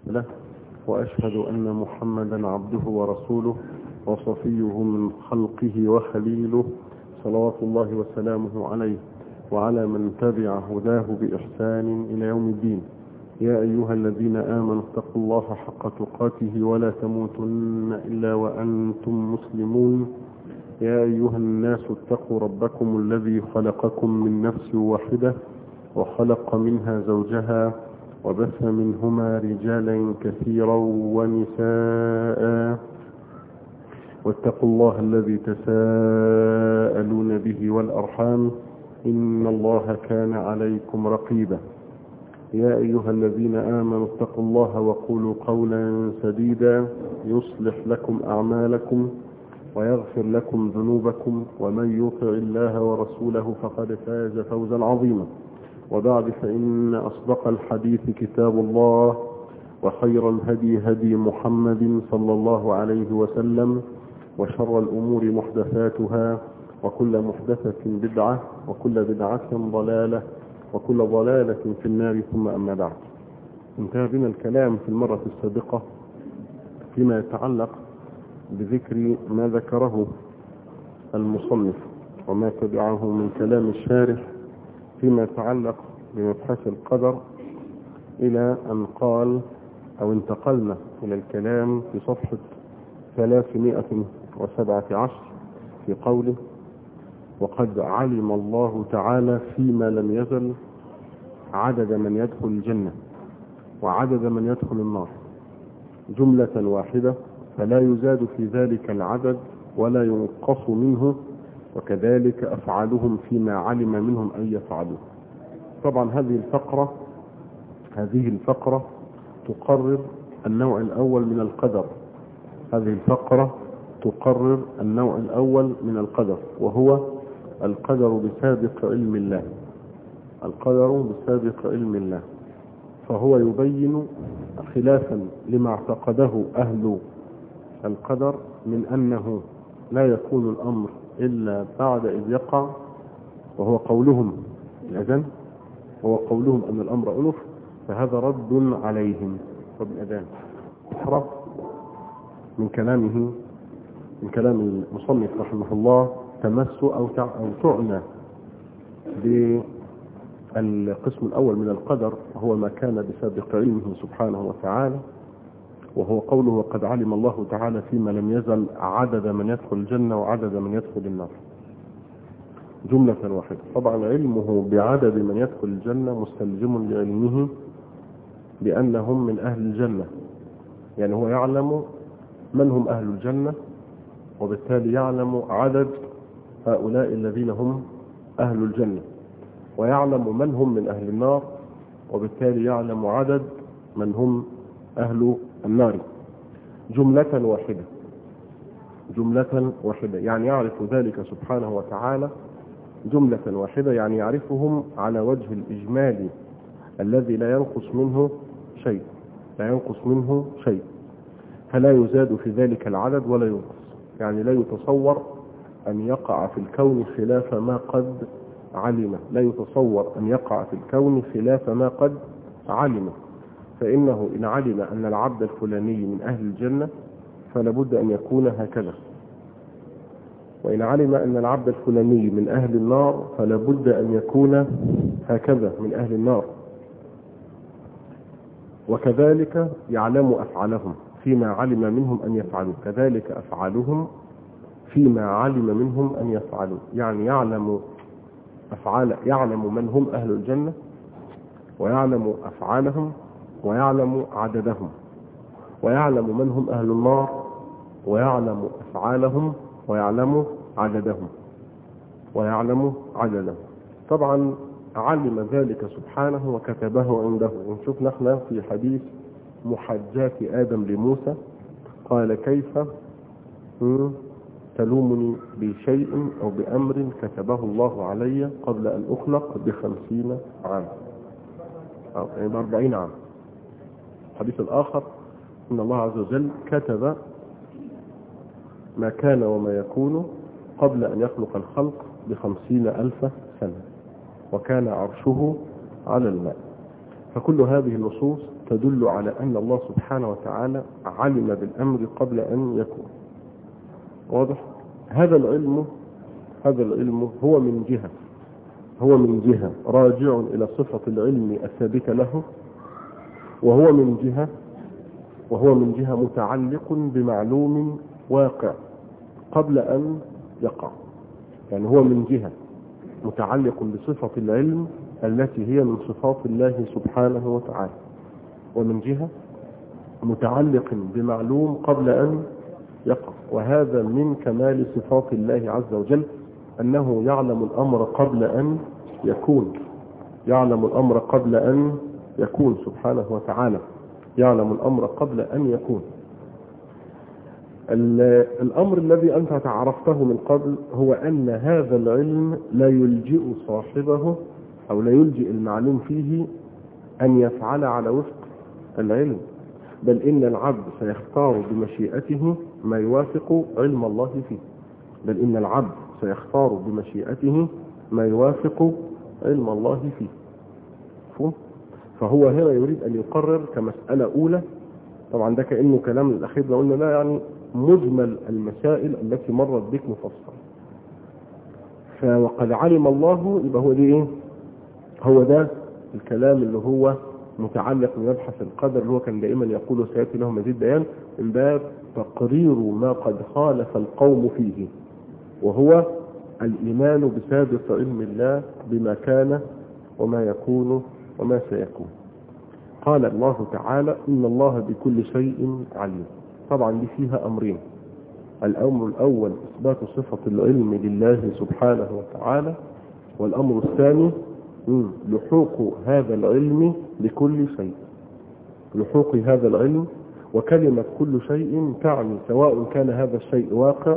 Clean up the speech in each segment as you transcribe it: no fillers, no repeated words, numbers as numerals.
له، وأشهد أن محمدا عبده ورسوله وصفيه من خلقه وخليله، صلوات الله وسلامه عليه وعلى من تبع هداه بإحسان إلى يوم الدين. يا أيها الذين آمنوا اتقوا الله حق تقاته ولا تموتن إلا وأنتم مسلمون. يا أيها الناس اتقوا ربكم الذي خلقكم من نفس واحدة وخلق منها زوجها وبث منهما رجالا كثيرا ونساء، واتقوا الله الذي تساءلون به والأرحام إن الله كان عليكم رقيبا. يا أيها الذين آمنوا اتقوا الله وقولوا قولا سديدا يصلح لكم أعمالكم ويغفر لكم ذنوبكم، ومن يطع الله ورسوله فقد فاز فوزا عظيما. وبعد، فإن أصدق الحديث كتاب الله، وخير الهدي هدي محمد صلى الله عليه وسلم، وشر الأمور محدثاتها، وكل محدثة بدعة، وكل بدعة ضلالة، وكل ضلالة في النار. ثم أما بعد، انتهى بنا الكلام في المرة السابقة فيما يتعلق بذكر ما ذكره المصنف وما تبعه من كلام الشارح فيما يتعلق بمبحث القدر، إلى أن قال أو انتقلنا إلى الكلام في صفحة 317 في قوله: وقد علم الله تعالى فيما لم يزل عدد من يدخل الجنة وعدد من يدخل النار جملة واحدة، فلا يزاد في ذلك العدد ولا ينقص منه، وكذلك أفعالهم فيما علم منهم أن يفعلوا. طبعا هذه الفقرة تقرر النوع الأول من القدر. هذه الفقرة تقرر النوع الأول من القدر، وهو القدر بسابق علم الله. القدر بسابق علم الله، فهو يبين خلافا لما اعتقده أهل القدر من أنه لا يكون الأمر إلا بعد إذ يقع، وهو قولهم الأذان، وهو قولهم أن الأمر أنف، فهذا رد عليهم. وبالأذان احرف من كلام المصنف رحمه الله تمس أو تعنى بالقسم الأول من القدر، هو ما كان بسابق علمه سبحانه وتعالى، وهو قوله: وقد علم الله تعالى فيما لم يزل عدد من يدخل الجنة وعدد من يدخل النار جملة واحدة. طبعا علمه بعدد من يدخل الجنة مستلزم لعلمه بأنهم من أهل الجنة، يعني هو يعلم من هم أهل الجنة، وبالتالي يعلم عدد هؤلاء الذين هم أهل الجنة، ويعلم من هم من أهل النار، وبالتالي يعلم عدد من هم أهل النار جملة واحدة. يعني يعرف ذلك سبحانه وتعالى جملة واحدة، يعني يعرفهم على وجه الإجمال الذي لا ينقص منه شيء، فلا يزاد في ذلك العدد ولا ينقص. يعني لا يتصور أن يقع في الكون خلاف ما قد علم، فإنه إن علم أن العبد الفلاني من أهل الجنة فلابد أن يكون هكذا، وإن علم أن العبد الفلاني من أهل النار فلابد أن يكون هكذا من أهل النار. وكذلك يعلم أفعالهم فيما علم منهم أن يفعلوا، كذلك أفعالهم فيما علم منهم أن يفعلوا. يعني يعلم من هم أهل الجنة، ويعلم أفعالهم، ويعلم عددهم، ويعلم من هم أهل النار، ويعلم أفعالهم، ويعلم عددهم. طبعا علم ذلك سبحانه وكتبه عنده. ونشوف نحن في حديث محاجاة آدم لموسى، قال: كيف تلومني بشيء أو بأمر كتبه الله علي قبل أن أخلق ب50 عام، يعني ب40 عام. الحديث الآخر: إن الله عز وجل كتب ما كان وما يكون قبل أن يخلق الخلق ب50,000 سنة، وكان عرشه على الماء. فكل هذه النصوص تدل على أن الله سبحانه وتعالى علم بالأمر قبل أن يكون. واضح؟ هذا العلم هو من جهة راجع إلى صفة العلم الثابتة له، وهو من جهة متعلق بمعلوم واقع قبل أن يقع. يعني هو من جهة متعلق بصفة العلم التي هي من صفات الله سبحانه وتعالى، ومن جهة متعلق بمعلوم قبل أن يقع. وهذا من كمال صفات الله عز وجل أنه يعلم الأمر قبل أن يكون سبحانه وتعالى، يعلم الأمر قبل أن يكون. الأمر الذي أنت تعرفته من قبل هو أن هذا العلم لا يلجئ صاحبه أو لا يلجئ المعلوم فيه أن يفعل على وفق العلم، بل إن العبد سيختار بمشيئته ما يوافق علم الله فيه. فهو هنا يريد أن يقرر كمسألة أولى. طبعا ده كأنه كلام الأخير لو قلنا لا، يعني مجمل المسائل التي مرت بك مفصل. وقد علم الله، يبقى هو دي ايه؟ هو ده الكلام اللي هو متعلق بمبحث القدر، اللي هو كان دائما يقول سيأتي له مزيد بيان من باب تقرير ما قد خالف القوم فيه، وهو الإيمان بسابق علم الله بما كان وما يكون وما سيكون. قال الله تعالى إن الله بكل شيء عليم. طبعا دي فيها أمرين. الأمر الأول إثبات صفة العلم لله سبحانه وتعالى، والأمر الثاني لحوق هذا العلم بكل شيء. لحوق هذا العلم، وكلمة كل شيء تعني سواء كان هذا الشيء واقع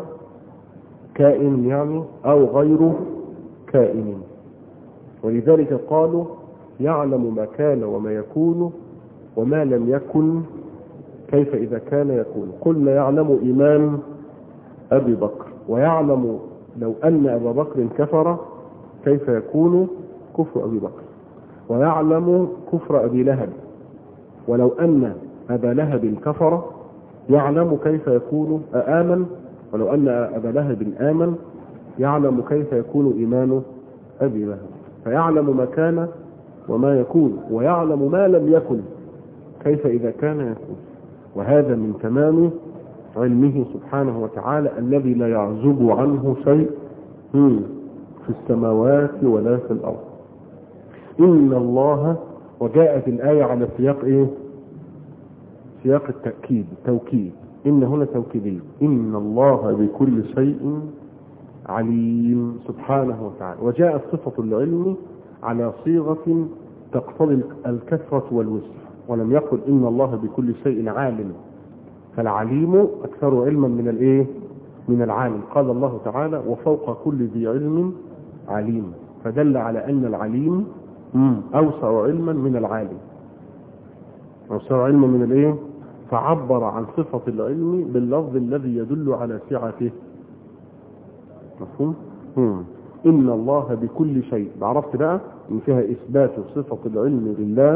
كائن يعني أو غير كائن. ولذلك قالوا يعلم ما كان وما يكون وما لم يكن كيف إذا كان يكون. قلنا يعلم إيمان أبي بكر، ويعلم لو أن أبا بكر كفر كيف يكون كفر أبي بكر، ويعلم كفر أبي لهب، ولو أن أبا لهب كفر يعلم كيف يكون آمن، ولو أن أبا لهب آمن يعلم كيف يكون إيمان أبي لهب. فيعلم ما كان وما يكون، ويعلم ما لم يكن كيف إذا كان يكون. وهذا من تمام علمه سبحانه وتعالى الذي لا يعزب عنه شيء في السماوات ولا في الأرض. إن الله، وجاءت الآية على سياق إيه؟ سياق التوكيد. إن هنا توكيدية. إن الله بكل شيء عليم سبحانه وتعالى. وجاءت صفة العلم على صيغة تقتضي الكثرة والوسع، ولم يقل إن الله بكل شيء عالم، فالعليم أكثر علما من الإيه؟ من العالم. قال الله تعالى وفوق كل ذي علم عليم، فدل على أن العليم أوسع علما من العالم، أوسع علما من الإيه؟ فعبر عن صفة العلم باللفظ الذي يدل على سعته. مفهوم؟ إن الله بكل شيء. عرفت بقى إن فيها إثبات صفة العلم لله،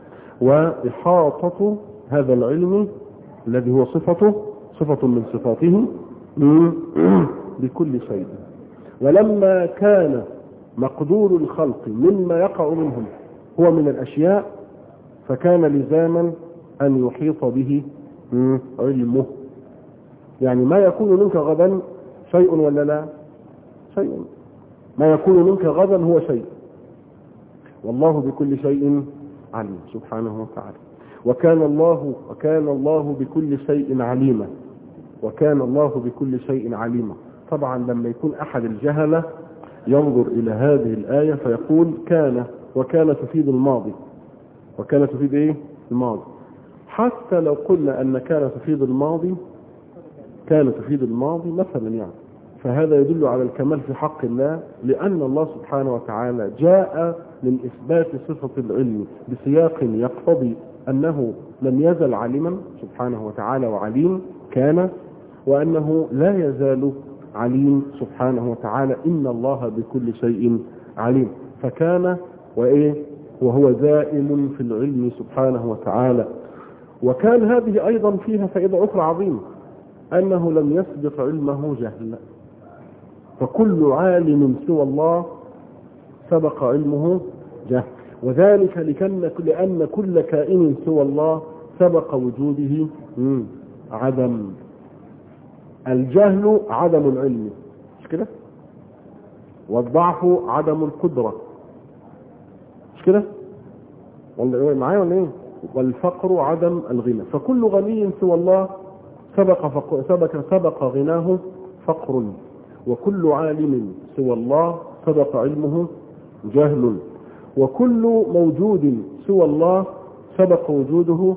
وإحاطة هذا العلم الذي هو صفة من صفاته بكل شيء. ولما كان مقدور الخلق مما يقع منهم هو من الأشياء، فكان لزاما أن يحيط به علمه. يعني ما يكون منك غدا شيء ولا لا؟ شيء. ما يكون منك غدا هو شيء، والله بكل شيء عليم سبحانه وتعالى. وكان الله بكل شيء عليما. وكان الله بكل شيء عليما. طبعا لما يكون أحد الجهلة ينظر إلى هذه الآية فيقول كان، وكان تفيد الماضي، وكان تفيد إيه؟ الماضي. حتى لو قلنا أن كان تفيد الماضي، كان تفيد الماضي مثلا يعني، فهذا يدل على الكمال في حق الله، لأن الله سبحانه وتعالى جاء من إثبات صفة العلم بسياق يقتضي أنه لم يزل عليما سبحانه وتعالى، وعليم كان، وأنه لا يزال عليم سبحانه وتعالى. إن الله بكل شيء عليم. فكان وإيه وهو دائم في العلم سبحانه وتعالى. وكان هذه أيضا فيها فائدة أخرى عظيمة، أنه لم يسبق علمه جهل، فكل عالم سوى الله سبق علمه جهل، وذلك لأن كل كائن سوى الله سبق وجوده عدم. الجهل عدم العلم، مش كده؟ والضعف عدم القدرة، مش كده؟ ولا معايا ولا ايه؟ والفقر عدم الغنى، فكل غني سوى الله سبق غناه فقر، وكل عالم سوى الله سبق علمه جهل، وكل موجود سوى الله سبق وجوده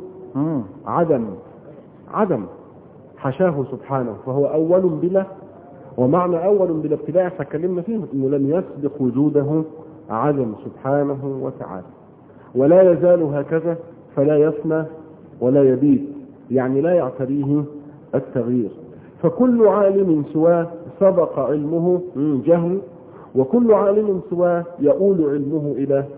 عدم حشاه سبحانه، فهو أول بلا، ومعنى أول بلا ابتداء فكلمنا فيه إنه لم يسبق وجوده عدم سبحانه وتعالى، ولا يزال هكذا، فلا يفنى ولا يبيد، يعني لا يعتريه التغيير. فكل عالم سواه سبق علمه جهل، وكل عالم سواه يؤول علمه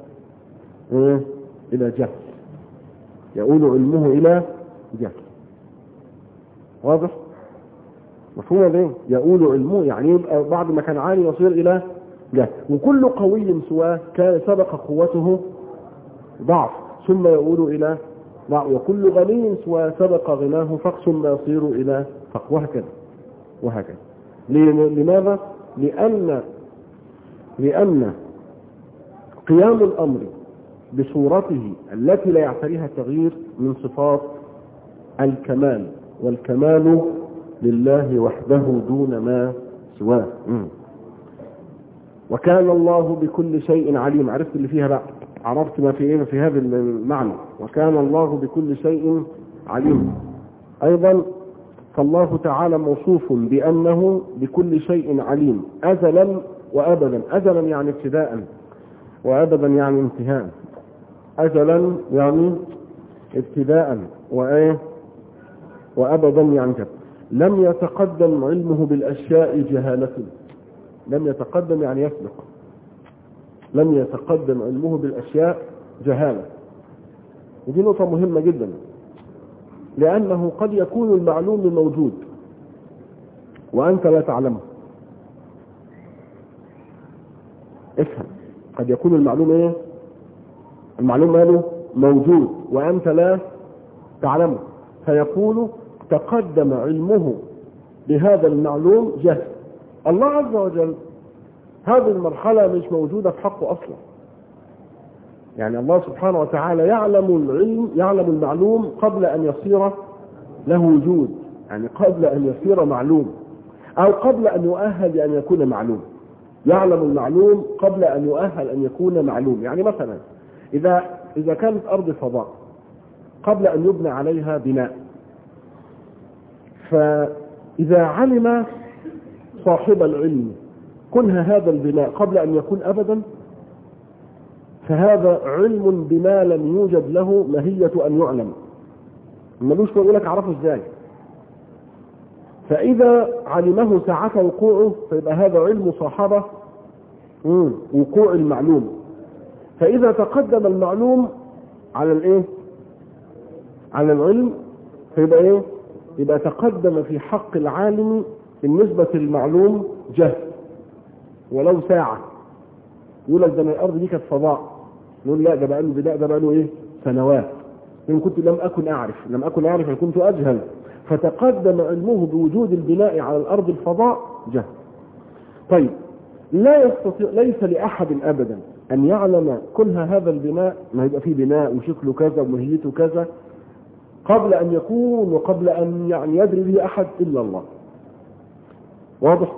إلى جهل، يؤول علمه إلى جهل. واضح؟ مفهوم ليه؟ يؤول علمه يعني يبقى بعد ما كان عالي يصير إلى جهل. وكل قوي سواه كان سبق قوته ضعف ثم يؤول إلى ضعف، وكل غني سواه سبق غناه فقر ثم يصير إلى فقر، وهكذا. لماذا؟ لأن قيام الأمر بصورته التي لا يعتريها التغيير من صفات الكمال، والكمال لله وحده دون ما سواه. وكان الله بكل شيء عليم. عرفت اللي فيها بقى، عرفت ما في هذا المعنى، وكان الله بكل شيء عليم. أيضا فالله تعالى موصوف بأنه بكل شيء عليم أزلا وأبدا. أزلا يعني ابتداء، وأبدا يعني انتهاء. أزلا يعني ابتداء، وأبدا يعني كده. لم يتقدم علمه بالأشياء جهالة. لم يتقدم يعني يسبق، لم يتقدم علمه بالأشياء جهالة. ودي نقطة مهمة جدا، لأنه قد يكون المعلوم موجود وأنت لا تعلمه. افهم، قد يكون المعلوم المعلوم ماله موجود وأنت لا تعلمه، فيقول تقدم علمه بهذا المعلوم جهل. الله عز وجل هذه المرحلة مش موجودة في حقه أصلا. يعني الله سبحانه وتعالى يعلم المعلوم قبل أن يصير له وجود، يعني قبل أن يصير معلوم، أو قبل أن يؤهل لأن يكون معلوم. يعلم المعلوم قبل أن يؤهل أن يكون معلوم. يعني مثلا إذا كانت أرض فضاء قبل أن يبنى عليها بناء، فإذا علم صاحب العلم كنها هذا البناء قبل أن يكون أبدا، فهذا علم بما لم يوجد له ماهية أن يعلم، ملوش يقول لك أعرفه إزاي. فإذا علمه ساعة وقوعه فيبقى هذا علم صاحبه وقوع المعلوم. فإذا تقدم المعلوم على على العلم فيبقى يبقى تقدم في حق العالم بالنسبة للمعلوم جهل ولو ساعة. يقول لك ده من الأرض دي كانت فضاء، نقول لا ده بقى له بناء، ده بقى له سنوات. إن كنت لم أكن أعرف كنت أجهل. فتقدم علمه بوجود البناء على الأرض الفضاء جهل. طيب ليس لأحد أبدا أن يعلم كنها هذا البناء، ما يبقى فيه بناء وشكله كذا ومهيته كذا قبل أن يكون وقبل أن يدري به أحد إلا الله. واضح؟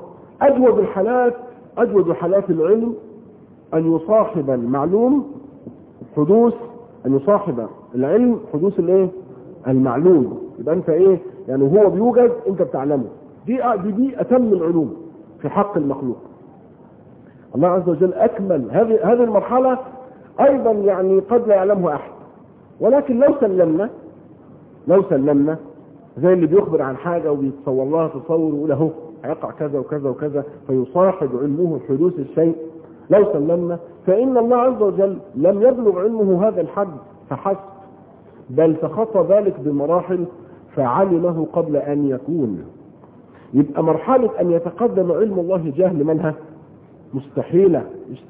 أجود حالات العلم أن يصاحب المعلوم حدوث، أن يصاحب العلم حدوث المعلوم. يبقى أنت يعني هو بيوجد أنت بتعلمه. دي أتم العلوم في حق المخلوق. الله عز وجل أكمل هذه المرحلة أيضا، يعني قد لا يعلمه أحد. ولكن لو سلمنا زي اللي بيخبر عن حاجة وبيتصور لها تصور ويقول اهو هيقع كذا وكذا وكذا، فيصاحب علمه حدوث الشيء، لو سلمنا فإن الله عز وجل لم يبلغ علمه هذا الحد فحسب، بل تخطى ذلك بمراحل فعلمه قبل أن يكون. يبقى مرحلة أن يتقدم علم الله جهل منها مستحيلة،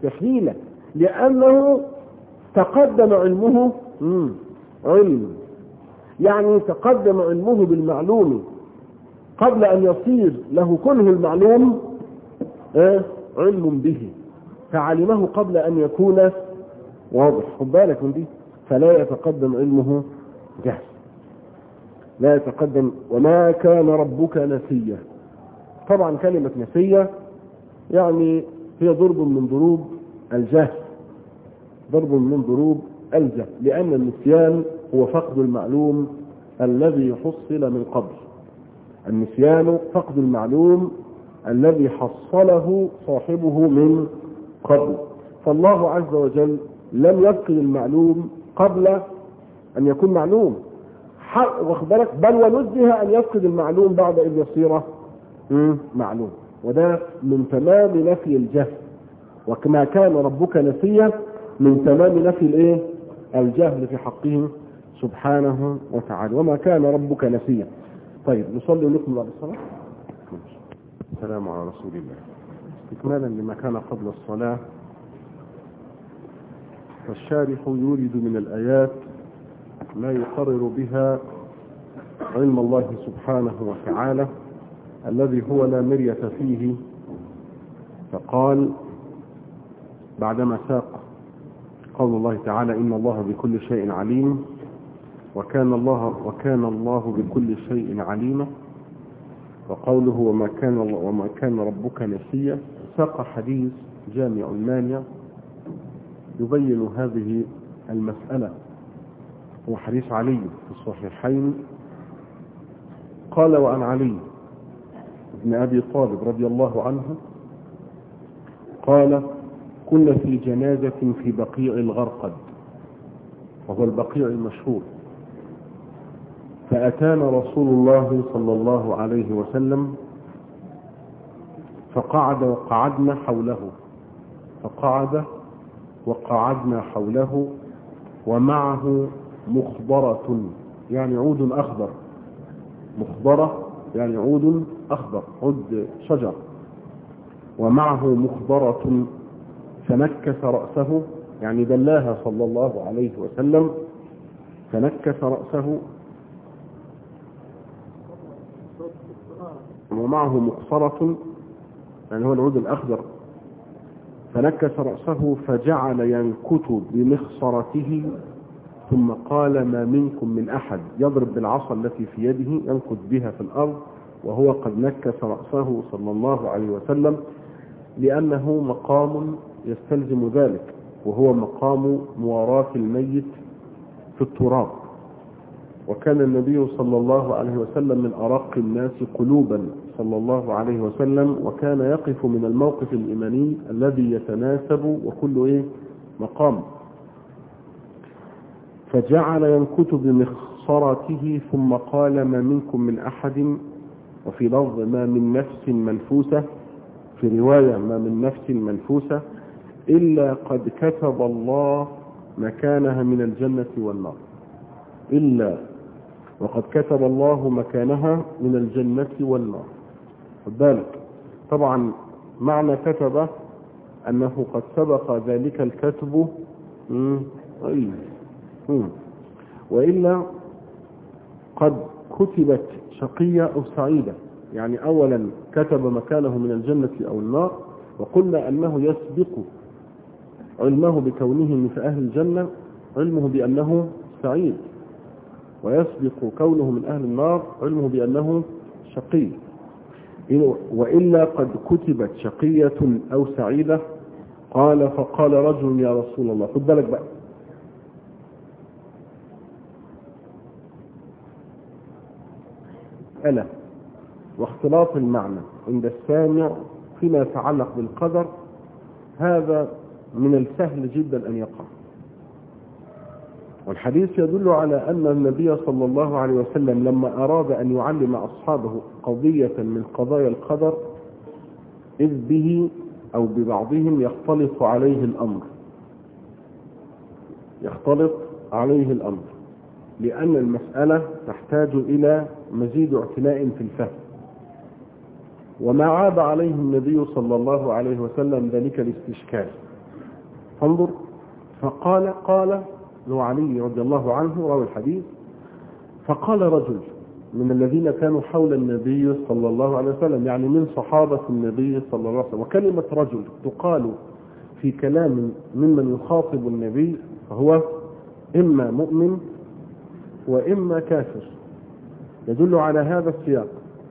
لأنه تقدم علمه علم، يعني تقدم علمه بالمعلوم قبل أن يصير له كله المعلوم علم به، فعلمه قبل أن يكون واضح. خد بالك من دي، فلا يتقدم علمه جهل، لا يتقدم. وما كان ربك نسيا. طبعا كلمة نسيا يعني هي ضرب من ضروب الجهل، لأن النسيان هو فقد المعلوم الذي حصل من قبل. النسيان فقد المعلوم الذي حصله صاحبه من قبل، فالله عز وجل لم يفقد المعلوم قبل أن يكون معلوم، واخد بالك، بل ونزه أن يفقد المعلوم بعد أن يصير معلوم، وده من تمام نفي الجهل. وكما كان ربك نسيا من تمام نفي الجهل في حقه سبحانه وتعالى. وما كان ربك نسيا. طيب نصلي لكم بعد الصلاة. السلام على رسول الله. استكمالا لما كان قبل الصلاة، فالشارح يورد من الآيات ما يقرر بها علم الله سبحانه وتعالى الذي هو لا مرية فيه. فقال بعدما ساق قول الله تعالى إن الله بكل شيء عليم وكان الله بكل شيء عليما، وقوله وما كان ربك نسيا، ساق حديث جامع مانع يبين هذه المسألة، هو حديث علي في الصحيحين. قال وعن علي بن أبي طالب رضي الله عنه قال كنا في جنازة في بقيع الغرقد، وهو البقيع المشهور، فأتانا رسول الله صلى الله عليه وسلم فقعد وقعدنا حوله ومعه مخضرة يعني عود أخضر، مخضرة يعني عود أخضر، عود شجر، ومعه مخضرة، فنكس رأسه يعني دلاها صلى الله عليه وسلم، فنكس رأسه، ومعه مقصرة يعني هو العود الأخضر، فنكس رأسه فجعل ينكت بمخصرته، ثم قال ما منكم من أحد، يضرب بالعصا التي في يده ينكت بها في الأرض وهو قد نكس رأسه صلى الله عليه وسلم، لأنه مقام يستلزم ذلك، وهو مقام مواراة الميت في التراب. وكان النبي صلى الله عليه وسلم من أرق الناس قلوبا صلى الله عليه وسلم، وكان يقف من الموقف الإيماني الذي يتناسب وكل مقام. فجعل ينكت بمخصرته ثم قال ما منكم من أحد، وفي لفظ ما من نفس منفوسة، في رواية ما من نفس منفوسة إلا قد كتب الله مكانها من الجنة والنار، إلا وقد كتب الله مكانها من الجنة والنار. خد بالك طبعا معنى كتب أنه قد سبق ذلك الكتب وإلا قد كتبت شقية أو سعيدة، يعني أولا كتب مكانه من الجنة أو النار، وقلنا أنه يسبق علمه بكونه في أهل الجنة علمه بأنه سعيد، ويسبق كونه من أهل النار علمه بأنه شقي. وإلا قد كتبت شقية أو سعيدة. قال فقال رجل يا رسول الله، خد بالك بقى، ألا واختلاط المعنى عند السامع فيما يتعلق بالقدر هذا من السهل جدا أن يقع، والحديث يدل على أن النبي صلى الله عليه وسلم لما أراد أن يعلم أصحابه قضية من قضايا القدر إذ به أو ببعضهم يختلط عليه الأمر، يختلط عليه الأمر، لأن المسألة تحتاج إلى مزيد اعتناء في الفهم. وما عاب عليه النبي صلى الله عليه وسلم ذلك الاستشكال. فانظر، قال له علي رضي الله عنه راوي الحديث، فقال رجل من الذين كانوا حول النبي صلى الله عليه وسلم، يعني من صحابة النبي صلى الله عليه وسلم. وكلمة رجل تقال في كلام ممن يخاطب النبي فهو إما مؤمن وإما كافر، يدل على هذا السياق.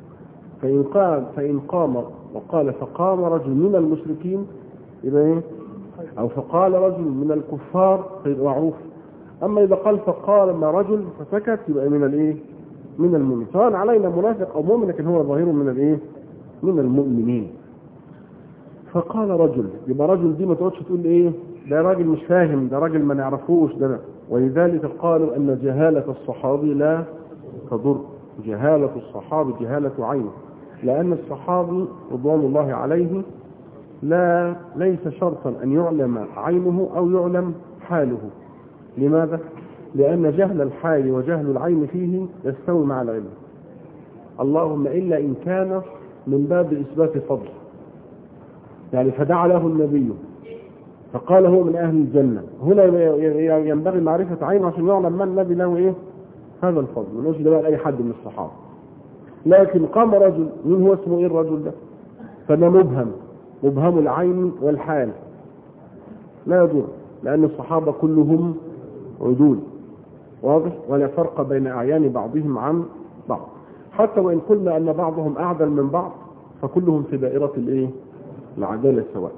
فإن قام وقال فقام رجل من المشركين يبقى إيه؟ أو فقال رجل من الكفار فيبقى معروف. أما إذا قال فقال رجل فسكت يبقى من الإيه؟ من المؤمن، سواء علينا منافق أو مؤمن، لكن هو ظاهر من الإيه؟ من المؤمنين. فقال رجل، يبقى رجل دي ما تقعدش تقول إيه ده راجل مش فاهم، ده راجل ما نعرفوش ده. ولذلك قالوا أن جهالة الصحابي لا تضر، جهالة الصحابي جهالة عين، لأن الصحابي رضوان الله عليه ليس شرطا أن يعلم عينه أو يعلم حاله. لماذا؟ لأن جهل الحال وجهل العين فيه يستوي مع العلم، اللهم إلا إن كان من باب إثبات فضل. يعني فدعا له النبي فقال هو من أهل الجنة، هنا ينبغي معرفة عينه عشان يعلم من الذي له إيه هذا الفضل، من وجه ده أي حد من الصحابة. لكن قام رجل، من هو اسمه إيه الرجل ده؟ فده مبهم العين والحال، لا يضر، لأن الصحابة كلهم عدول، واضح، ولا فرق بين أعيان بعضهم عن بعض، حتى وإن قلنا أن بعضهم أعدل من بعض فكلهم في دائرة الإيه؟ العدالة سواء.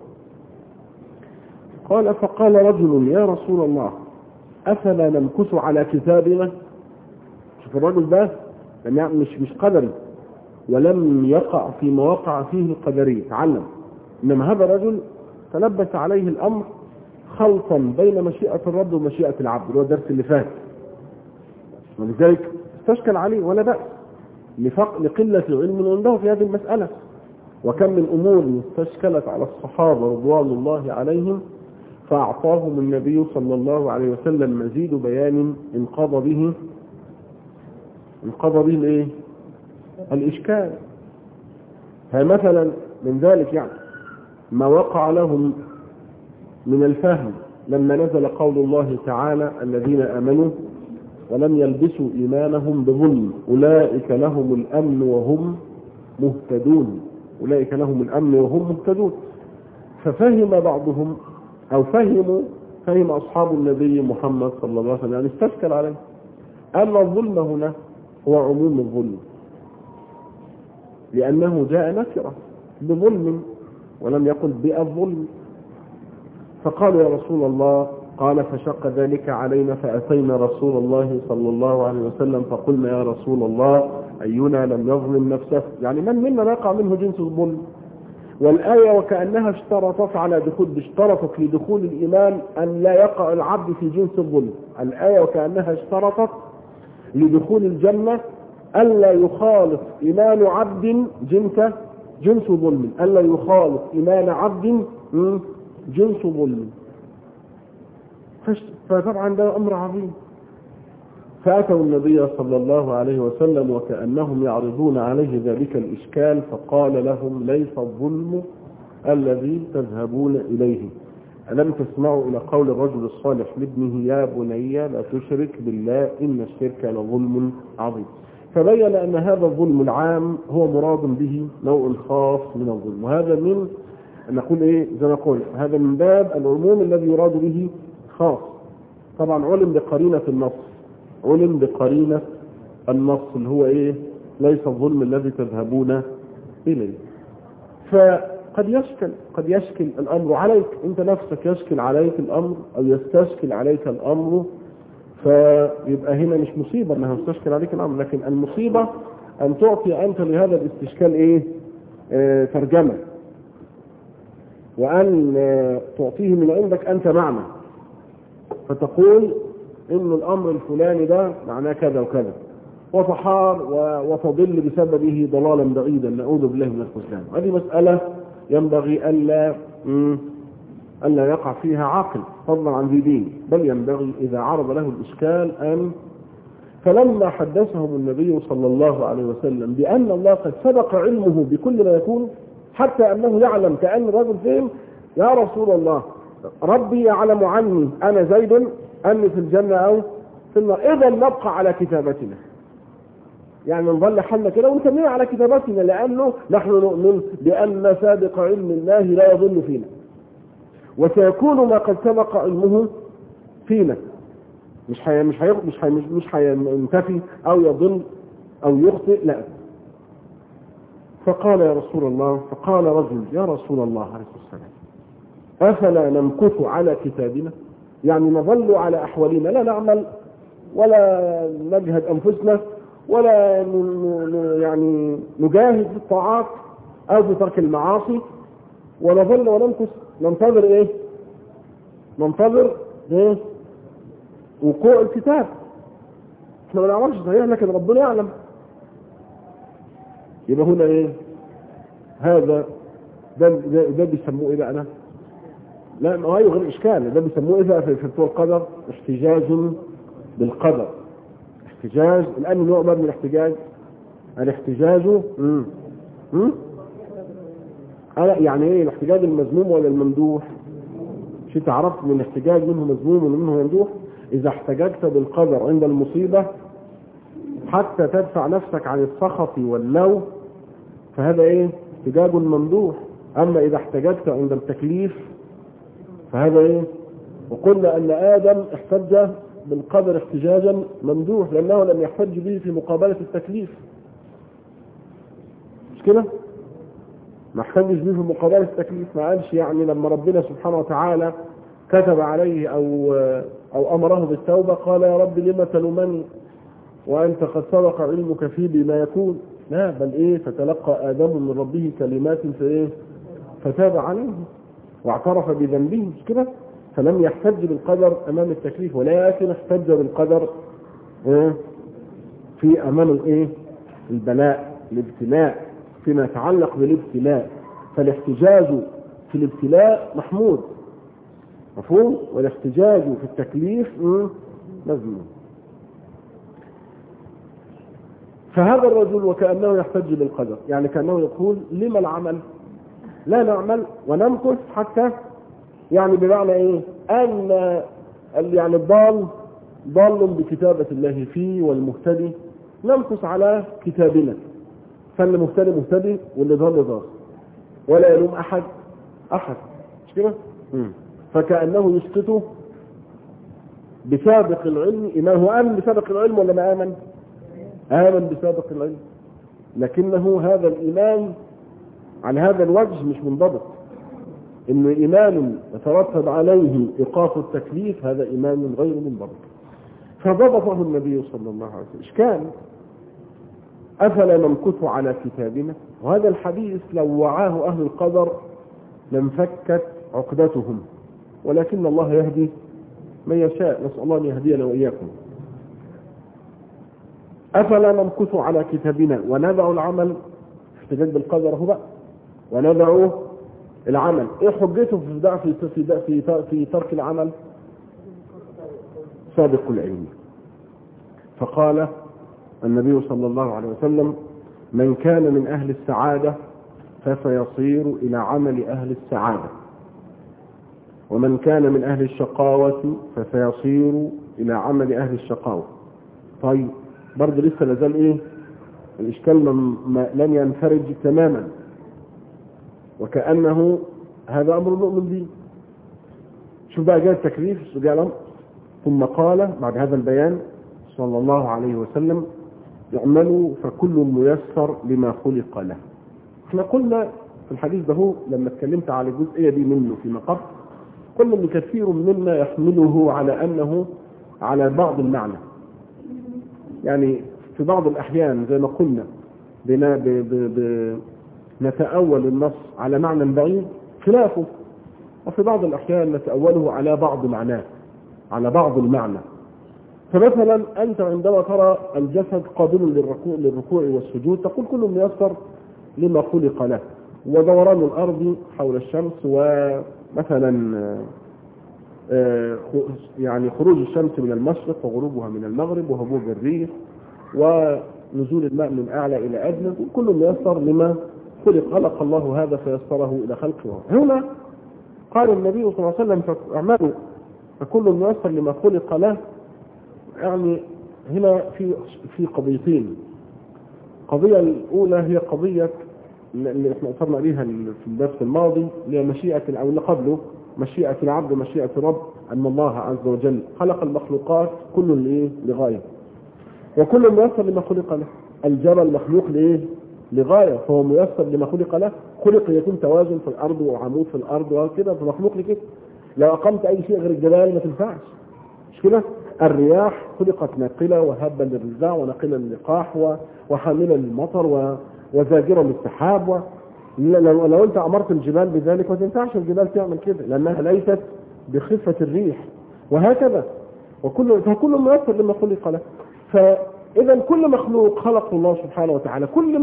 قال فقال رجل يا رسول الله أفلا نمكث على كتابنا. شوف الرجل ده مش قدري، ولم يقع في مواقع فيه القدرية، تعلم. إنما هذا الرجل تلبس عليه الأمر خلطا بين مشيئة الرب ومشيئة العبد، اللي هو الدرس اللي فات، ولذلك استشكل عليه ولا بأس لقلة علم عنده في هذه المسألة. وكم من أمور استشكلت على الصحابة رضوان الله عليهم فأعطاهم النبي صلى الله عليه وسلم مزيد بيان انقضى به الايه؟ الإشكال. فمثلا من ذلك يعني ما وقع لهم من الفهم لما نزل قول الله تعالى الذين آمنوا ولم يلبسوا إيمانهم بظلم أولئك لهم الأمن وهم مهتدون، أولئك لهم الأمن وهم مهتدون. ففهم بعضهم أو فهم أصحاب النبي محمد صلى الله عليه وسلم، يعني استشكل عليه أن الظلم هنا هو عموم الظلم، لأنه جاء نكرة بظلم ولم يقل بالظلم. فقالوا يا رسول الله، قال فشق ذلك علينا فأتينا رسول الله صلى الله عليه وسلم فقلنا يا رسول الله أينا لم يظلم نفسه، يعني من منا يقع منه جنس الظلم. والآية وكأنها اشترطت لدخول الإيمان أن لا يقع العبد في جنس الظلم. الآية وكأنها اشترطت لدخول الجنة ألا يخالط إيمان عبد جنس ظلم، ألا يخالط إيمان عبد جنس ظلم. فطبعا ده أمر عظيم. فأتوا النبي صلى الله عليه وسلم وكأنهم يعرضون عليه ذلك الإشكال، فقال لهم ليس الظلم الذي تذهبون إليه. ألم تسمعوا إلى قول الرجل الصالح لابنه يا بني لا تشرك بالله إن الشرك لظلم عظيم. فبين أن هذا الظلم العام هو مراد به نوع خاص من الظلم، وهذا من نقول إيه زي ما قلت، هذا من باب العموم الذي يراد به خاص. طبعا علم بقرينة النص اللي هو إيه ليس الظلم الذي تذهبون إليه. فقد يشكل الأمر عليك أنت نفسك، يشكل عليك الأمر أو يستشكل عليك الأمر، فيبقى هنا مش مصيبة أنها تستشكل عليك الأمر، لكن المصيبة أن تعطي أنت لهذا الاستشكال إيه ترجمة، وأن تعطيه من عندك أنت معنى، فتقول إن الأمر الفلاني ده معناه كذا وكذا، وتحار وتضل بسببه ضلالا بعيدا، نعوذ بالله من الخذلان. هذه مسألة ينبغي ألا ألا يقع فيها عاقل فضلا عن ذي دين، بل ينبغي إذا عرض له الإشكال أن. فلما حدثهم النبي صلى الله عليه وسلم بأن الله قد سبق علمه بكل ما يكون، حتى أنه يعلم كأن الرجل فهم: يا رسول الله، ربي يعلم عني أنا زيد أني في الجنة أو في النار، إذا نبقى على كتابتنا، يعني نظل حالنا كده ونكمل على كتابتنا، لأنه نحن نؤمن بأن سابق علم الله لا يضل فينا، وسيكون ما قد سبق علمه فينا، مش هينتفي أو يضل أو يخطئ، لا. فقال يا رسول الله، فقال رجل: يا رسول الله عليه الصلاة والسلام، أفلا نمكث على كتابنا؟ يعني نظل على أحوالنا، لا نعمل ولا نجهد أنفسنا ولا يعني نجاهد في الطاعات أو في ترك المعاصي، ونظل ونمكث ننتظر إيه؟ ننتظر إيه؟ وقوع الكتاب. احنا ما نعرفش صحيح، لكن ربنا يعلم. يبقى هنا ايه؟ هذا ده بيسموه ايه بقى؟ لا، ما هو غير اشكال. ده بيسموه ايه بقى في بتوع القدر؟ احتجاج بالقدر. احتجاج، الان نوع من الاحتجاج، الاحتجاج يعني ايه الاحتجاج؟ المذموم ولا الممدوح؟ مش انت عرفت من الاحتجاج منه مذموم ومنه ممدوح؟ إذا احتججت بالقدر عند المصيبة حتى تدفع نفسك عن السخط واللوم، فهذا إيه؟ احتجاج ممدوح. أما إذا احتججت عند التكليف فهذا إيه؟ وقلنا أن آدم احتج بالقدر احتجاجا ممدوح، لأنه لم يحتج به في مقابلة التكليف، مش كده؟ ما احتجش به في مقابلة التكليف. ما قالش يعني لما ربنا سبحانه وتعالى كتب عليه أو أمره بالتوبة قال: يا رب لما تلومني وأنت قد سبق علمك فيه بما يكون. لا، بل إيه؟ فتلقى آدم من ربه كلمات فتاب عليه واعترف بذنبه، مش كده؟ فلم يحتج بالقدر أمام التكليف، ولكن احتج بالقدر في أمام الإيه؟ البلاء، الابتلاء، فيما يتعلق بالابتلاء. فالاحتجاج في الابتلاء محمود، مفهوم؟ والاحتجاج في التكليف مذموم. فهذا الرجل وكأنه يحتج بالقدر، يعني كأنه يقول: لما العمل؟ لا نعمل ونمكث حتى، يعني بمعنى ايه؟ ان يعني الضال بكتابة الله فيه، والمهتدي نمكث على كتابنا. فاللي مهتدي مهتدي واللي ضال ضال، ولا يلوم احد مش كده؟ فكأنه يسقط بسابق العلم إيمانه. آمن بسابق العلم ولا ما آمن؟ آمن بسابق العلم، لكنه هذا الإيمان على هذا الوجه مش منضبط. إنه إيمان يترتب عليه إيقاف التكليف، هذا إيمان غير منضبط. فضبطه النبي صلى الله عليه وسلم. إشكال: أفلا نمكث على كتابنا؟ وهذا الحديث لو وعاه أهل القدر لانفكت عقدتهم، ولكن الله يهدي من يشاء. نسأل الله أن يهدينا وإياكم. أفلا نمكث على كتابنا وندع العمل؟ احتجاج بالقدر هو بقى، وندع العمل. ايه حجته في ترك العمل؟ سابق العلم. فقال النبي صلى الله عليه وسلم: من كان من أهل السعادة فسيصير إلى عمل أهل السعادة، ومن كان من أهل الشقاوة فسيصير إلى عمل أهل الشقاوة. طيب، برضه لسه لازال إيه؟ الإشكال لن ينفرج تماما، وكأنه هذا أمر نؤمن به. شوف بقى جاء التكليف ثم قال بعد هذا البيان صلى الله عليه وسلم: اعملوا فكل ميسر لما خلق له. احنا قلنا في الحديث ده لما اتكلمت على الجزئية دي منه فيما قبل، قلنا ان كثير منا يحمله على انه على بعض المعنى، يعني في بعض الاحيان زي ما قلنا نتأول النص على معنى بعيد خلافه، وفي بعض الاحيان نتأوله على بعض معناه، على بعض المعنى. فمثلا انت عندما ترى الجسد قابل للركوع والسجود تقول كل ميسر لما خلق له. ودوران الأرض حول الشمس، ومثلا يعني خروج الشمس من المشرق وغروبها من المغرب، وهبوب الريح، ونزول الماء من أعلى إلى أدنى، كل ميسر لما خلق الله هذا فيسره إلى خلقه. هنا قال النبي صلى الله عليه وسلم فاعملوا فكل ميسر لما خلق له. يعني هنا في قضيتين. القضية الأولى هي قضية اللي احنا أصرنا عليها في الدرس الماضي، اللي مشيئة أو اللي قبله، مشيئة العبد ومشيئة الرب، أن الله عز وجل خلق المخلوقات كل لغاية، وكل ميسر لما خلق له. الجبل مخلوق لغاية، فهو ميسر لما خلق له. خلق يكون توازن في الأرض وعمود في الأرض وكده، فمخلوق لكده. لو أقمت أي شيء غير الجبال ما تنفعش، مش كده؟ الرياح خلقت ناقلة وهبا للرزاع وناقلة للقاح وحاملة للمطر وزاجرة للسحاب. لو أنت أمرت الجبال بذلك ما تنفعش الجبال تعمل كده، لأنها ليست بخفة الريح، وهكذا. فكل ميسر لما خلق له. فإذا كل مخلوق خلق الله سبحانه وتعالى، كل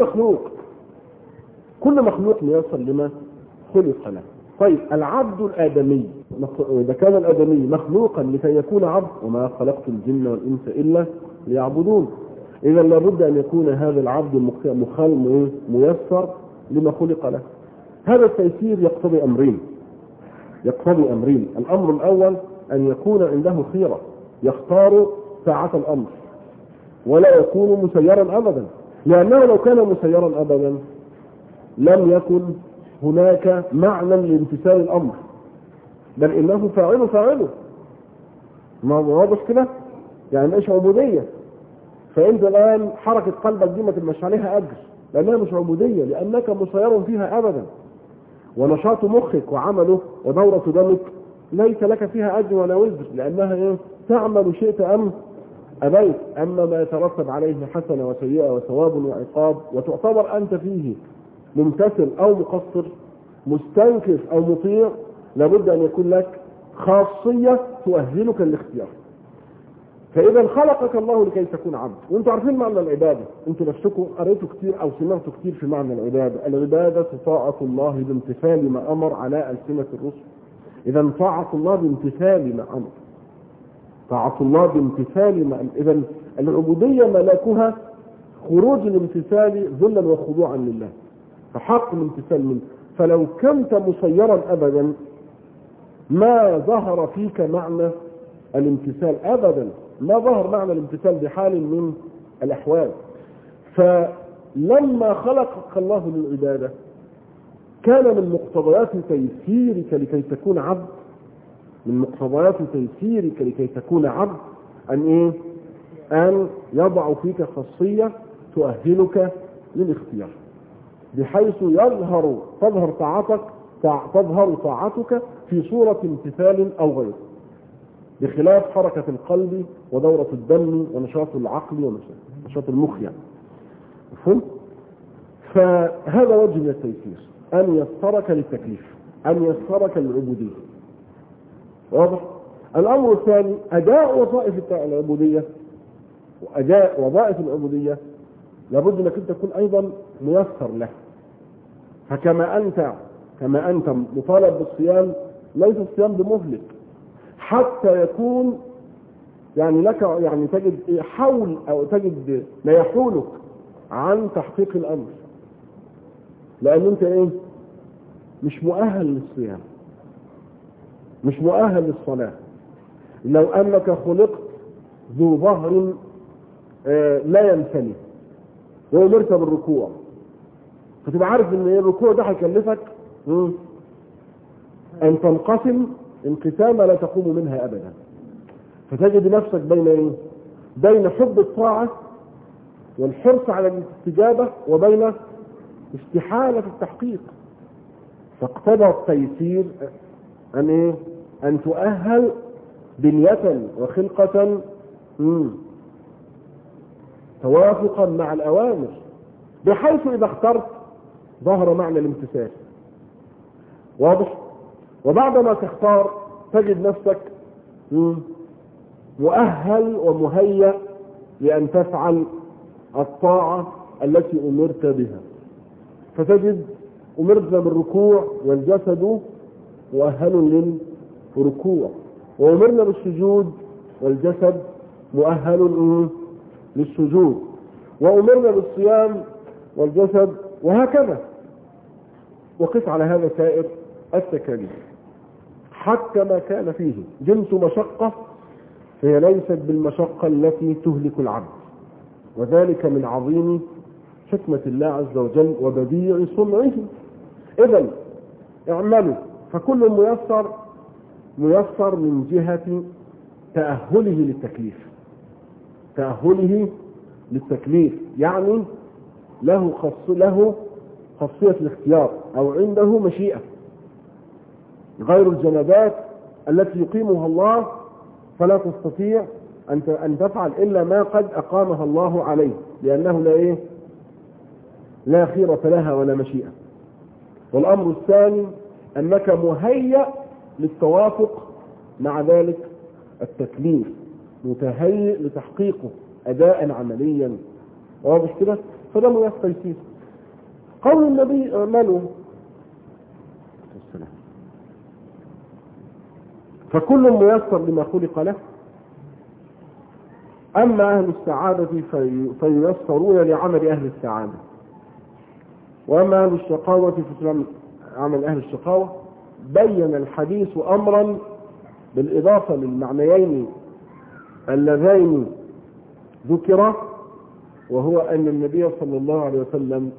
مخلوق ميسر لما خلق له. طيب العبد الآدمي، إذا كان الآدمي مخلوقا لكي يكون عبد، وما خلقت الجن والإنس إلا ليعبدون، إذا لابد أن يكون هذا العبد ميسر لما خلق له. هذا التيسير يقتضي أمرين. الأمر الأول أن يكون عنده خيرة، يختار ساعة الأمر، ولا يكون مسيرا أبدا، لأنه لو كان مسيرا أبدا لم يكن هناك معنى لامتثال الأمر، بل إنه فاعله. ما واضح كده؟ يعني مش عبودية. فأنت الآن حركة قلبك دي ما تبقاش عليها أجر، لأنها مش عبودية، لأنك مسير فيها أبدا. ونشاط مخك وعمله ودورة دمك ليس لك فيها أجر ولا وزر، لأنها تعمل شئت أم أبيت. أما ما يترتب عليه حسنة وسيئة وثواب وعقاب، وتعتبر أنت فيه ممتثل أو مقصر، مستنكف أو مطيع، لابد أن يكون لك خاصية تؤهلك للاختيار. فإذا خلقك الله لكي تكون عبد. وانتم عارفين معنى العبادة، انتم نفسكم قريتوا كتير أو سمعتوا كتير في معنى العبادة. العبادة طاعة الله بامتثال ما أمر على ألسنة الرسل. إذا طاعة الله بامتثال ما أمر، طاعة الله بامتثال ما أمر. إذا العبودية ملاكها خروج الامتثال ذلا وخضوعا لله، فحق الامتثال منه. فلو كنت مسيرا أبدا ما ظهر فيك معنى الامتثال أبدا، ما ظهر معنى الامتثال بحال من الأحوال. فلما خلقك الله للعبادة كان من مقتضيات تيسيرك لكي تكون عبد، أن يضع فيك خاصية تؤهلك للاختيار، بحيث تظهر طاعتك في صورة امتثال أو غيره، بخلاف حركة القلب ودورة الدم ونشاط العقل ونشاط المخ. مفهوم؟ فهذا وجه من التيسير، أن يسرك للتكليف، أن يسرك للعبودية. واضح؟ الأمر الثاني أداء وظائف العبودية، وأداء وظائف العبودية لابد أنك تكون أيضا ميسر له. فكما أنت مطالب بالصيام، ليس الصيام بمهلك حتى يكون يعني لك تجد حول أو تجد ما يحولك عن تحقيق الأمر، لأن أنت مش مؤهل للصيام، مش مؤهل للصلاة. لو أنك خلقت ذو ظهر لا ينثني وأمرت بالركوع، فتبقى عارف ان الركوع ده هيكلفك ان تنقسم انقسامة لا تقوم منها ابدا. فتجد نفسك بين حب الطاعة والحرص على الاستجابة وبين استحالة التحقيق. فاقتضى التيسير ان تؤهل بنية وخلقة توافقا مع الأوامر، بحيث إذا اخترت ظهر معنى الامتثال. واضح؟ وبعدما تختار تجد نفسك مؤهل ومهيأ لأن تفعل الطاعة التي أمرت بها. فتجد أمرنا بالركوع والجسد مؤهل للركوع، وأمرنا بالسجود والجسد مؤهل للسجود، وأمرنا بالصيام والجسد، وهكذا. وقس على هذا سائر التكاليف حتى ما كان فيه جنس مشقة فهي ليست بالمشقة التي تهلك العبد، وذلك من عظيم حكمة الله عز وجل وبديع صنعه. إذن اعملوا فكل ميسر من جهة تأهله للتكليف، يعني له خاصية الاختيار أو عنده مشيئة، غير الجنبات التي يقيمها الله فلا تستطيع أن تفعل إلا ما قد أقامها الله عليه، لأنه لا خيرة لها ولا مشيئة. والأمر الثاني أنك مهيأ للتوافق مع ذلك التكليف، متهيئ لتحقيقه أداء عمليا، واضح كده؟ فده ميسر فيه. قول النبي اعملوا فكل ميسر لما خلق له. أما أهل السعادة فييسرون لعمل أهل السعادة، وأما أهل الشقاوة في عمل أهل الشقاوة. بين الحديث أمرا بالإضافة للمعنيين اللذين ذكرا، وهو أن النبي صلى الله عليه وسلم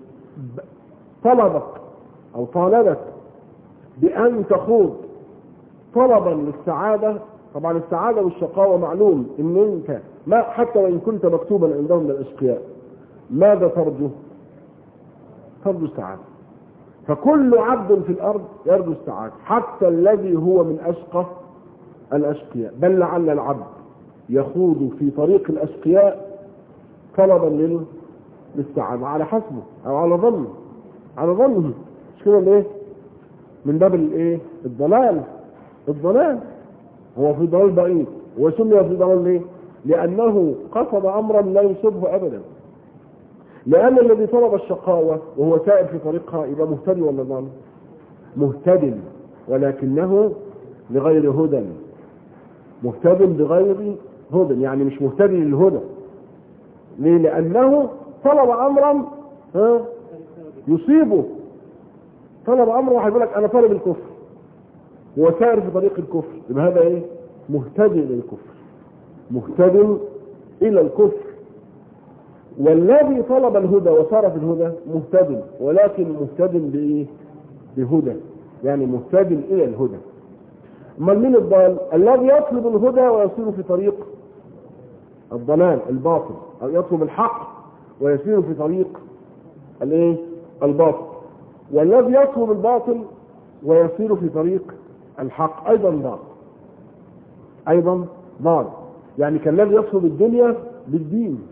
طالبك بأن تخوض طلبا للسعادة. طبعا السعادة والشقاوة معلوم ان انت حتى وان كنت مكتوبا عندهم من الاشقياء ماذا ترجو؟ ترجو السعادة. فكل عبد في الارض يرجو السعادة، حتى الذي هو من اشقى الاشقياء، بل لعل العبد يخوض في طريق الاشقياء طلبا للسعادة على حسبه او على ظنه. مش كده ليه؟ من باب الضلال هو في ضلال بعيد. وسمي في ضلال ليه؟ لأنه قصد أمرا لا يصيبه أبدا. لأن الذي طلب الشقاوة وهو سائر في طريقها يبقى مهتدي ولا ضال؟ مهتدي، ولكنه بغير هدى. مهتدي بغير هدى، يعني مش مهتدي للهدى. ليه؟ لأنه طلب أمرا يصيبه. طلب أمره وهيقول لك أنا طالب الكفر، هو سائر في طريق الكفر، يبقى هذا مهتدي للكفر، مهتدي إلى الكفر. والذي طلب الهدى وصار في الهدى مهتدي، ولكن مهتدي بهدى، يعني مهتدي إلى الهدى. أما من الضال الذي يطلب الهدى ويصير في طريق الضلال الباطل، أو يطلب الحق ويسير في طريق الباطل. والذي يطلب الباطل ويسير في طريق الحق أيضا ضال. يعني كالذي يطلب الدنيا بالدين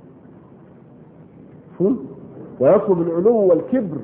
ويطلب العلو والكبر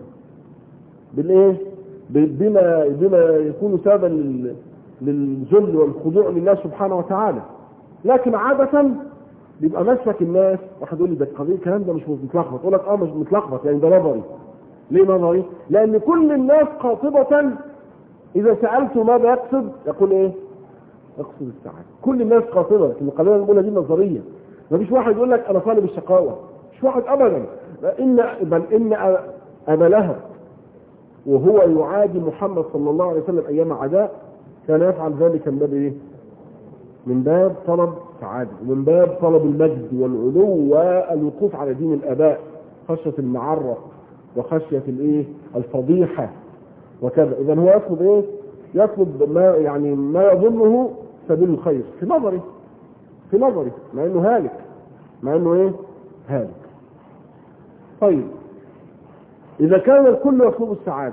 بما يكون سببا للذل والخضوع لله سبحانه وتعالى. لكن عادة بيبقى مسلك الناس. واحد يقول لي ده القضيه الكلام ده مش متلخبط، اقول لك مش متلخبط، يعني ده نظري. ليه نظري؟ لان كل الناس قاطبة اذا سألته ماذا يقصد يقول يقصد السعادة. كل الناس قاطبة، لكن القضيه اللي بنقولها دي نظريه. ما فيش واحد يقول لك انا طالب الشقاوة، مش واحد ابدا. بل ان ابا لهب وهو يعادي محمد صلى الله عليه وسلم ايام عداء كان يفعل ذلك من باب من باب طلب السعادة، ومن باب طلب المجد والعلو والوقوف على دين الاباء، خشية المعرة وخشية الفضيحة وكذا. اذا هو يطلب يطلب ما يظنه سبيل الخير في نظري مع انه هالك. طيب اذا كان الكل يطلب السعادة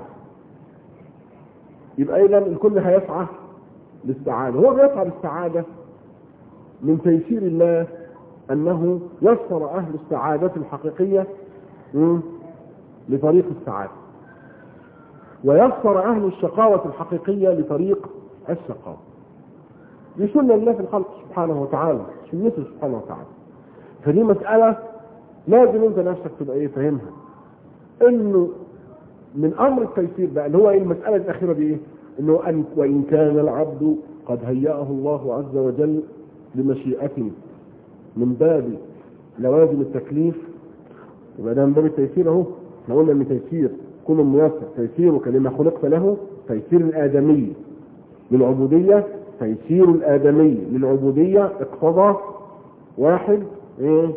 يبقى اذا الكل هيسعى للسعادة. هو بيسعى للسعادة من تيسير الله، انه يسر اهل السعادة الحقيقية لطريق السعادة، ويسر اهل الشقاوة الحقيقية لطريق الشقاوة. دي سنة الله في الخلق سبحانه وتعالى، سنته سبحانه وتعالى. فدي مسألة لازم انت نفسك تبقى فاهمها، انه من أمر التيسير بقى اللي هو المسألة الأخيرة دي إيه؟ إنه وإن كان العبد قد هيأه الله عز وجل لمشيئته من باب لوازم التكليف، يبقى ده من باب التيسير أهو. احنا قلنا إن تيسير كل ميسر تيسيرك لما خلقت له، تيسير الآدمي للعبودية، تيسير الآدمي للعبودية اقتضى واحد إيه؟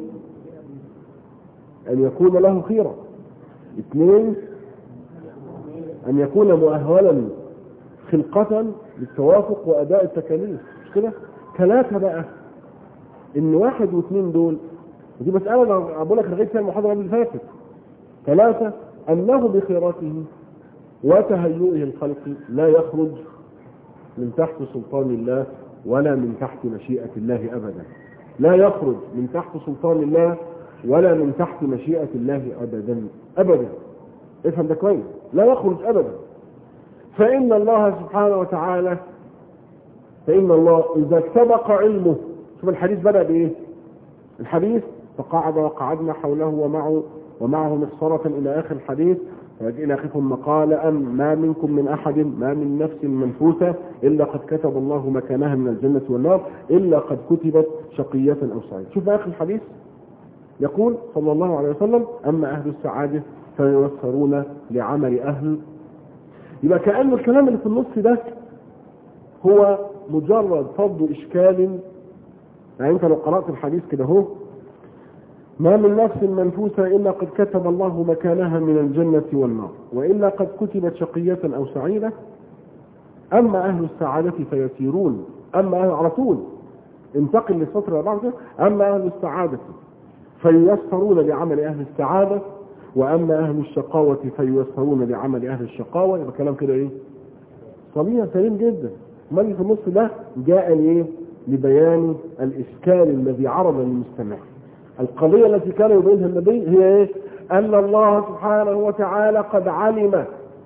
أن يكون له خيرة، اثنين أن يكون مؤهلا خلقة للتوافق وأداء التكاليف، مش كده؟ ثلاثة بقى إن واحد واثنين دول، ودي مسألة أنا بقول لك لغاية فيها المحاضرة اللي فاتت. ثلاثة أنه بخيراته وتهيئه الخلق لا يخرج من تحت سلطان الله ولا من تحت مشيئة الله أبدا، لا يخرج من تحت سلطان الله ولا من تحت مشيئة الله أبدا أبدا. افهم ده كويس، لا يخرج أبدا. فإن الله سبحانه وتعالى، فإن الله إذا سبق علمه، شوف الحديث بدأ بإيه؟ الحديث فقعد وقعدنا حوله ومعه مخصرة إلى آخر الحديث، إلى آخر ثم قال ما منكم من أحد ما من نفس منفوسة إلا قد كتب الله مكانها من الجنة والنار إلا قد كتبت شقية أو سعيدة. شوف آخر الحديث يقول صلى الله عليه وسلم أما أهل السعادة فيوفرون لعمل أهل. يبقى كأن الكلام اللي في النص ده هو مجرد فض إشكال. يعني أنت لو قرأت الحديث كده هو ما من نفس منفوسة إلا قد كتب الله مكانها من الجنة والنار وإلا قد كتبت شقية أو سعيدة. أما أهل السعادة فيسيرون، أما أهل على طول انتقل للسطر بعده، أما أهل السعادة فييسرون لعمل أهل السعادة وأما أهل الشقاوة فييسرون لعمل أهل الشقاوة. يبقى كلام كده إيه؟ صميم سليم جدا. ما في النص ده جاء لإيه؟ لبيان الإشكال الذي عرض للمستمع. القضية التي كان يبينها النبي هي إيه؟ أن الله سبحانه وتعالى قد علم،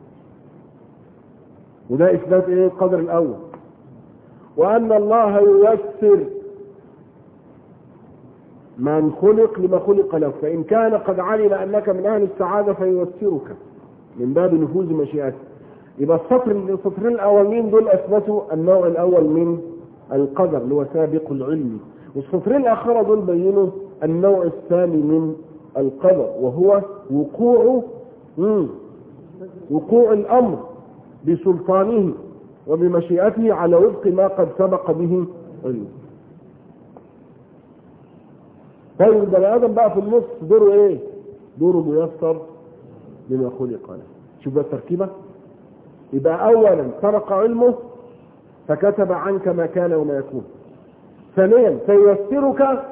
وده إثبات إيه؟ القدر الأول. وأن الله ييسر من خلق لما خلق له، فإن كان قد علم أنك من أهل السعادة فييسرك من باب نفوذ مشيئته. يبقى السطرين الأولين دول أثبتوا النوع الأول من القدر اللي هو سابق العلم، والسطرين الآخرة دول بينوا النوع الثاني من القدر وهو وقوع الأمر بسلطانه وبمشيئته على وفق ما قد سبق به علمه. طيب البني آدم بقى في النص دوره ايه؟ دوره ميسر لما خلق له. شوف بقى التركيبة. يبقى أولا سبق علمه فكتب عنك ما كان وما يكون. ثانيا سييسرك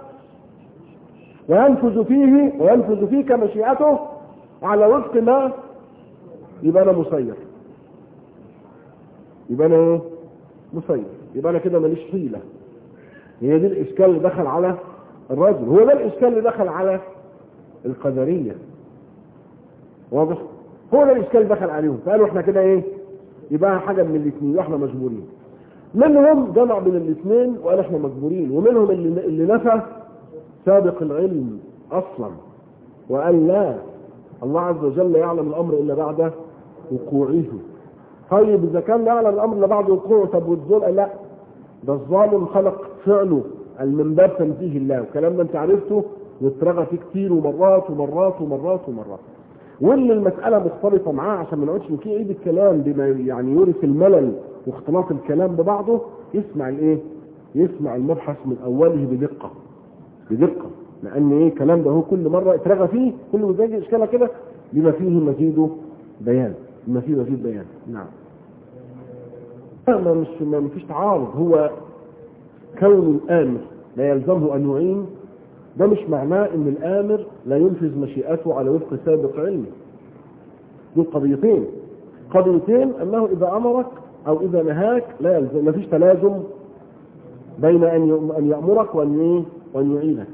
وينفذ فيك مشيئته على وفق ما، يبقى أنا مسير. يبقى أنا ايه؟ مسير. يبقى أنا كده ماليش حيلة. هي دي الإشكال اللي دخل على الرجل، هو ده الإشكال اللي دخل على القدرية. واضح؟ هو ده الإشكال اللي دخل عليهم، فقالوا احنا كده ايه؟ يبقى حاجة من الاثنين واحنا مجبورين. منهم جمع بين الاثنين وقال احنا مجبورين، ومنهم اللي نفى سابق العلم اصلا وقال لا، الله عز وجل يعلم الامر الا بعد وقوعه. طيب اذا كان يعلم الامر الا بعد وقوعه، طب والظلم قال لا، ده الظالم خلق فعله من باب تنزيه الله، والكلام ده انت عرفته واترغى فيه كتير ومرات ومرات ومرات ومرات. واللي المسألة مختلطة معاه عشان ما نقعدش نكيع عيد الكلام بما يعني يورث الملل واختلاط الكلام ببعضه، يسمع الايه؟ يسمع المبحث من اوله بدقة لان ايه الكلام ده هو كل مرة اترغى فيه كل مزاج اشكالها كده بما فيه مزيد بيان. نعم. ما فيش تعارض. هو كون الآمر لا يلزمه أن يعين، ده مش معناه ان الآمر لا ينفذ مشيئته على وفق سابق علمه. دول قضيتين انه اذا امرك او اذا نهاك لا يلزم، ما فيش تلازم بين ان يأمرك وان يعينك.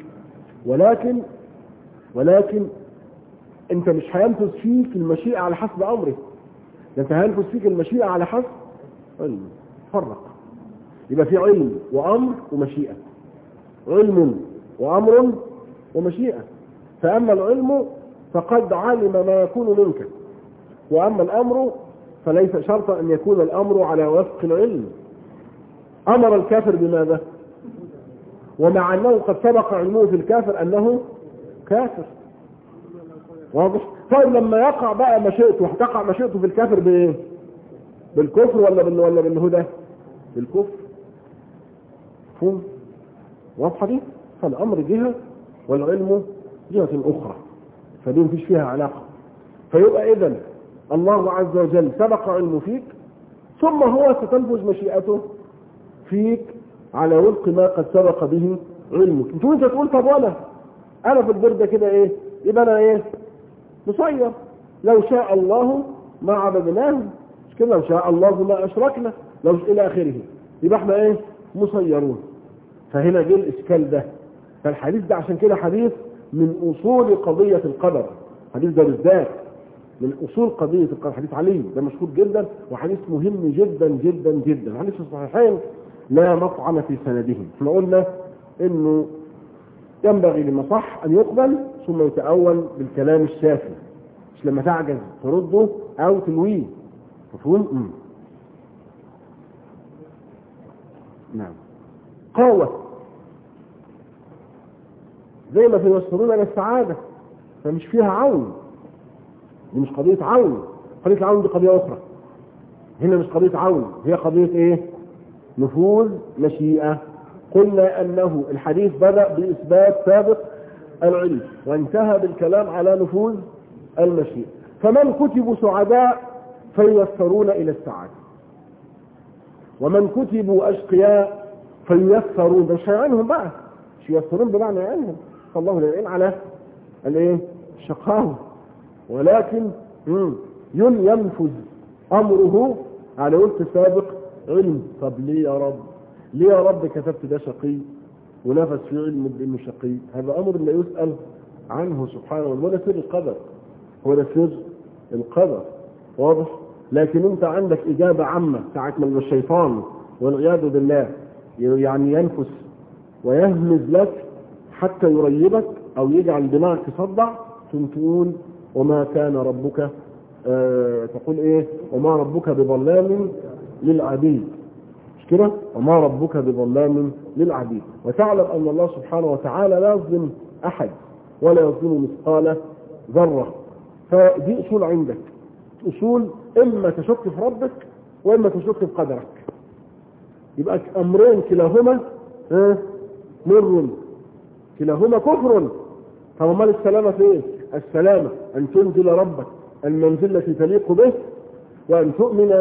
ولكن انت مش هينفذ فيك المشيئة على حسب امره، انت هينفذ فيك المشيئة على حسب علمه. فرق. يبقى في علم وامر ومشيئة، علم وأمر ومشيئة. فأما العلم فقد علم ما يكون منك وأما الأمر فليس شرطا أن يكون الأمر على وفق العلم. أمر الكافر بماذا؟ ومع أنه قد سبق علمه في الكافر أنه كافر. واضح؟ طيب لما يقع بقى مشيئته، هتقع مشيئته في الكافر بإيه؟ بالكفر ولا بالهدى؟ بالكفر. فهم؟ واضحة دي؟ فالأمر جهة والعلم جهة أخرى، فدي مفيش فيها علاقة. فيبقى إذن الله عز وجل سبق علمه فيك، ثم هو ستنفذ مشيئته فيك على وفق ما قد سبق به علمك. انت تقول طب انا في البردة كده ايه؟ يبقى انا ايه؟ مسير. لو شاء الله ما عبدناه، مش كده؟ لو شاء الله ما اشركنا، لو الى اخره، يبقى احنا ايه؟ مسيرون. فهنا جه الاشكال ده. فالحديث ده عشان كده حديث من اصول قضية القدر. الحديث ده بالذات من اصول قضية القدر. حديث علي ده مشهور جدا وحديث مهم جدا جدا جدا. الحديث في الصحيحين لا مطعن في سندهم. احنا قلنا انه ينبغي لما صح ان يقبل ثم يتأول بالكلام الشافي، مش لما تعجز ترده او تلويه. مفهوم؟ نعم. قوة زي ما يوصلون الى السعادة، فمش فيها عون. دي مش قضية عون. قضية العون دي قضية اخرى. هنا مش قضية عون، هي قضية ايه؟ نفوذ مشيئة. قلنا أنه الحديث بدأ بإثبات سابق العلم وانتهى بالكلام على نفوذ المشيئة. فمن كتبوا سعداء فييسرون إلى السعادة، ومن كتبوا أشقياء فييسرون. ده مش هيعينهم بقى، مش ييسرون بمعنى يعينهم، فالله لا يعين على الايه؟ الشقاوة، ولكن ينفذ أمره على وفق سابق علم. طب ليه يا رب؟ ليه يا رب كتبت ده شقي ونفذ في علم بانه شقي؟ هذا امر لا يسأل عنه سبحانه وتعالى. وده سر القدر، هو ده سر القدر. واضح؟ لكن انت عندك اجابة عامة ساعة ما الشيطان والعياذ بالله يعني ينفس ويهمز لك حتى يريبك او يجعل دماغك تصدع، ثم تقول وما كان ربك تقول ايه؟ وما ربك بظلام للعبيد. مش كده؟ وما ربك بظلام للعبيد. وتعلم ان الله سبحانه وتعالى لا يظلم احد ولا يظلم مثقال ذره. فدي اصول عندك، اصول اما تشك في ربك واما تشك في قدرك. يبقى امرين كلاهما مر، كلاهما كفر. طب امال السلامه فين؟ السلامه ان تنزل ربك المنزل التي تليق به، وان تؤمن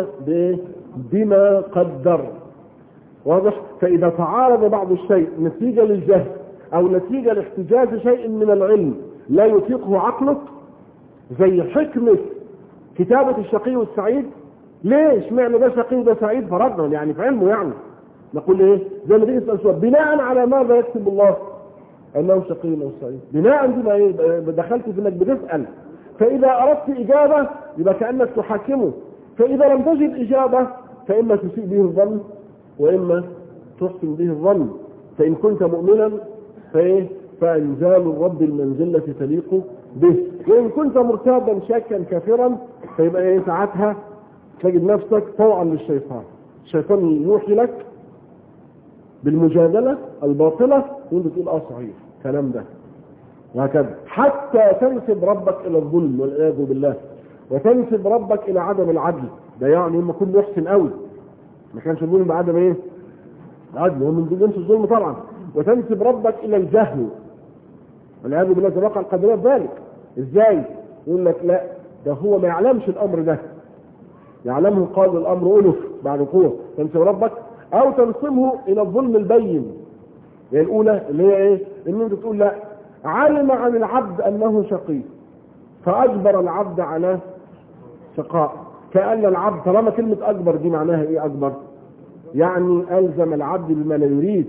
بما قدر. واضح؟ فاذا تعارض بعض الشيء نتيجه للجهل او نتيجه لاحتجاز شيء من العلم لا يطيقه عقلك، زي حكمه كتابه الشقي والسعيد، ليش معنى ده شقي وده سعيد؟ فرضنا يعني في علمه، يعني نقول ايه؟ زي ما تيجي تسال سؤال بناء على ماذا يكتب الله انه شقي او سعيد؟ بناء بما ايه؟ دخلت في انك بتسال. فاذا اردت اجابه يبقى كانك تحاكمه، فاذا لم تجد اجابه فاما تسيء به الظن واما تحسن به الظن. فان كنت مؤمنا فايه؟ فانزال الرب المنزله تليق به. وان كنت مرتابا شاكا كافرا فيبقى ايه؟ ساعتها تجد نفسك طوعا للشيطان. الشيطان يوحي لك بالمجادله الباطله وانت تقول صحيح كلام ده، وهكذا حتى تنسب ربك الى الظلم والعياذ بالله، وتنسب ربك الى عدم العدل. ده يعني هم كله يحسن قوي، ما كانش الظلم بعدم ايه؟ عدل، هو من جنس الظلم طبعا. وتنسب ربك الى الجهل والعياذ بالله، تبقى القدريه ذلك. ازاي؟ يقول لك لا ده هو ما يعلمش الامر ده، يعلمه قال الامر الف بعد قوه. تنسب ربك او تنسبه الى الظلم البين. يعني الاولى اللي هي ايه؟ ان انت تقول لا علم عن العبد انه شقي فاجبر العبد على شقاء، كأن العبد طالما كلمة اجبر دي معناها ايه؟ اجبر يعني الزم العبد بما لا يريد.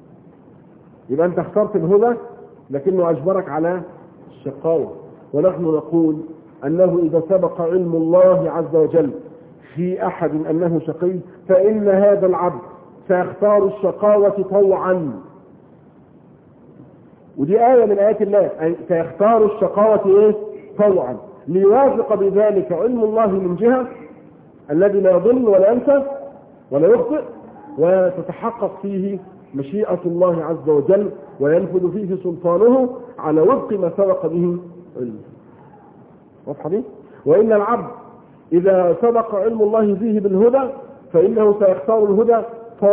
يبقى انت اخترت الهدى لكنه اجبرك على الشقاوة. ونحن نقول انه اذا سبق علم الله عز وجل في احد انه شقي فان هذا العبد سيختار الشقاوة طوعا. ودي آية من آيات الله، سيختار الشقاوة ايه؟ طوعا. ليوافق بذلك علم الله من جهة الذي لا يضل ولا ينسى ولا يخطئ، وتتحقق فيه مشيئة الله عز وجل وينفذ فيه سلطانه على وفق ما سبق به علمه. واضح دي؟ وإن العبد إذا سبق علم الله فيه بالهدى فإنه سيختار الهدى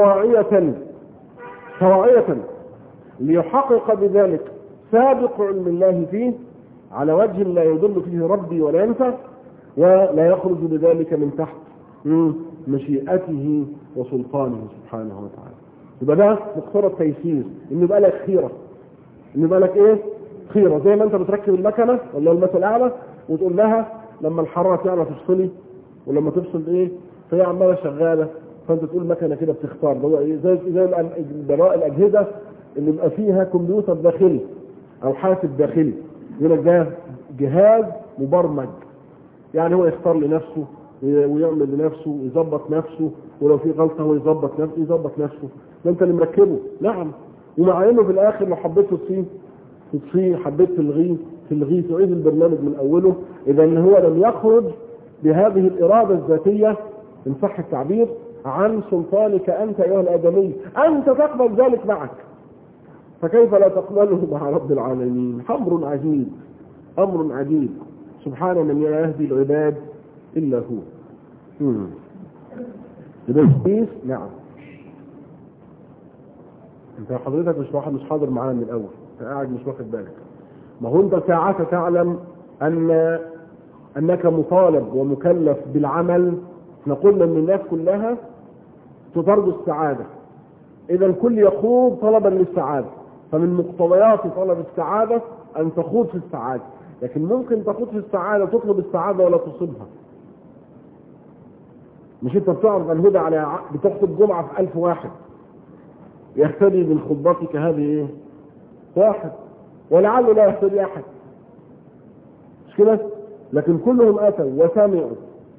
طواعية ليحقق بذلك سابق علم الله فيه على وجه لا يضل فيه ربي ولا ينفع، ولا يخرج بذلك من تحت مشيئته وسلطانه سبحانه وتعالى. يبقى ده مقتضى التيسير، انه يبقى لك خيره، انه يبقى لك ايه؟ خيره، زي ما انت بتركب المكنه والله المثل الاعلى وتقول لها لما الحراره تعلى تفصلي، ولما تفصل ايه فهي عماله شغاله، فانت تقول مكنه كده بتختار. ده هو ايه؟ زي الاجهزه اللي بيبقى فيها كمبيوتر داخلي او حاسب داخلي، يقول لك ده جهاز مبرمج، يعني هو يختار لنفسه ويعمل لنفسه ويظبط نفسه، ولو في غلطه هو يظبط نفسه. ده انت اللي مركبه. نعم. ومع انه في الاخر لو حبيت تطفيه، حبيت تلغيه تعيد البرنامج من اوله، اذا ان هو لم يخرج بهذه الاراده الذاتيه ان صح التعبير عن سلطانك انت ايها الادمي، انت تقبل ذلك معك، فكيف لا تقبله مع رب العالمين؟ امر عجيب سبحان من لا يهدي العباد الا هو. نعم. انت حضرتك مش حاضر معانا من الاول، انت قاعد مش واخد بالك. ما هو انت ساعات تعلم انك مطالب ومكلف بالعمل. احنا قلنا ان الناس كلها تطرد السعاده، اذا الكل يخوض طلبا للسعاده، فمن مقتضيات طلب السعاده ان تخوض في السعاده، لكن ممكن تخوض في السعاده تطلب السعاده ولا تصيبها. مش انت بتعرض الهدى على بتخطب جمعه في 1000 واحد، يهتدي من خطبتك هذه ايه؟ واحد، ولعله لا يهتدي احد، مش كده؟ لكن كلهم اتوا وسمعوا،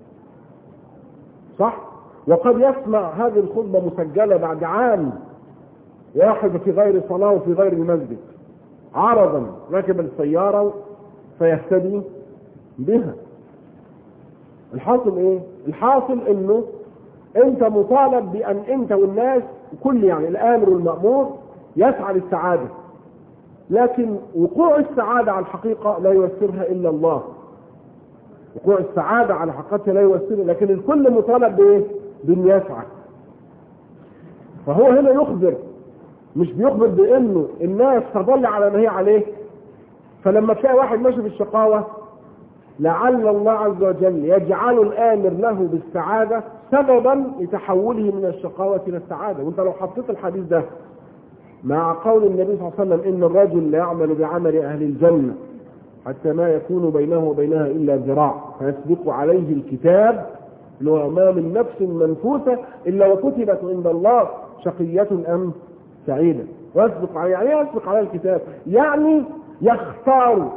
صح؟ وقد يسمع هذه الخطبه مسجله بعد عام، واحد في غير صلاه وفي غير المسجد عرضا ركب السياره فيهتدي بها. الحاصل ايه؟ الحاصل انه انت مطالب بان انت والناس كل يعني الامر والمأمور يسعى للسعاده، لكن وقوع السعاده على الحقيقه لا ييسرها الا الله. وقوع السعاده على حقيقتها لا ييسرها، لكن الكل مطالب بايه؟ بان يسعى. فهو هنا يخبر، مش بيخبر بانه الناس تظل على ما هي عليه. فلما تلاقي واحد ماشي في الشقاوه لعل الله عز وجل يجعل الآمر له بالسعادة سببا لتحوله من الشقاوة إلى السعادة. وانت لو حطيت الحديث ده مع قول النبي صلى الله عليه وسلم إن الرجل لا يعمل بعمل أهل الجنة حتى ما يكون بينه وبينها إلا ذراع فيسبق عليه الكتاب، لو ما من نفس منفوسة إلا وكتبت عند الله شقية أم سعيدة. ويسبق عليه، يعني يسبق عليه الكتاب، يعني يختار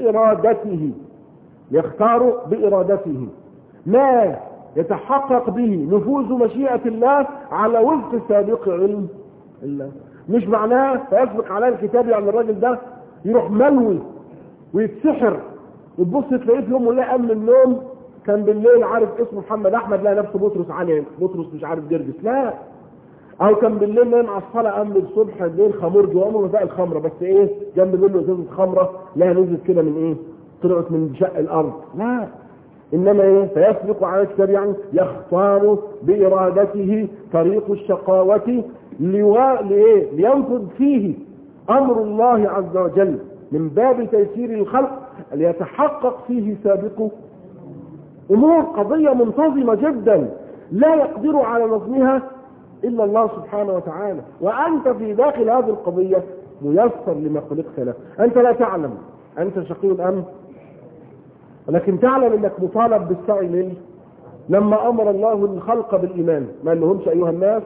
بإرادته ما يتحقق به نفوذ مشيئة الله على وفق سابق علم الله. مش معناه فيسبق على الكتاب يعني الراجل ده يروح ملوي ويتسحر وتبص تلاقيه في يوم ولا قام من النوم كان بالليل عارف اسمه محمد احمد، لا نفسه بطرس علي، بطرس مش عارف جرجس، لا. او كان بالليل نام على الصلاه قام الصبح الليل خمر جوامه وزق الخمره، بس ايه جنب منه ازازه خمره لا نزلت كده من ايه؟ طلعت من شق الارض، لا. انما ايه؟ فيسبق على الكتاب يعني يختار بارادته طريق الشقاوه لينفذ فيه امر الله عز وجل من باب تيسير الخلق ليتحقق فيه سابق امور قضيه منتظمه جدا لا يقدر على نظمها الا الله سبحانه وتعالى، وانت في داخل هذه القضيه ميسر لما خلقت له. انت لا تعلم انت شقي ام، ولكن تعلم انك مطالب بالسعي ليه؟ لما امر الله الخلق بالايمان ما لهمش ايها الناس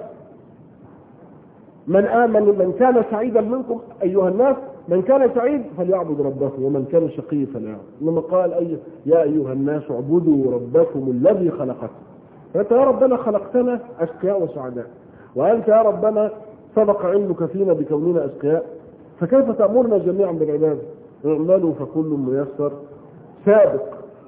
من امن من كان سعيدا منكم ايها الناس من كان سعيد فليعبد ربه ومن كان شقي فلا يعبد. لما قال يا ايها الناس اعبدوا ربكم الذي خلقكم. فانت يا ربنا خلقتنا اشقياء وسعداء، وانت يا ربنا سبق علمك فينا بكوننا اشقياء، فكيف تامرنا جميعا بالعباده؟ اعملوا فكل ميسر سابق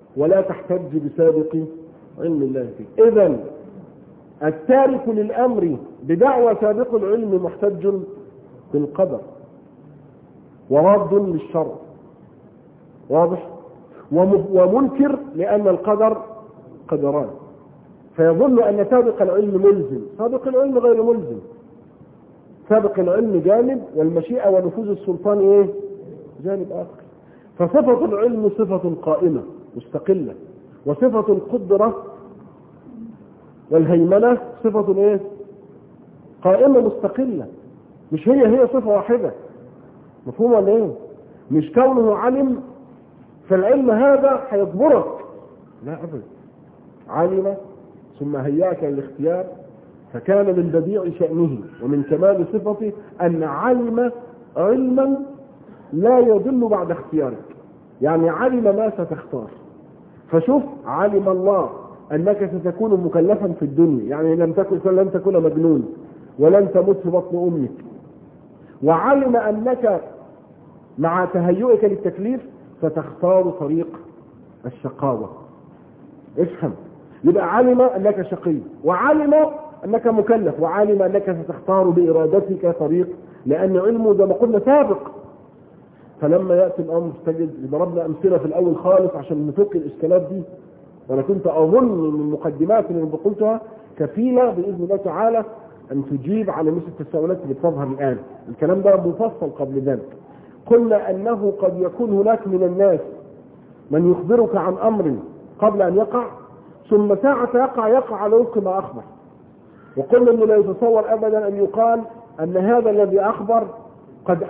ولا تحتج بسابق علم الله فيه. إذن التارك للأمر بدعوى سابق العلم محتج بالقدر وراد للشرع، واضح؟ ومنكر لأن القدر قدران، فيظن أن سابق العلم ملزم. سابق العلم غير ملزم. سابق العلم جانب، والمشيئة ونفوذ السلطان ايه؟ جانب آخر. فصفة العلم صفة قائمة مستقلة، وصفة القدرة والهيمنة صفة ايه؟ قائمة مستقلة، مش هي صفة واحدة. مفهوم ولا ايه؟ مش كونه علم فالعلم هذا هيجبرك، لا أبدا. علم ثم هياك الاختيار، فكان من بديع شأنه ومن كمال صفته أن علم علما لا يضل بعد اختيارك، يعني علم ما ستختار. فشوف، علم الله أنك ستكون مكلفا في الدنيا، يعني لن تكون مجنون ولن تموت في بطن أمك، وعلم أنك مع تهيئك للتكليف ستختار طريق الشقاوة. افهم، يبقى علم أنك شقي، وعلم أنك مكلف، وعلم أنك ستختار بإرادتك طريق، لأن علمه زي ما قلنا سابق. فلما يأتي الأمر تجد، ضربنا أمثلة في الأول خالص عشان نفك الإشكالات دي، وأنا كنت أظن من المقدمات اللي قلتها كفيلة بإذن الله تعالى أن تجيب على مثل التساؤلات اللي بتظهر الآن. الكلام ده مفصل قبل ذلك. قلنا أنه قد يكون هناك من الناس من يخبرك عن أمر قبل أن يقع، ثم ساعة يقع على وفق ما أخبر. وقلنا أنه لا يتصور أبدا أن يقال أن هذا الذي أخبر قد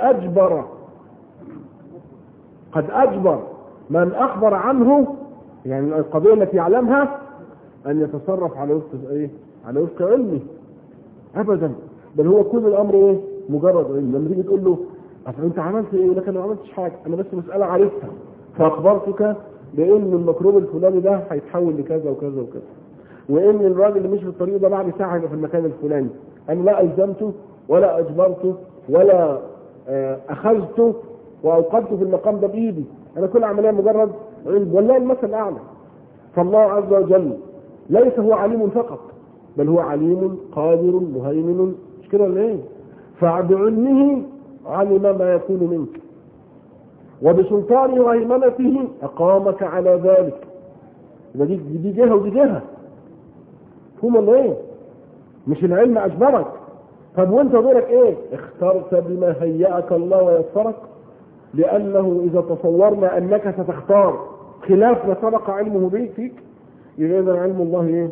أجبر من أخبر عنه، يعني القضية التي يعلمها، أن يتصرف على وفق إيه؟ على وفق علمه أبدا. بل هو كل الأمر إيه؟ مجرد علم. لما تيجي تقول له أنت عملت إيه؟ لكن أنا ما عملتش حاجة، أنا بس مسألة عرفتها فأخبرتك بأن الميكروب الفلاني ده هيتحول لكذا وكذا وكذا، وإن الراجل اللي مش في الطريق ده بعد ساعة هيبقى في المكان الفلاني. أنا لا ألزمته ولا أجبرته ولا أخذته وأوقفته في المقام ده بإيدي، أنا كل عملية مجرد علم. والله المثل الأعلى. فالله عز وجل ليس هو عليم فقط، بل هو عليم قادر مهيمن، مش كده ولا إيه؟ فبعلمه علم ما يكون منك، وبسلطان وهيمنته أقامك على ذلك. دي جهة ودي جهة. هم ولا إيه؟ مش العلم أجبرك. طب وانت دورك إيه؟ اخترت بما هيأك الله ويسرك، لأنه إذا تصورنا أنك ستختار خلاف ما سبق علمه به فيك، إذا علم الله إيه؟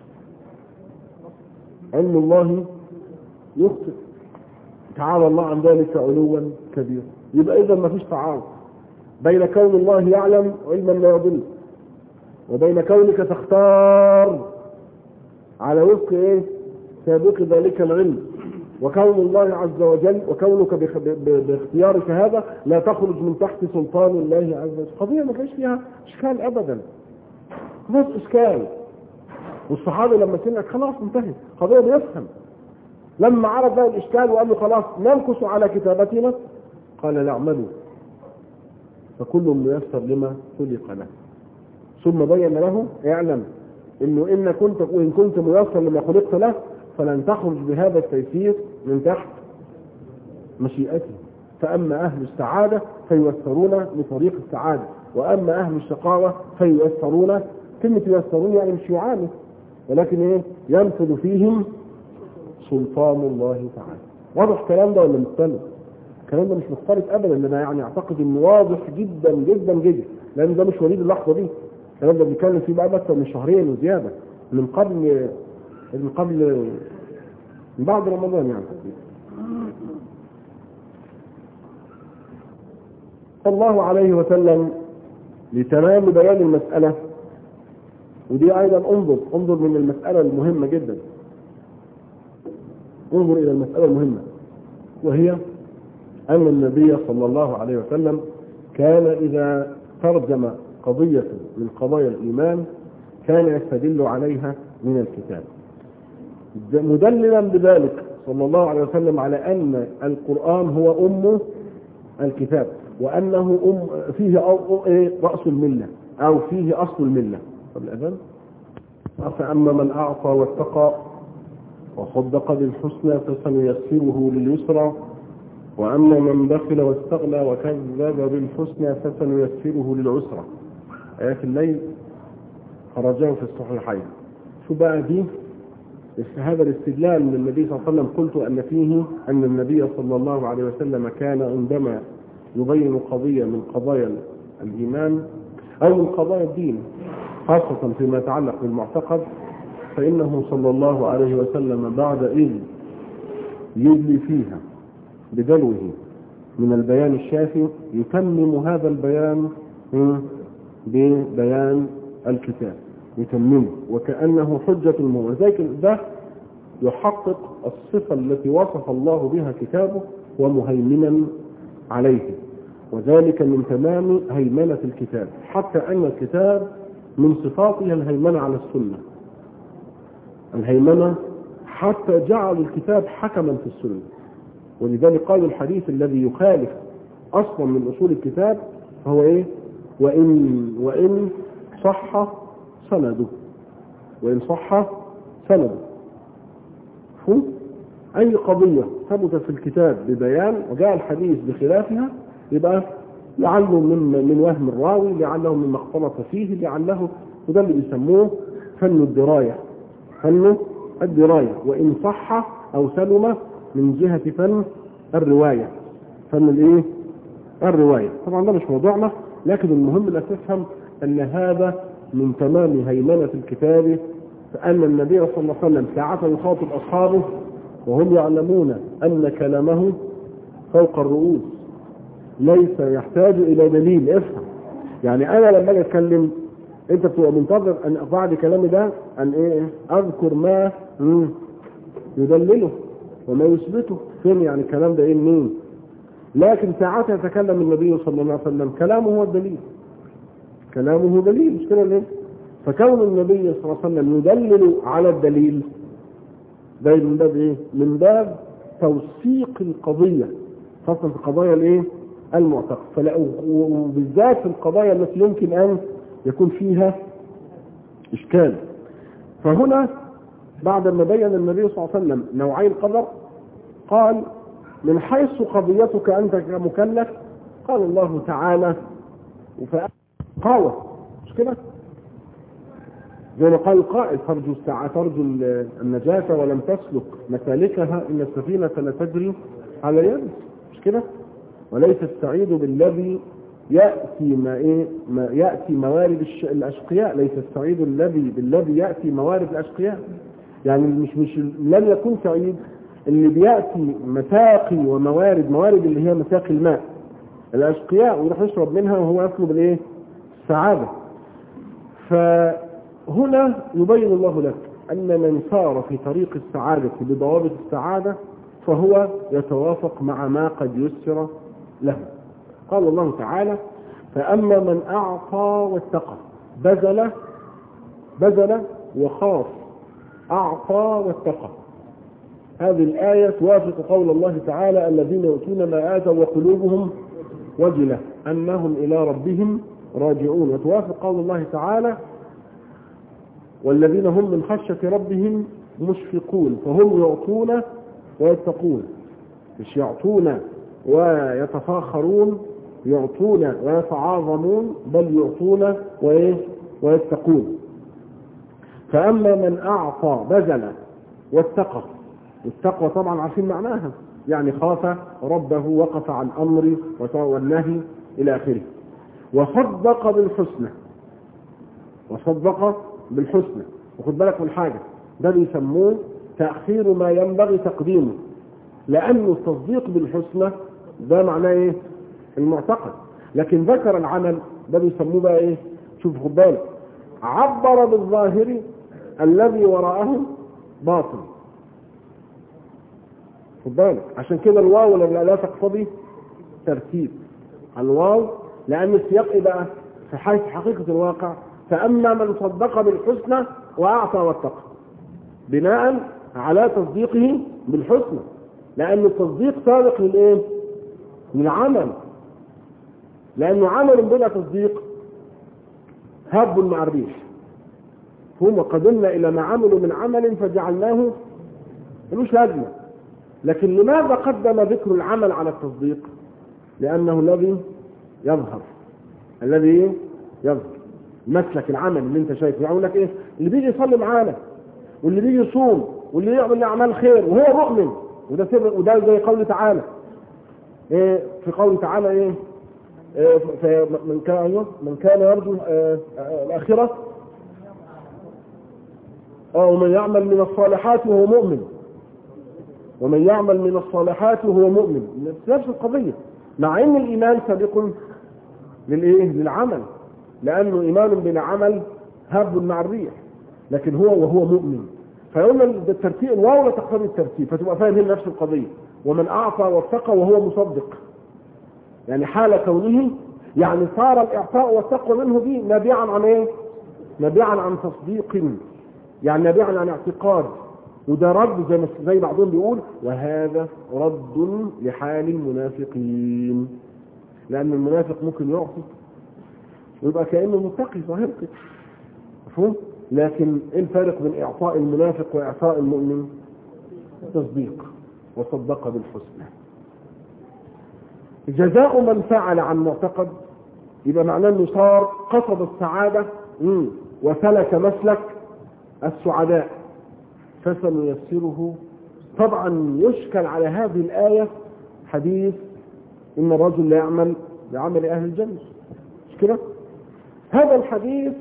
علم الله يخطئ. تعالى الله عن ذلك علوا كبيرا. يبقى إذا ما فيش تعارض بين كون الله يعلم علما لا يضل، وبين كونك تختار على وفق إيه؟ سابق ذلك العلم. وكون الله عز وجل وكونك باختيارك هذا لا تخرج من تحت سلطان الله عز وجل. قضية ما فيش فيها إشكال أبدا، ما فيش إشكال. والصحابة لما سمعت خلاص انتهت قضية بيفهم. لما عرف بقى الإشكال وقال له خلاص ننكس على كتابتنا، قال لا اعملوا فكل ميسر لما خلق له. ثم بين له اعلم انه وإن كنت ميسر لما خلقت له فلن تخرج بهذا التيسير من تحت مشيئته. فأما أهل السعادة فييسرون لطريق السعادة، وأما أهل الشقاوة فييسرون. كلمة ييسرون يعني مش يعانوا، ولكن إيه؟ ينفذ فيهم سلطان الله تعالى. واضح الكلام ده ولا مختلف؟ الكلام ده مش مختلف أبدا. أنا يعني أعتقد إنه واضح جدا جدا جدا، لأن ده مش وليد اللحظة دي. الكلام ده بنتكلم فيه بقى أكثر من شهرين وزيادة، من بعد رمضان يعني. الله عليه وسلم لتمام بيان المسألة، ودي أيضا انظر من المسألة المهمة جدا، انظر إلى المسألة المهمة، وهي أن النبي صلى الله عليه وسلم كان إذا ترجم قضية من قضايا الإيمان كان يستدل عليها من الكتاب، مدللا بذلك صلى الله عليه وسلم على أن القرآن هو أم الكتاب، وأنه فيه رأس الملة، أو فيه أصل الملة. طب الأذان فأما من أعطى واتقى وصدق بالحسنى فسنيسره لليسرى وأما من بخل واستغنى وكذب بالحسنى فسنيسره للعسرى. آيات الليل خرجاه في الصحيحين. شو بقى دي؟ هذا الاستدلال من النبي صلى الله عليه وسلم قلت أن فيه أن النبي صلى الله عليه وسلم كان عندما يبين قضية من قضايا الإيمان أو من قضايا الدين خاصة فيما يتعلق بالمعتقد، فإنه صلى الله عليه وسلم بعد إذ يدلي فيها بدلوه من البيان الشافي يتمم هذا البيان ببيان الكتاب، يتممه وكأنه حجة المؤمن. ذلك ده يحقق الصفة التي وصف الله بها كتابه ومهيمنا عليه، وذلك من تمام هيمنة الكتاب، حتى أن الكتاب من صفاته الهيمنة على السنة. الهيمنة حتى جعل الكتاب حكما في السنة، ولذلك قال الحديث الذي يخالف أصلا من أصول الكتاب فهو إيه؟ وإن صح سنده، وإن صح سنده. أي قضية ثبت في الكتاب ببيان وجاء الحديث بخلافها يبقى لعله من وهم الراوي، لعله مما اختلط فيه، لعله، وده اللي بيسموه فن الدراية. فن الدراية وإن صح أو سلم من جهة فن الرواية. فن الايه؟ الرواية. طبعا ده مش موضوعنا، لكن المهم انك تفهم ان هذا من تمام هيمنة الكتاب، فأن النبي صلى الله عليه وسلم ساعة يخاطب أصحابه وهم يعلمون أن كلامه فوق الرؤوس ليس يحتاج إلى دليل. افهم، يعني أنا لما أجي أتكلم أنت بتبقى منتظر أن بعد كلامي ده أن إيه؟ أذكر ما يدلله وما يثبته. فين يعني الكلام ده إيه منين؟ لكن ساعتها يتكلم النبي صلى الله عليه وسلم كلامه هو الدليل، كلامه دليل، مش كده ليه؟ فكون النبي صلى الله عليه وسلم يدلل على الدليل ده من باب ايه؟ من باب توثيق القضية، خاصة في القضايا الايه؟ المعتقد، وبالذات في القضايا التي يمكن ان يكون فيها اشكال. فهنا بعد ما بين النبي صلى الله عليه وسلم نوعي القدر قال من حيث قضيتك انت كمكلف، قال الله تعالى قاوة، مش كده؟ زي ما قال القائل ترجو الساعة، ترجو النجاة ولم تسلك مسالكها إن السفينة لتجري على اليابس، مش كده؟ وليس السعيد بالذي يأتي ما يأتي موارد الأشقياء، ليس السعيد بالذي يأتي موارد الأشقياء. يعني مش لن يكون سعيد اللي بيأتي مساقي موارد اللي هي مساقي الماء الأشقياء ويروح يشرب منها وهو يطلب الايه؟ السعادة. فهنا يبين الله لك أن من سار في طريق السعادة بضوابط السعادة فهو يتوافق مع ما قد يسر له. قال الله تعالى فأما من أعطى واتقى، بذل وخاف، أعطى واتقى. هذه الآية توافق قول الله تعالى الذين يؤتون ما آتوا وقلوبهم وجلة أنهم إلى ربهم راجعون، وتوافق قول الله تعالى والذين هم من خشية ربهم مشفقون، فهم يعطون ويتقون، مش يعطون ويتفاخرون، يعطون ويتعاظمون، بل يعطون ويتقون. فأما من أعطى بذل واتقى، والتقوى طبعا عارفين معناها، يعني خاف ربه، وقف عن أمره والنهي إلى آخره، وصدق بالحسنى. وخد بالك من حاجة، ده بيسموه تأخير ما ينبغي تقديمه، لأنه التصديق بالحسنى ده معناه ايه؟ المعتقد، لكن ذكر العمل ده بيسموه بقى ايه؟ شوف خد بالك، عبر بالظاهر الذي وراءه باطل. خد بالك، عشان كده الواو لا تقتضي ترتيب الواو، لأن السياق إيه بقى؟ في حيث حقيقة الواقع فأما من صدق بالحسنى وأعطى واتقى، بناء على تصديقه بالحسنى، لأن التصديق سابق للإيه؟ للعمل، لأنه عمل بلا تصديق هاب مع الريح. هم وقدمنا إلى ما عملوا من عمل فجعلناه ملوش لازمة. لكن لماذا قدم ذكر العمل على التصديق؟ لأنه الذي يظهر، الذي يظهر مسلك العمل اللي انت شايفه. يقول لك ايه؟ اللي بيجي يصلي معانا واللي بيجي يصوم واللي يعمل اعمال خير وهو مؤمن، وده سر، وده زي قوله تعالى ايه في قوله تعالى ايه؟ من كان يرجو الآخرة ومن يعمل من الصالحات وهو مؤمن، ومن يعمل من الصالحات وهو مؤمن، نفس القضية. مع ان الايمان سابق للايه؟ للعمل، لانه ايمان بلا عمل هاب مع الريح، لكن هو وهو مؤمن. فيقولنا الترتيب الواو لا تقتضي الترتيب، فتبقى فاهم هنا نفس القضية. ومن اعطى واتقى وهو مصدق، يعني حال كونه، يعني صار الاعطاء والتقوى منه دي نابعا عن ايه؟ نابعا عن تصديق، يعني نابعا عن اعتقاد. وده رد زي بعضهم بيقول، وهذا رد لحال المنافقين، لأن المنافق ممكن يعطي ويبقى كأنه متقي ظاهر كده، مفهوم؟ لكن ايه الفارق بين إعطاء المنافق وإعطاء المؤمن؟ تصديق، وصدق بالحسنى. جزاء من فعل عن معتقد، يبقى معناه انه صار قصد السعادة وسلك مسلك السعداء، فسنيسره. طبعا يشكل على هذه الآية حديث إن الرجل لا يعمل بعمل أهل الجنة، مش كده؟ هذا الحديث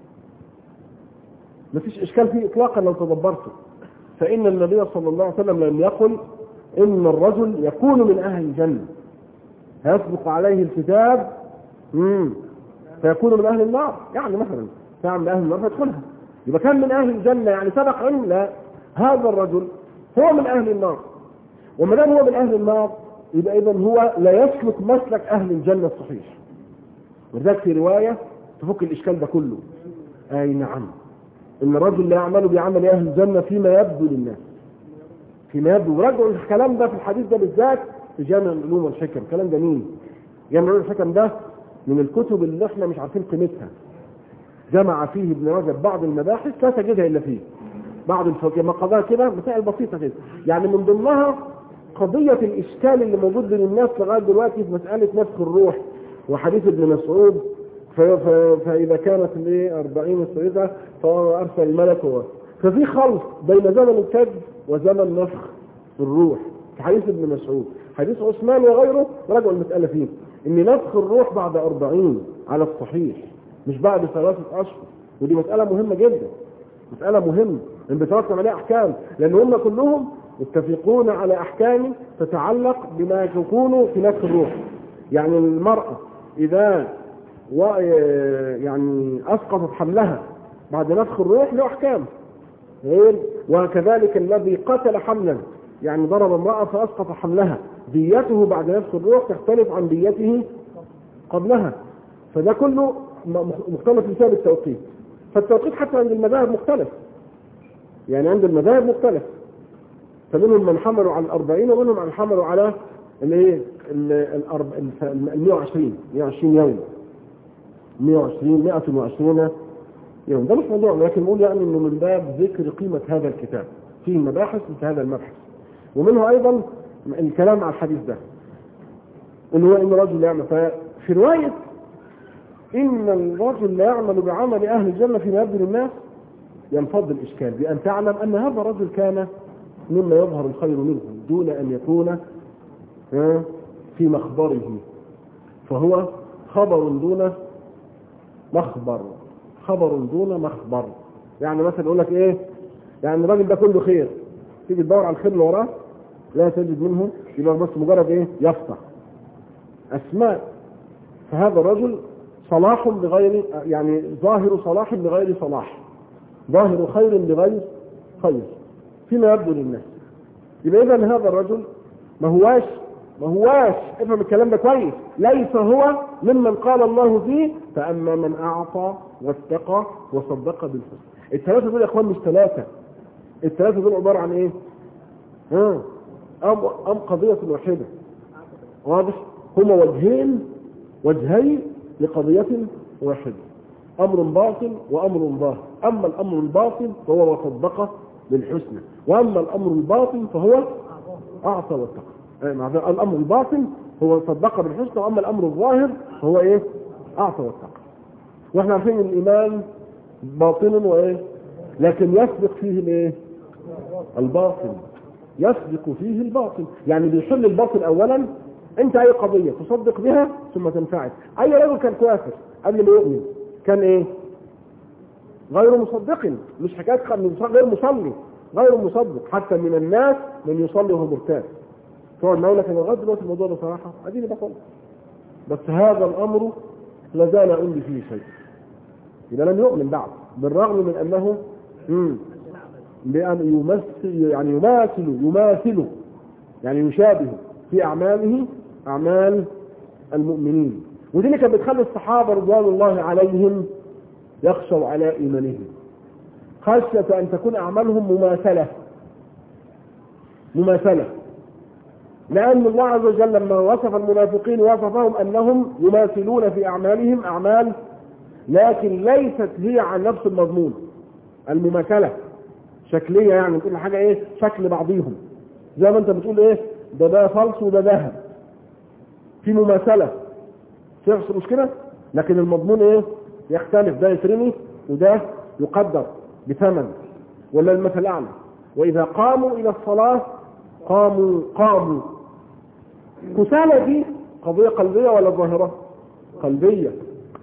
ما فيش إشكال فيه إطلاقا لو تدبرته، فإن النبي صلى الله عليه وسلم لم يقل إن الرجل يكون من أهل الجنة هيسبق عليه الكتاب فيكون من أهل النار، يعني مثلا فيعمل أهل النار فيدخلها، يبقى كان من أهل الجنة، يعني سبق علم. لا، هذا الرجل هو من أهل النار، وما دام هو من أهل النار يبقى إذن هو لا يسلك مسلك أهل الجنة الصحيح. ولذلك في رواية تفك الإشكال ده كله، أي نعم، إن الرجل لا يعمل بعمل أهل الجنة فيما يبدو للناس، فيما يبدو. ورجعوا الكلام ده في الحديث ده بالذات في جامع العلوم والحكم. الكلام ده مين؟ جامع العلوم والحكم ده من الكتب اللي احنا مش عارفين قيمتها. جمع فيه ابن رجب بعض المباحث لا تجدها إلا فيه، بعض ما قضاها كده مسائل بسيطة كده، يعني من ضمنها قضية الإشكال اللي موجود بين الناس لغاية دلوقتي في مسألة نفخ الروح وحديث ابن مسعود، فإذا كانت 40 سنة فأرسل الملك. ففي خلط بين زمن الكذب وزمن نفخ الروح في حديث ابن مسعود. حديث عثمان وغيره رجعوا المسألة فيه إن نفخ الروح بعد 40 على الصحيح، مش بعد 3 أشهر. ودي مسألة مهمة جدا، مسألة مهمة ان بيترتب عليها احكام، لان هم كلهم متفقون على احكام تتعلق بما يكون في نفخ الروح. يعني المرأة اذا يعني اسقطت حملها بعد نفخ الروح له احكام، وكذلك الذي قتل حملا، يعني ضرب امرأة فاسقط حملها، ديته بعد نفخ الروح تختلف عن ديته قبلها. فده كله مختلف بسبب التوقيت. فالتوقيت حتى عند المذاهب مختلف، يعني عند المذاهب مختلف، فمنهم من حملوا على 40 ومنهم من حملوا على ال 120 يوم، 120 يوم. ده مش موضوع، لكن نقول يعني انه من باب ذكر قيمة هذا الكتاب فيه مباحث مثل هذا المبحث. ومنه ايضا الكلام على الحديث ده انه هو ان الرجل يعمل. ففي رواية إن الرجل لا يعمل بعمل أهل الجنة فيما يبدو للناس ينفض الإشكال بأن تعلم أن هذا الرجل كان مما يظهر الخير منه دون أن يكون في مخبره، فهو خبر دون مخبر، خبر دون مخبر. يعني مثلا يقول لك إيه؟ يعني الراجل ده كله خير، تيجي تدور على الخير اللي وراه لا تجد منه، يبقى بس مجرد إيه؟ يفتح أسماء. فهذا الرجل صلاح بغير، يعني ظاهر صلاح بغير صلاح، ظاهر خير بغير خير فيما يبدو للناس. يبقى إذن هذا الرجل ما هواش افهم الكلام ده كويس، ليس هو ممن قال الله فيه فأما من أعطى واتقى وصدق بالحسنى. الثلاثة دول يا اخوان مش ثلاثة، الثلاثة دول عبارة عن ايه؟ أم قضية واحدة، واضح؟ هما وجهين لقضية واحدة. أمر باطن وأمر ظاهر. أما الأمر الباطن فهو وصدق بالحسنى، وأما الأمر الباطن فهو أعطى واتقى. الأمر الباطن هو صدق بالحسنى، وأما الأمر الظاهر هو إيه؟ أعطى واتقى. وإحنا عارفين الإيمان باطن وإيه؟ لكن يسبق فيه الإيه؟ الباطن، يسبق فيه الباطن، يعني بيحل الباطن أولا. أنت أي قضية تصدق بها ثم تنفعل. أي رجل كان كافر قبل ما يؤمن كان إيه؟ غير مصدق، مش حكاية غير مصلي، غير مصدق. حتى من الناس من يصلي وهو مرتاب. طبعا ما لك لغايه دلوقتي الموضوع ده صراحه اديني بقول، بس هذا الامر لا زال عندي فيه شيء. اذا لم يؤمن بعد، بالرغم من انه بأن يماثل يعني يشابه في اعماله اعمال المؤمنين. ودي اللي كانت بتخلي الصحابه رضوان الله عليهم يخشوا على ايمانهم، خشيه ان تكون اعمالهم مماثله. لأن الله عز وجل لما وصف المنافقين وصفهم أنهم يماثلون في أعمالهم أعمال، لكن ليست هي عن نفس المضمون. المماثلة شكلية، يعني كل حاجة إيه؟ شكل بعضيهم، زي ما أنت بتقول إيه؟ ده فلس وده ذهب، في مماثلة تحصل مش كده؟ لكن المضمون إيه؟ يختلف، ده يترمي وده يقدر بثمن. ولا المثل الأعلى، وإذا قاموا إلى الصلاة قاموا. كسالى دي قضية قلبية ولا ظاهرة؟ قلبية،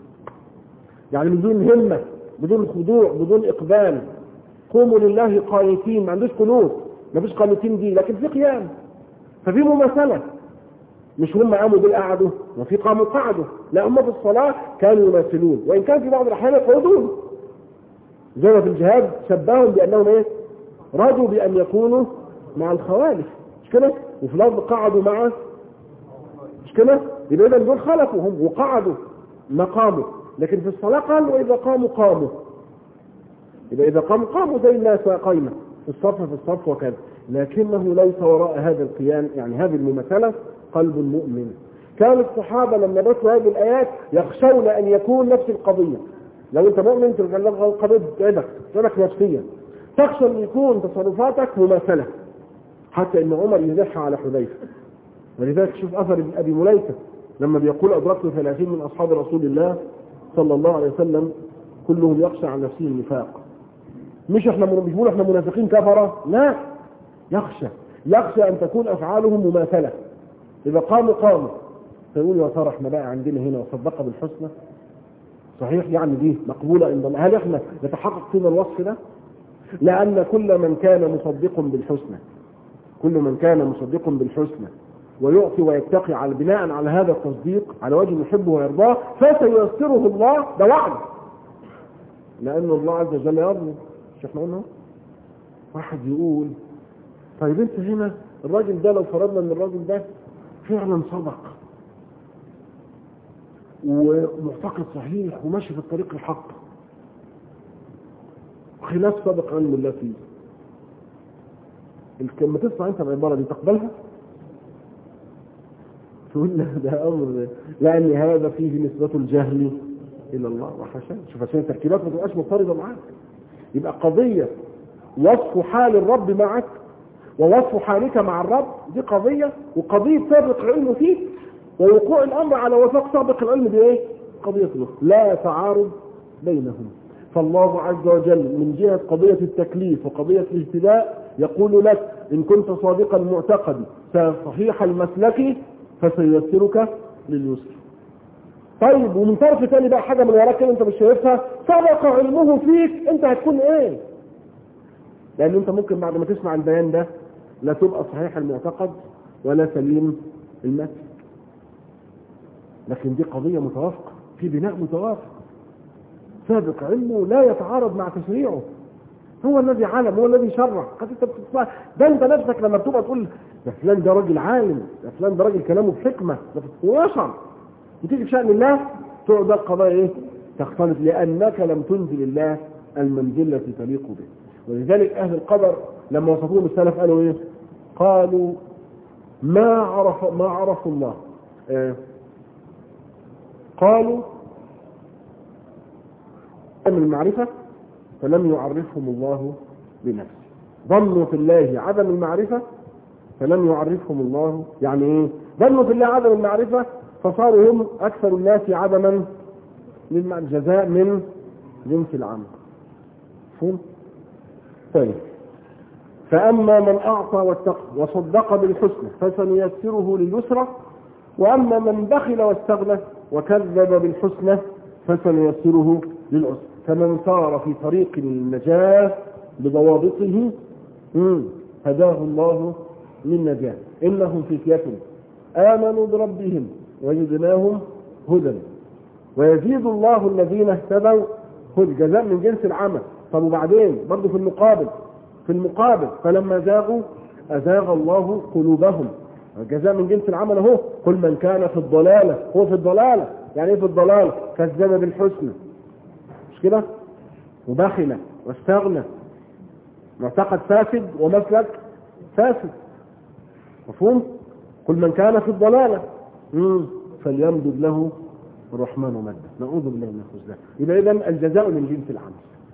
يعني بدون همة، بدون خضوع، بدون إقبال. قوموا لله قانتين، ما عندوش قنوت، ما فيش قانتين دي، لكن في قيام، ففي مماثلة. مش هم قاموا دول قعدوا وفي قاموا قعدوا، لا هم في الصلاة كانوا يماثلون، وإن كان في بعض الأحيان يقعدون. زي ما في الجهاد شبههم بأنهم إيه؟ رضوا بأن يكونوا مع الخوالف، مش كده؟ وفي الأرض قعدوا مع، مش كده؟ يبقى إذا دول خلفوا هم وقعدوا ما قاموا. لكن في الصلاة قال وإذا قاموا. يبقى إذا قاموا زي الناس قايمة في الصف وكذا. لكنه ليس وراء هذا القيام، يعني هذه المماثلة، قلب مؤمن. كان الصحابة لما بسوا هذه الآيات يخشون أن يكون نفس القضية. لو أنت مؤمن تلقى القضية تعبك نفسيا، تخشى أن يكون تصرفاتك مماثلة، حتى أن عمر يزحها على حذيفة. ولذلك شوف أثر أبي مليكة لما بيقول أدركت 30 من أصحاب رسول الله صلى الله عليه وسلم كلهم يخشى عن نفسه النفاق. مش بيقول احنا منافقين كفرة، لا، يخشى أن تكون أفعالهم مماثلة. إذا قاموا فيقول يا ترى احنا بقى عندنا هنا وصدق بالحسنى صحيح، يعني دي مقبولة عند الله. هل احنا نتحقق فينا الوصف ده؟ لأن كل من كان مصدق بالحسنى ويعطي ويتقي على بناء على هذا التصديق على وجه يحبه ويرضاه فسييسره الله، ده وعد. لأن الله عز وجل يرضى. مش احنا قلنا واحد يقول طيب انت هنا الراجل ده لو فرضنا ان الراجل ده فعلا صدق ومعتقد صحيح وماشي في الطريق الحق خلاف سابق علم الله فيه، لما تسمع انت العبارة دي تقبلها؟ تقول له ده امر، لان هذا فيه نسبة الجهل الى الله وحاشاه. شوف عشان التركيبات ما تبقاش مضطربة معاك. يبقى قضية وصف حال الرب معك ووصف حالك مع الرب دي قضية، وقضية سابق علمه فيك ووقوع الامر على وفاق سابق العلم دي ايه؟ قضية له، لا تعارض بينهم. فالله عز وجل من جهة قضية التكليف وقضية الاهتداء يقول لك إن كنت صادقا المعتقد صحيح المسلك فسيسرك لليسر. طيب ومن طرف ثاني بقى حاجة من وراك انت مش شايفها، سبق علمه فيك، انت هتكون ايه؟ لان انت ممكن بعد ما تسمع البيان ده لا تبقى صحيح المعتقد ولا سليم المسلك. لكن دي قضية متوافقة، في بناء متوافق، سابق علمه لا يتعارض مع تشريعه. هو الذي علم، هو الذي شرع. ده انت نفسك لما بتبقى تقول ده فلان ده راجل عالم، ده فلان ده راجل كلامه بحكمة ويشرع، وتيجي في شأن الله تقعد القضايا ايه؟ تختلف، لأنك لم تنزل الله المنزلة التي تليق به. ولذلك أهل القدر لما وصفوهم السلف قالوا ايه؟ قالوا ما عرفوا الله. قالوا المعرفة فلم يعرفهم الله بنفسه. ظنوا في الله عدم المعرفة فلم يعرفهم الله. يعني ايه؟ ظنوا في الله عدم المعرفة فصاروا هم أكثر الناس عدما للجزاء من جنس العمل. فهم؟ طيب. فأما من أعطى واتقى وصدق بالحسنى فسنيسره لليسرى، وأما من بخل واستغنى وكذب بالحسنى فسنيسره للعسرى. فمن سار في طريق النجاة بضوابطه هداه الله من نجاة. إنهم فتية آمنوا بربهم وزدناهم هدى ويزيد الله الذين اهتدوا هدى. جزاء من جنس العمل. طب وبعدين برضه في المقابل فلما زاغوا أزاغ الله قلوبهم. الجزاء من جنس العمل اهو. كل من كان في الضلالة هو في الضلالة. يعني ايه في الضلالة؟ كذب بالحسنى مش كده؟ وبخل واستغنى. معتقد فاسد ومسلك فاسد. مفهوم؟ كل من كان في الضلالة فليمدد له الرحمن مدا. نعوذ بالله من الخذلان. يبقى إذن الجزاء من جنس العمل.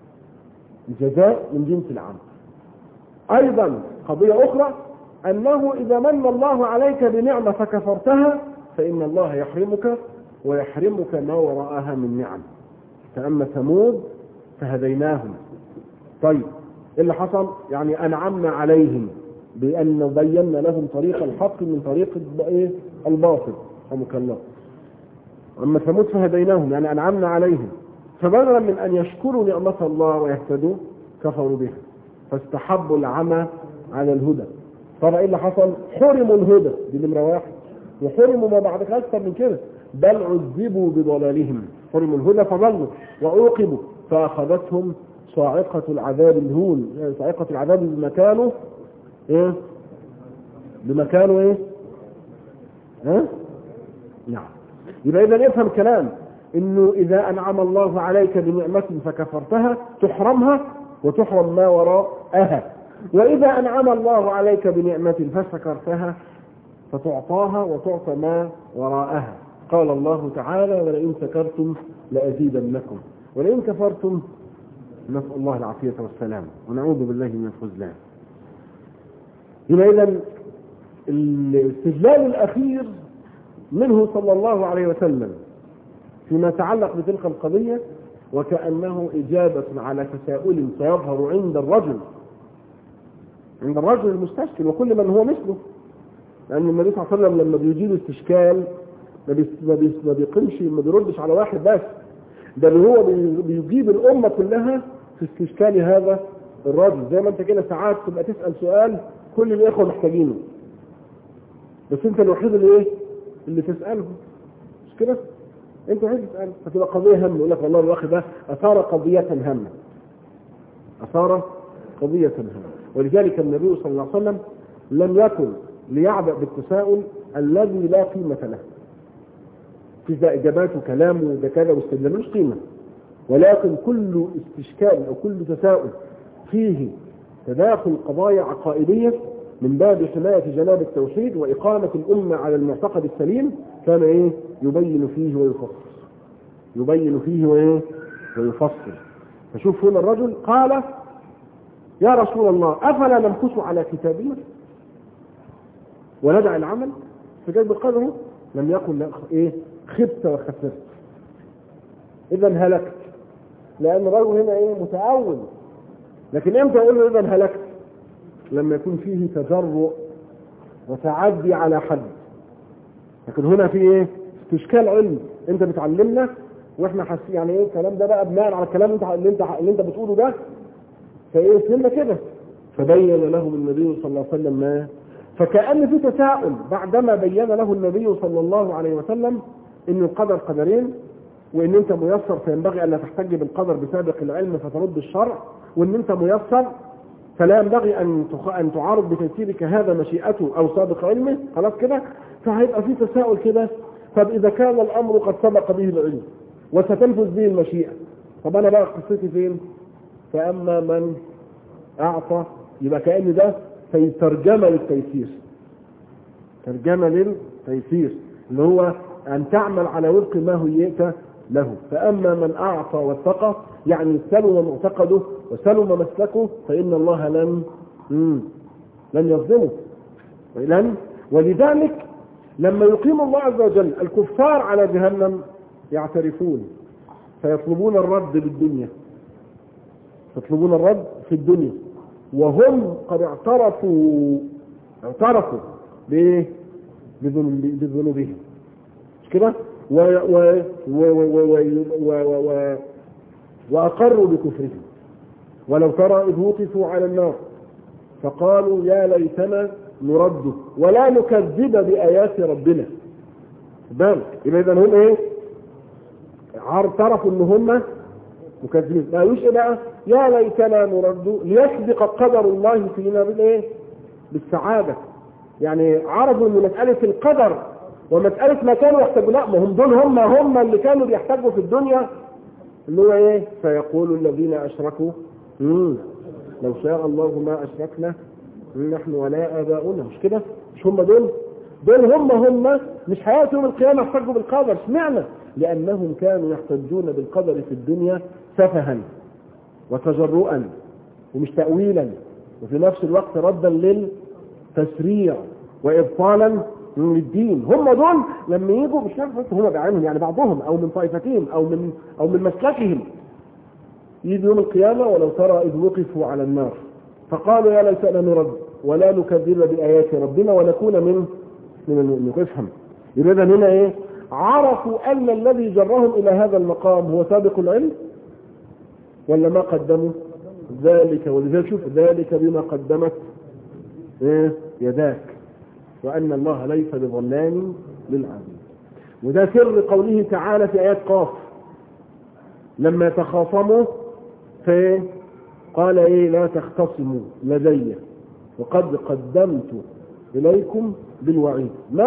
الجزاء من جنس العمل. أيضا قضية أخرى أنه إذا من الله عليك بنعمة فكفرتها فإن الله يحرمك ويحرمك ما وراءها من نعم. فأما ثمود فهديناهم. طيب إيه اللي حصل؟ يعني أنعمنا عليهم بأن بينا لهم طريق الحق من طريق الباطل. رحمك الله. أما ثمود فهديناهم يعني أنعمنا عليهم، فبدلا من أن يشكروا نعمة الله ويهتدوا كفروا بها فاستحبوا العمى على الهدى. طبعا إيه اللي حصل؟ حرموا الهدى دي نمرة واحد، وحرموا ما بعد أكثر من كده، بل عذبوا بضلالهم. حرموا الهدى فضلوا وعوقبوا فأخذتهم صاعقة العذاب الهون. يعني صاعقة العذاب بمكانه ايه؟ بمكانه ايه؟ ها؟ نعم. يبقى إذا افهم كلام انه اذا انعم الله عليك بنعمة فكفرتها تحرمها وتحرم ما وراءها، واذا انعم الله عليك بنعمة فشكرتها فتعطاها وتعطى ما وراءها. قال الله تعالى ولئن شكرتم لأزيدنكم ولئن كفرتم نسأل الله العافية والسلام ونعوذ بالله من الخذلان. هنا إذن الاستدلال الأخير منه صلى الله عليه وسلم فيما يتعلق بتلك القضية وكأنه إجابة على تساؤل سيظهر عند الرجل المستشكل وكل من هو مثله. لأن النبي صلى الله عليه وسلم لما بيجيب استشكال ما بيقمش ما بيردش على واحد بس، ده اللي هو بيجيب الأمة كلها في استشكال هذا الرجل. زي ما انت كده ساعات تبقى تسأل سؤال كل الإخوة محتاجينه بس انت الوحيد اللي تسأله مش كده؟ انت الوحيد تسأله فتبقى قضية هم. يقول لك والله الأخ ده أثار قضية هامة. ولذلك النبي صلى الله عليه وسلم لم يكن ليعبأ بالتساؤل الذي لا قيمة له. في إجابات وكلام وده كذا واستدلال مش قيمة، ولكن كل استشكال أو كل تساؤل فيه تداخل قضايا عقائدية من باب حماية جناب التوحيد وإقامة الأمة على المعتقد السليم كان يبين فيه ويفصل. فشوف هنا الرجل قال يا رسول الله أفلا نمكث على كتابنا وندع العمل؟ فجاء بقدره لم يقل خبت وخسرت إذا هلكت، لأن الرجل هنا متأول. لكن امتى أقول له إذا هلكت؟ لما يكون فيه تجرؤ وتعدي على حد. لكن هنا في استشكال علم انت بتعلمنا واحنا حاسين يعني الكلام ده بقى بناء على الكلام اللي انت بتقوله ده فهمنا كده. فبين لهم النبي صلى الله عليه وسلم ما فكأن في تساؤل بعدما بين له النبي صلى الله عليه وسلم ان القدر قدرين، وان انت ميسر فينبغي ان لا تحتج بالقدر بسابق العلم فترد الشرع، وان انت ميسر فلا ينبغي ان تعارض بتيسيرك هذا مشيئته او سابق علمه. خلاص كده فهيبقى في تساؤل كده. طب اذا كان الامر قد سبق به العلم وستنفذ به المشيئه، طب انا بقى قصتي فين؟ فاما من اعطى يبقى كأن ده في ترجمه للتيسير اللي هو ان تعمل على وفق ما هيئت له. فأما من أعطى واتقى يعني سلم معتقده وسلم مسلكه فإن الله لن يظلمه ولذلك لما يقيم الله عز وجل الكفار على جهنم يعترفون فيطلبون الرد بالدنيا، يطلبون الرد في الدنيا وهم قد اعترفوا بذنوبهم مش كده وأقروا بكفرهم. ولو ترى إذ وقفوا على النار فقالوا يا ليتنا نرد ولا نكذب بآيات ربنا. بالك إذا هم إيه؟ اعترفوا إن هم مكذبين. ما يقولوش بقى يا ليتنا نرد ليسبق قدر الله فينا بالإيه؟ بالسعادة. يعني عرفوا إن مسألة القدر ومسألة ما كانوا يحتاجوا، لا ما هم دول هم اللي كانوا بيحتاجوا في الدنيا اللي هو إيه؟ فيقول الذين أشركوا لو شاء الله ما أشركنا نحن ولا آباؤنا. مش كده؟ مش هم دول هم مش حياتهم يوم القيامة يحتجوا بالقدر. اشمعنى؟ لأنهم كانوا يحتجون بالقدر في الدنيا سفها وتجرؤا ومش تأويلا وفي نفس الوقت ردا للتسريع وإبطالا للدين. هم دول لما يجوا مش عارف هم بعينهم يعني بعضهم أو من طائفتهم أو من مسلكهم يجي يوم القيامة ولو ترى إذ وقفوا على النار فقالوا يا ليتنا نرد ولا نكذب بآيات ربنا ونكون من المؤمنين. افهم يبقى هنا ايه؟ عرفوا أن الذي جرهم إلى هذا المقام هو سابق العلم ولا ما قدموا ذلك. ولذلك شوف ذلك بما قدمت يداك وأن الله ليس بظلام للعبيد. وده سر قوله تعالى في آيات قاف لما تخاصموا قال ايه؟ لا تختصموا لدي وقد قدمت إليكم بالوعيد ما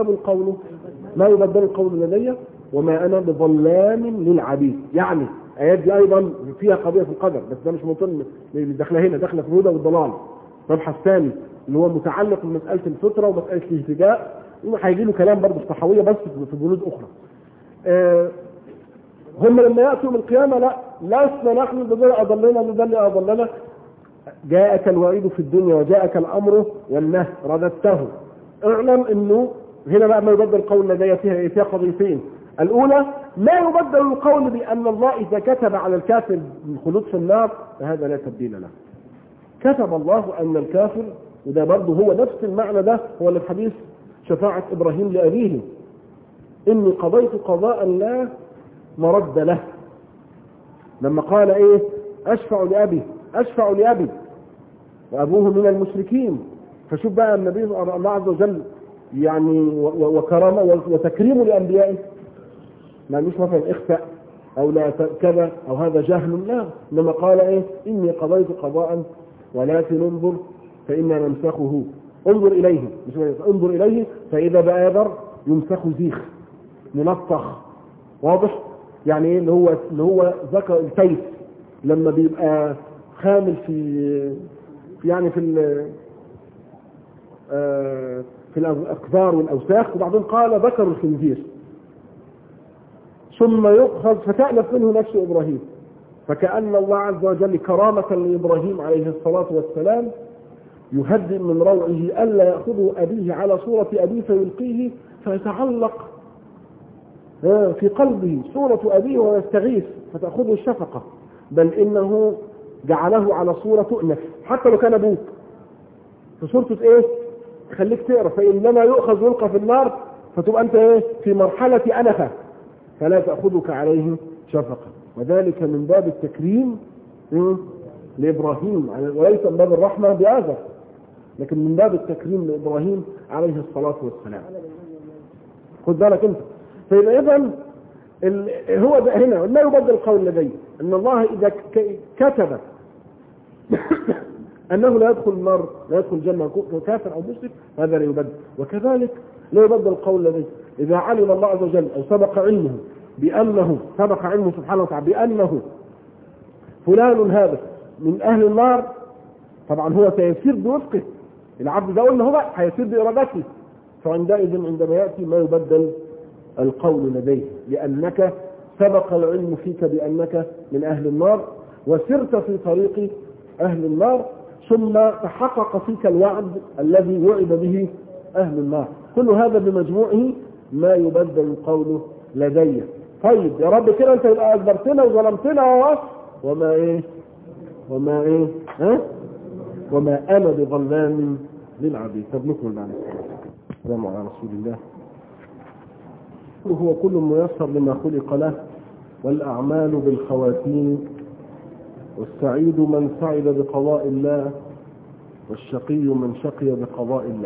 يبدل القول لدي وما أنا بظلام للعبيد. يعني آيات دي أيضا فيها قضية في القدر بس ده مش مطلع داخله هنا، داخله في الهدى والضلال. مبحث ثاني اللي هو متعلق بمسألة الفطرة ومسألة الاهتداء هيجي له كلام برضه في الصحوية بس في بنود أخرى. هم لما يأتوا من القيامة لا لسنا نحن بذل أضلنا جاءك الوعيد في الدنيا وجاءك الأمر والنهي رددته. اعلم انه هنا بقى ما يبدل القول لدي فيها قضيتين. الأولى ما يبدل القول بأن الله إذا كتب على الكافر الخلود في النار فهذا لا تبديل له. كتب الله أن الكافر وده برضه هو نفس المعنى ده هو اللي في حديث شفاعة إبراهيم لأبيه إني قضيت قضاء لا مرد له لما قال إيه؟ أشفع لأبي وأبوه من المشركين. فشوف بقى النبي الله عز وجل يعني وكرامه وتكريمه لأنبيائه ما مش مثلا اخفاء أو لا كذا أو هذا جهل، لا لما قال إيه؟ إني قضيت قضاء ولكن انظر فإنا نمسخه انظر إليه فإذا بآذر يمسخ زيخ منطخ واضح. يعني ايه اللي هو ذكر الكيف لما بيبقى خامل في الأقذار والأوساخ وبعدين قال ذكر الخنزير ثم يؤخذ فتألف منه نفس إبراهيم. فكأن الله عز وجل كرامة لإبراهيم عليه الصلاة والسلام يهدئ من روعه ألا يأخذه أبيه على صورة أبيه فيلقيه فيتعلق في قلبه صورة أبيه ويستغيث فتأخذه الشفقة، بل إنه جعله على صورة تؤنف حتى لو كان أبوك في صورته إيه؟ خليك تقرأ فإنما يؤخذ ويلقى في النار فتبقى أنت إيه؟ في مرحلة أنفة فلا تأخذك عليه شفقة. وذلك من باب التكريم لإبراهيم وليس من باب الرحمة بآذر لكن من باب التكريم لإبراهيم عليه الصلاة والسلام. خذ بالك أنت. فإذا إذن هو ده هنا لا يبدل القول لدي أن الله إذا كتب أنه لا يدخل النار لا يدخل الجنة كافر أو مشرك هذا لا يبدل. وكذلك لا يبدل القول لدي إذا علم الله عز وجل أو سبق علمه سبحانه وتعالى بأنه فلان هذا من أهل النار طبعا هو سيسير بوفقه. العبد ده قلنا هو هيسير بإرادته فعندئذ عندما يأتي ما يبدل القول لديه لأنك سبق العلم فيك بأنك من أهل النار وسرت في طريق أهل النار، ثم تحقق فيك الوعد الذي وعد به أهل النار. كل هذا بمجموعه ما يبدل قوله لدي. طيب يا رب كده انت يبقى أجبرتنا وظلمتنا وما أنا بظلام للعبيد. طب نكمل معنا. السلام على رسول الله. هو كل ميسر لما خلق له والأعمال بالخواتيم، والسعيد من سعد بقضاء الله، والشقي من شقي بقضاء الله.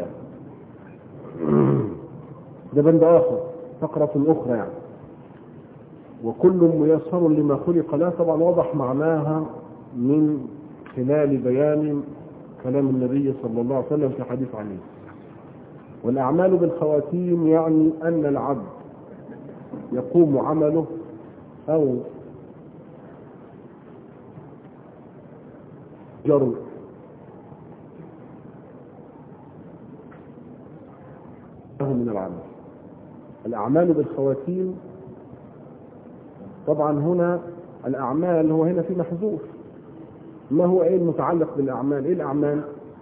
ده بند آخر، فقرة أخرى يعني. وكل ميسر لما خلق له، طبعا واضح معناها من خلال بيان كلام النبي صلى الله عليه وسلم في حديث عليه. والأعمال بالخواتيم يعني أن العبد يقوم عمله أو جر من العمل. الأعمال بالخواتيم طبعا هنا الأعمال هو هنا في محذوف. ما هو ايه المتعلق بالأعمال؟ ايه الأعمال؟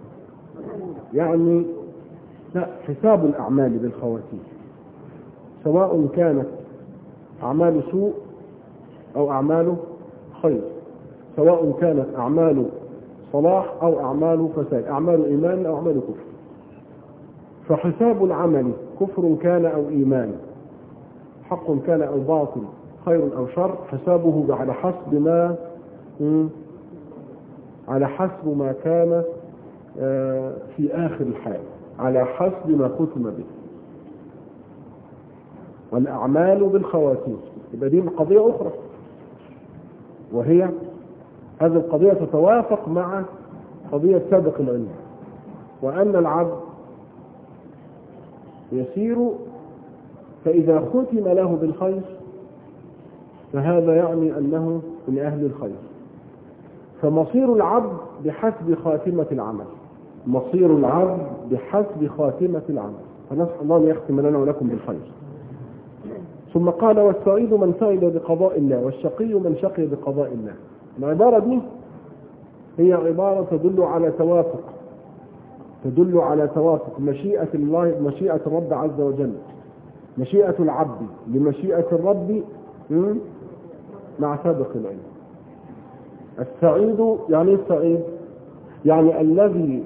يعني لا، حساب الأعمال بالخواتيم، سواء كانت أعمال سوء أو أعمال خير، سواء كانت أعمال صلاح أو أعمال فساد، أعمال إيمان أو أعمال كفر. فحساب العمل كفر كان أو إيمان، حق كان أو باطل، خير أو شر، حسابه على حسب ما كان في آخر الحال، على حسب ما ختم به. والأعمال بالخواتيم، يبقى دي قضية أخرى، وهي هذه القضية تتوافق مع قضية سابق العلم، وأن العبد يسير فإذا ختم له بالخير فهذا يعني أنه من أهل الخير. فمصير العبد بحسب خاتمة العمل، مصير العبد بحسب خاتمة العمل. فنسأل الله أن يختم لنا ولكم بالخير. ثم قال والسعيد من سعد بقضاء الله، والشقي من شقي بقضاء الله. العبارة دي هي عبارة تدل على توافق مشيئة الله، مشيئة الرب عز وجل، مشيئة العبد لمشيئة الرب مع سابق العلم. السعيد يعني السعيد يعني الذي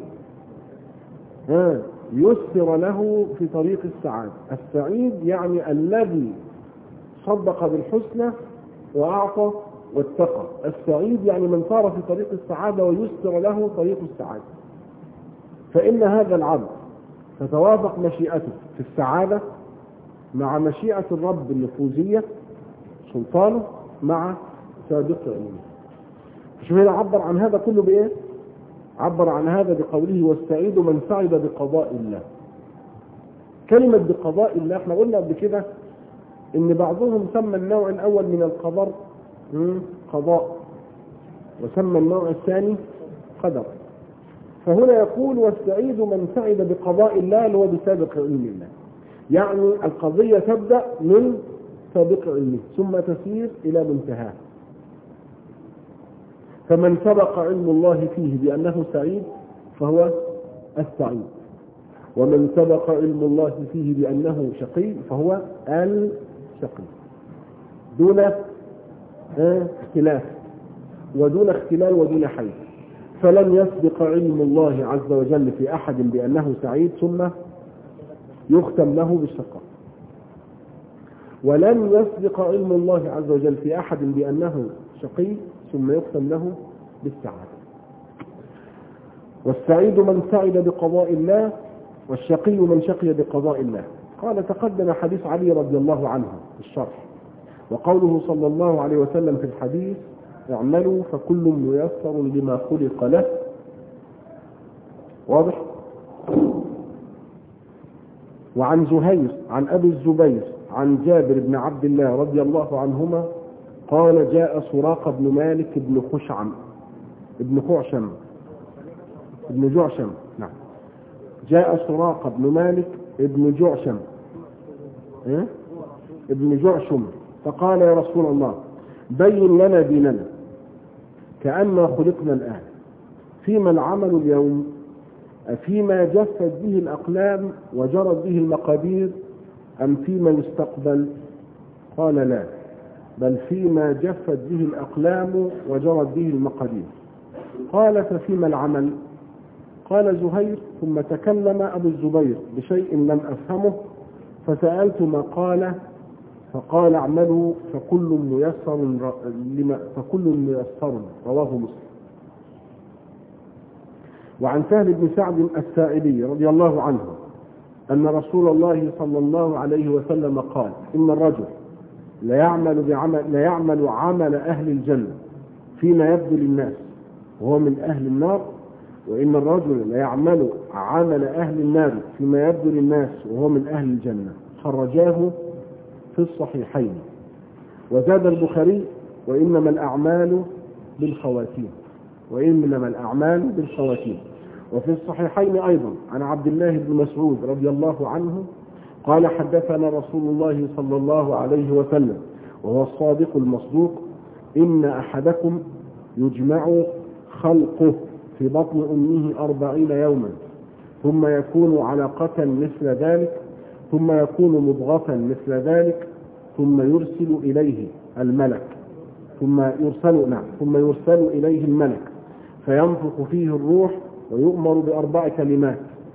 يسر له في طريق السعادة. السعيد يعني الذي صدق بالحسنى وأعطى واتقى. السعيد يعني من صار في طريق السعادة ويسر له طريق السعادة. فإن هذا العبد تتوافق مشيئته في السعادة مع مشيئة الرب النفوذية سلطانه مع سابق علمه. شوف هنا عبر عن هذا كله بإيه؟ عبر عن هذا بقوله والسعيد من سعد بقضاء الله. كلمة بقضاء الله احنا قلنا قبل كده ان بعضهم سمى النوع الاول من القدر قضاء، وسمى النوع الثاني قدر. فهنا يقول والسعيد من سعد بقضاء الله اللي هو بسابق علم الله، يعني القضية تبدأ من سابق علمه ثم تسير إلى منتهاه. فمن سبق علم الله فيه بأنه سعيد فهو السعيد، ومن سبق علم الله فيه بأنه شقي فهو الشقي، دون اختلاف ودون اختلال ودون حيث. فلن يسبق علم الله عز وجل في أحد بأنه سعيد ثم يختم له بالشقاء، ولن يسبق علم الله عز وجل في أحد بأنه شقي ثم يختم له بالسعادة. والسعيد من سعد بقضاء الله، والشقي من شقي بقضاء الله. قال تقدم حديث علي رضي الله عنه في الشرح، وقوله صلى الله عليه وسلم في الحديث اعملوا فكل ميسر لما خلق له. واضح؟ وعن زهير عن أبي الزبير عن جابر بن عبد الله رضي الله عنهما قال جاء سراقة بن مالك بن جعشم نعم، جاء سراقة بن مالك بن جعشم ابن جعشم فقال يا رسول الله بين لنا ديننا كأننا خلقنا الآن، فيما العمل اليوم؟ أفيما جفت به الأقلام وجرت به المقادير أم فيما يستقبل؟ قال لا، بل فيما جفت به الأقلام وجرت به المقادير. قال ففيما العمل؟ قال زهير ثم تكلم أبو الزبير بشيء لم أفهمه فسألت ما قال، فقال اعملوا فكل ميسر رواه مسلم. وعن سهل بن سعد الساعدي رضي الله عنه أن رسول الله صلى الله عليه وسلم قال إن الرجل ليعمل عمل أهل الجنة فيما يبدو للناس وهو من أهل النار، وإن الرجل ليعمل عمل أهل النار فيما يبدو للناس وهو من أهل الجنة. خرجاه في الصحيحين. وزاد البخاري وإنما الأعمال بالخواتيم، وإنما الأعمال بالخواتيم. وفي الصحيحين أيضا عن عبد الله بن مسعود رضي الله عنه قال حدثنا رسول الله صلى الله عليه وسلم وهو الصادق المصدوق إن أحدكم يجمع خلقه في بطن أمه 40 يوما ثم يكون علقة مثل ذلك ثم يكون مضغة مثل ذلك ثم يرسل إليه الملك ثم يرسل إليه الملك فينفخ فيه الروح ويؤمر ب4 كلمات: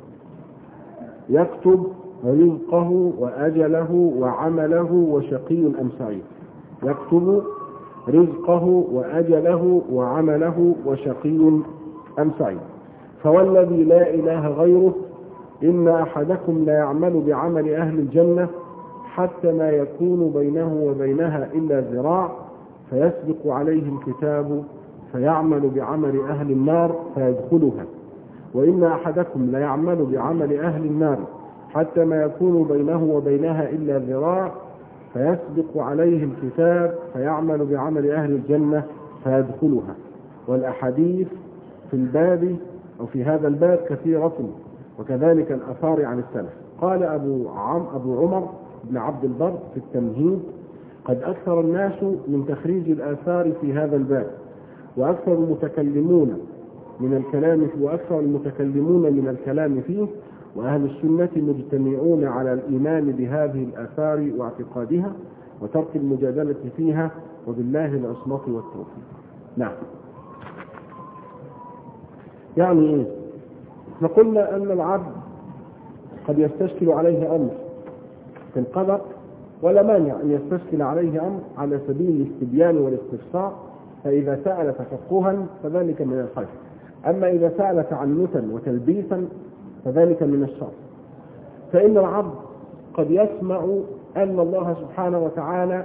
يكتب رزقه وأجله وعمله وشقي أم سعيد. يكتب رزقه وأجله وعمله وشقي أم سعيد. فوالذي لا إله غيره إن أحدكم لا يعمل بعمل أهل الجنة حتى ما يكون بينه وبينها إلا ذراع فيسبق عليه الكتاب فيعمل بعمل أهل النار فيدخلها، وإن أحدكم لا يعمل بعمل أهل النار حتى ما يكون بينه وبينها إلا ذراع فيسبق عليه الكتاب فيعمل بعمل أهل الجنة فيدخلها. والأحاديث في الباب أو في هذا الباب كثيرة، وكذلك الآثار عن السلف. قال أبو عمر بن عبد البر في التمهيد: قد أكثر الناس من تخريج الآثار في هذا الباب، وأكثر المتكلمون من الكلام فيه، وأهل السنة مجتمعون على الإيمان بهذه الآثار واعتقادها وترك المجادلة فيها، وبالله العصمة والتوفيق. نعم. يعني إيه؟ احنا قلنا أن العبد قد يستشكل عليه أمر في القدر، ولا مانع أن يستشكل عليه أمر على سبيل الاستبيان والاستفسار، فإذا سأل تفقها فذلك من الخير، أما إذا سأل تعنتا وتلبيسا فذلك من الشر. فإن العبد قد يسمع أن الله سبحانه وتعالى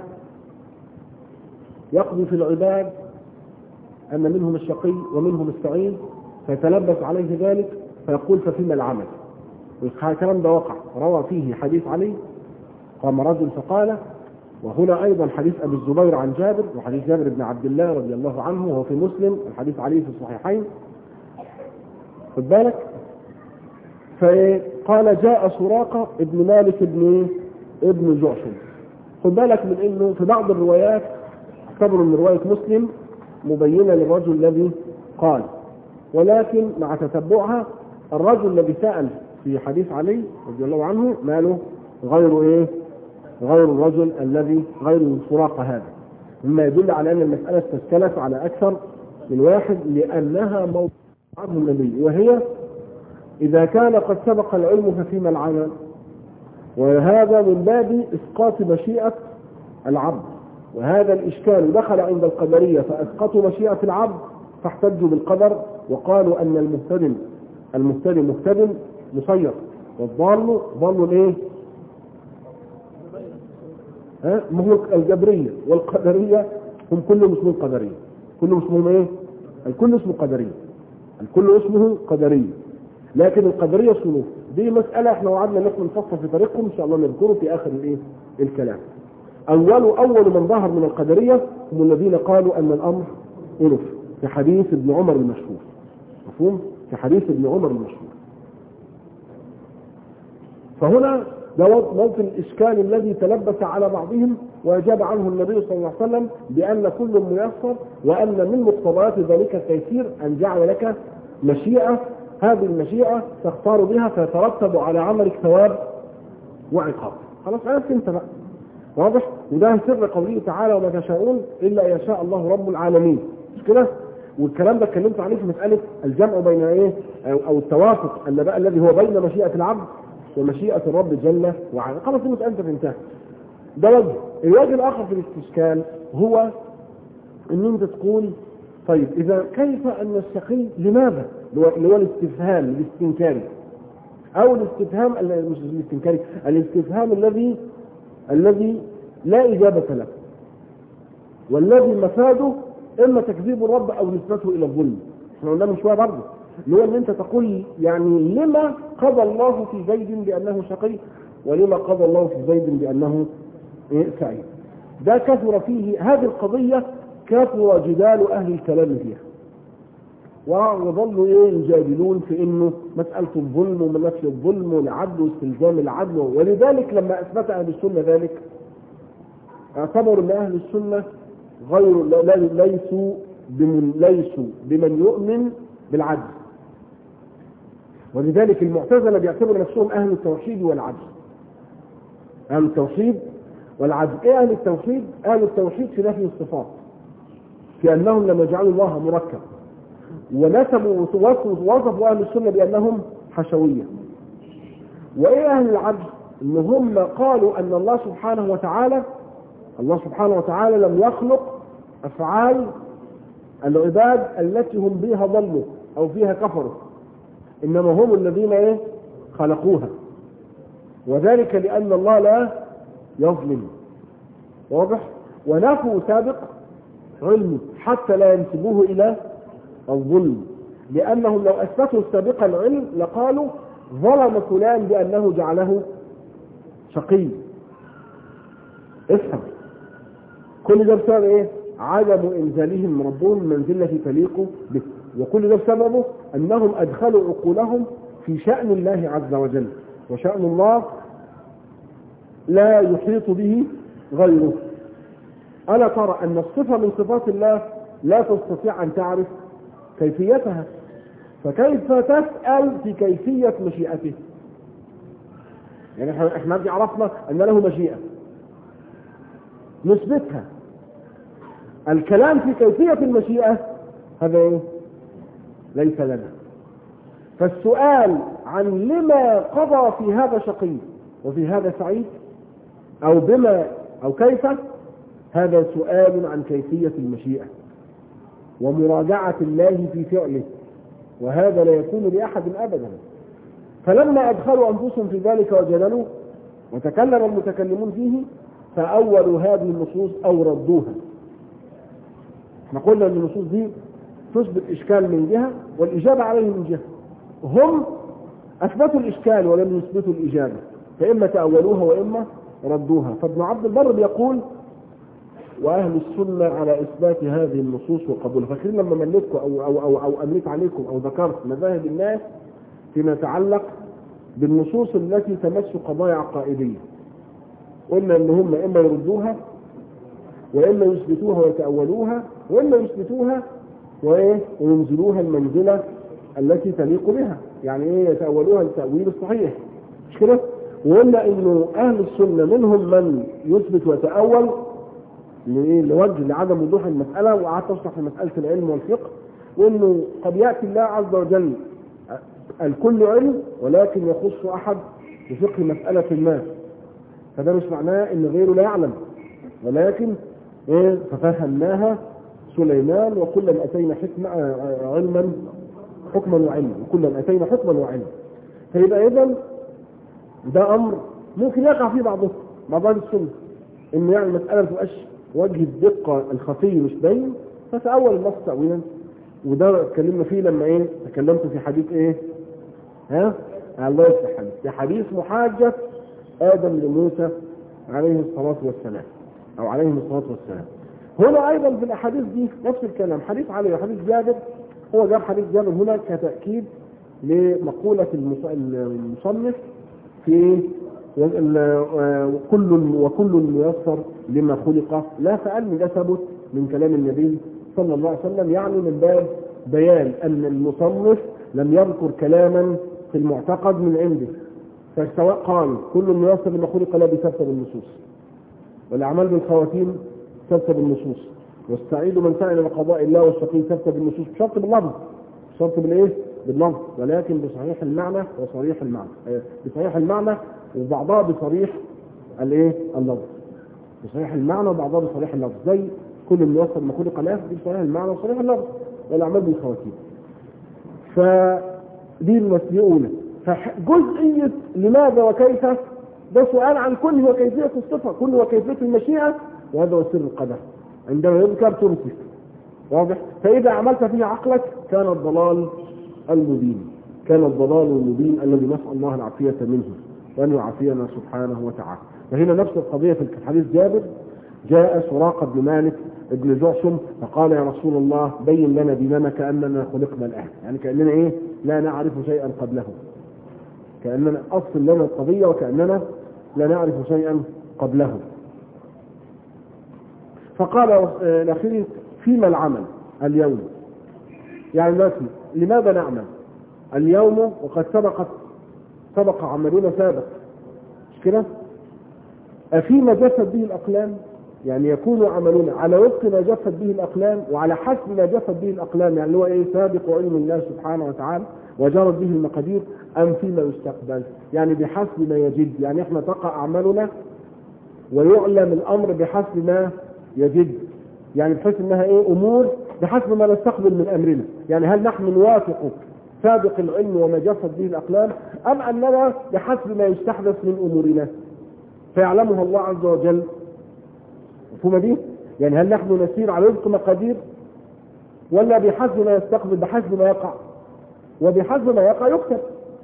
يقضي في العباد أن منهم الشقي ومنهم السعيد، فيتلبس عليه ذلك فيقول ففيما العمل. والكلام ده وقع، روى فيه حديث علي قام رجل فقال، وهنا أيضا حديث أبي الزبير عن جابر، وحديث جابر بن عبد الله رضي الله عنه وهو في مسلم، الحديث عليه في الصحيحين. خد بالك. فقال جاء سراقة ابن مالك ابن جعشم. خد بالك من انه في بعض الروايات اعتبروا من رواية مسلم مبينة للرجل الذي قال، ولكن مع تتبعها الرجل الذي سأل في حديث علي رضي الله عنه ماله غير الرجل الذي غير سراقة هذا، مما يدل على ان المسألة تشكلت على اكثر من واحد، لانها موضوع عنه النبي، وهي إذا كان قد سبق العلم ففيما العمل، وهذا من باب إسقاط مشيئة العبد. وهذا الإشكال دخل عند القدرية فأسقطوا مشيئة العبد فاحتجوا بالقدر وقالوا أن المهتدي مهتد مسير، والضال ضال الايه؟ مهلك الجبرية، والقدرية هم كلهم اسمهم قدرية، كلهم اسمهم ايه؟ الكل اسمه قدرية، الكل اسمه قدرية، لكن القدرية صنوف. دي مسألة احنا وعدنا نحن نفصل في طريقهم ان شاء الله نذكره في اخر الكلام. اول من ظهر من القدرية هم الذين قالوا ان الامر انف، في حديث ابن عمر المشهور. مفهوم؟ في حديث ابن عمر المشهور. فهنا ده موطن الاشكال الذي تلبس على بعضهم وأجاب عنه النبي صلى الله عليه وسلم بأن كل ميسر، وأن من مقتضيات ذلك التيسير أن جعل لك مشيئة، هذه المشيئة تختار بها فيترتب على عملك ثواب وعقاب. خلاص عرفت انت بقى، واضح؟ وده سر قوله تعالى وما تشاءون إلا أن يشاء الله رب العالمين، مش كده؟ والكلام ده اتكلمت عليه في مسألة الجمع بين ايه أو التوافق الذي هو بين مشيئة العبد ومشيئة الرب جل وعلا. خلاص المسألة انت فهمتها. ده وجه. الوجه الآخر في الاستشكال هو ان انت تقول طيب إذا كيف أن الشقي لماذا؟ اللي هو الاستفهام الاستنكاري، أو الاستفهام مش الاستنكاري، الاستفهام الذي لا إجابة له، والذي مفاده إما تكذيب الرب أو نسبته إلى الظلم. احنا قلنا من شوية برضه اللي هو ان انت تقول يعني لما قضى الله في زيد بأنه شقي ولما قضى الله في زيد بأنه سعيد. ده كثر فيه هذه القضية، كثر جدال أهل الكلام فيها، وظلوا يجادلون في انه مسألة الظلم ونفي الظلم والعدل واستلزام العدل. ولذلك لما اثبت اهل السنة ذلك اعتبروا ان اهل السنة غير ليسوا بمن يؤمن بالعدل، ولذلك المعتزلة بيعتبروا نفسهم اهل التوحيد والعدل. اهل التوحيد والعدل. ايه اهل التوحيد؟ اهل التوحيد في نفي الصفات، في انهم لما جعلوا الله مركب، ونسبوا وصفوا اهل السنة بانهم حشوية. وايه اهل العدل؟ ان هم قالوا ان الله سبحانه وتعالى لم يخلق افعال العباد التي هم بها ضلوا او فيها كفروا، انما هم الذين خلقوها، وذلك لان الله لا يظلم. واضح؟ ونفوا سابق علمه حتى لا ينسبوه الى الظلم، لانهم لو اثبتوا سابق العلم لقالوا ظلم فلان بانه جعله شقي. افهم، كل ده بسبب ايه؟ عدم انزالهم ربهم منزله تليق به، وكل ده بسببه انهم ادخلوا عقولهم في شأن الله عز وجل، وشأن الله لا يحيط به غيره. ألا ترى أن الصفة من صفات الله لا تستطيع أن تعرف كيفيتها، فكيف تسأل في كيفية مشيئته؟ يعني احنا عرفنا أن له مشيئة نثبتها، الكلام في كيفية المشيئة هذا ليس لنا. فالسؤال عن لما قضى في هذا شقي وفي هذا سعيد أو بما أو كيف، هذا سؤال عن كيفية المشيئة ومراجعة الله في فعله، وهذا لا يكون لأحد أبدا. فلما أدخلوا أنفسهم في ذلك وجللوا وتكلم المتكلمون فيه فأولوا هذه النصوص أو ردوها. احنا قلنا أن النصوص دي تثبت إشكال من جهة والإجابة عليه من جهة، هم أثبتوا الإشكال ولم يثبتوا الإجابة، فإما تأولوها وإما ردوها. فابن عبد البر يقول وأهل السنة على إثبات هذه النصوص وقبولها. فاكرين لما مليتكم أو أمليت عليكم أو ذكرت مذاهب الناس فيما يتعلق بالنصوص التي تمس قضايا عقائدية، قلنا إن هم إما يردوها وإما يثبتوها ويتأولوها وإما يثبتوها وينزلوها المنزلة التي تليق بها، يعني يتأولوها التأويل الصحيح، مش كده؟ وقلنا إنه أهل السنة منهم من يثبت ويتأول لوجه لعدم وضوح المسألة، وقعدت أشرح في مسألة العلم والفقه، وإنه قد يأتي الله عز وجل الكل علم ولكن يخص أحد بفقه مسألة ما، فده مش معناه إن غيره لا يعلم، ولكن ففهمناها سليمان وكلا أتينا علما حكما وعلما، وكلا أتينا حكما وعلما. فيبقى إذن ده أمر ممكن يقع فيه بعض السنة، إنه يعني المسألة ما تبقاش وجه الدقة الخفي مش باين، فتأول النص تأويلا. وده اتكلمنا فيه لما تكلمت في حديث الله يصلح حديث، في حديث محاجة آدم لموسى عليه الصلاة والسلام أو عليهم الصلاة والسلام. هنا أيضا في الأحاديث دي نفس الكلام، حديث علي وحديث جابر. هو جاب حديث جابر هنا كتأكيد لمقولة المصنف في وكل ميسر لما خلق لا، فأن ده ثبت من كلام النبي صلى الله عليه وسلم، يعني من باب بيان أن المصنف لم يذكر كلاما في المعتقد من عنده، فسواء قال كل ميسر لما خلق لا بثبت بالنصوص، والأعمال بالخواتيم ثبت بالنصوص، والسعيد من سعى الى قضاء الله والشقي ثبت بالنصوص، بشرط باللفظ، بشرط بالايه؟ باللفظ، ولكن بصحيح المعنى وصريح المعنى، بصحيح المعنى وبعضها بصريح الايه؟ اللفظ، بصحيح المعنى وبعضها بصريح اللفظ، زي كل ميسر لما خلق لا بصحيح المعنى وصريح اللفظ، والأعمال بالخواتيم. فدي المسألة الأولى. فجزئية لماذا وكيف ده سؤال عن كل وكيفية الصفة، كل وكيفية المشيئة، وهذا هو سر القدر، عندما يذكر تمسك، واضح؟ فإذا عملت فيه عقلك كان الضلال المبين، كان الضلال المبين الذي نسأل الله العافية منه وأن يعافينا سبحانه وتعالى. فهنا نفس القضية في حديث جابر، جاء سراقة بن مالك ابن جعشم فقال يا رسول الله بين لنا ديننا كأننا خلقنا الآن، يعني كأننا إيه؟ لا نعرف شيئا قبله، كأننا أصل لنا القضية وكأننا لا نعرف شيئا قبله. فقال الأخير فيما العمل اليوم، يعني ناسي لماذا نعمل اليوم وقد سبق عملنا سابق، مش كده؟ أفيما جفت به الأقلام، يعني يكون عملنا على وفق ما جفت به الأقلام وعلى حسب ما جفت به الأقلام، يعني هو إيه؟ سابق علم الله سبحانه وتعالى وجرت به المقادير، أم فيما يستقبل، يعني بحسب ما يجد، يعني إحنا تقع أعمالنا ويعلم الأمر بحسب ما يجد، يعني بحيث إنها إيه؟ أمور بحسب ما نستقبل من أمرنا، يعني هل نحن نوافق سابق العلم وما جفت به الأقلام، أم أننا بحسب ما يستحدث من أمورنا فيعلمها الله عز وجل. مفهومة دي؟ يعني هل نحن نسير على وفق مقادير ولا بحسب ما يستقبل، بحسب ما يقع، وبحسب ما يقع يكتب.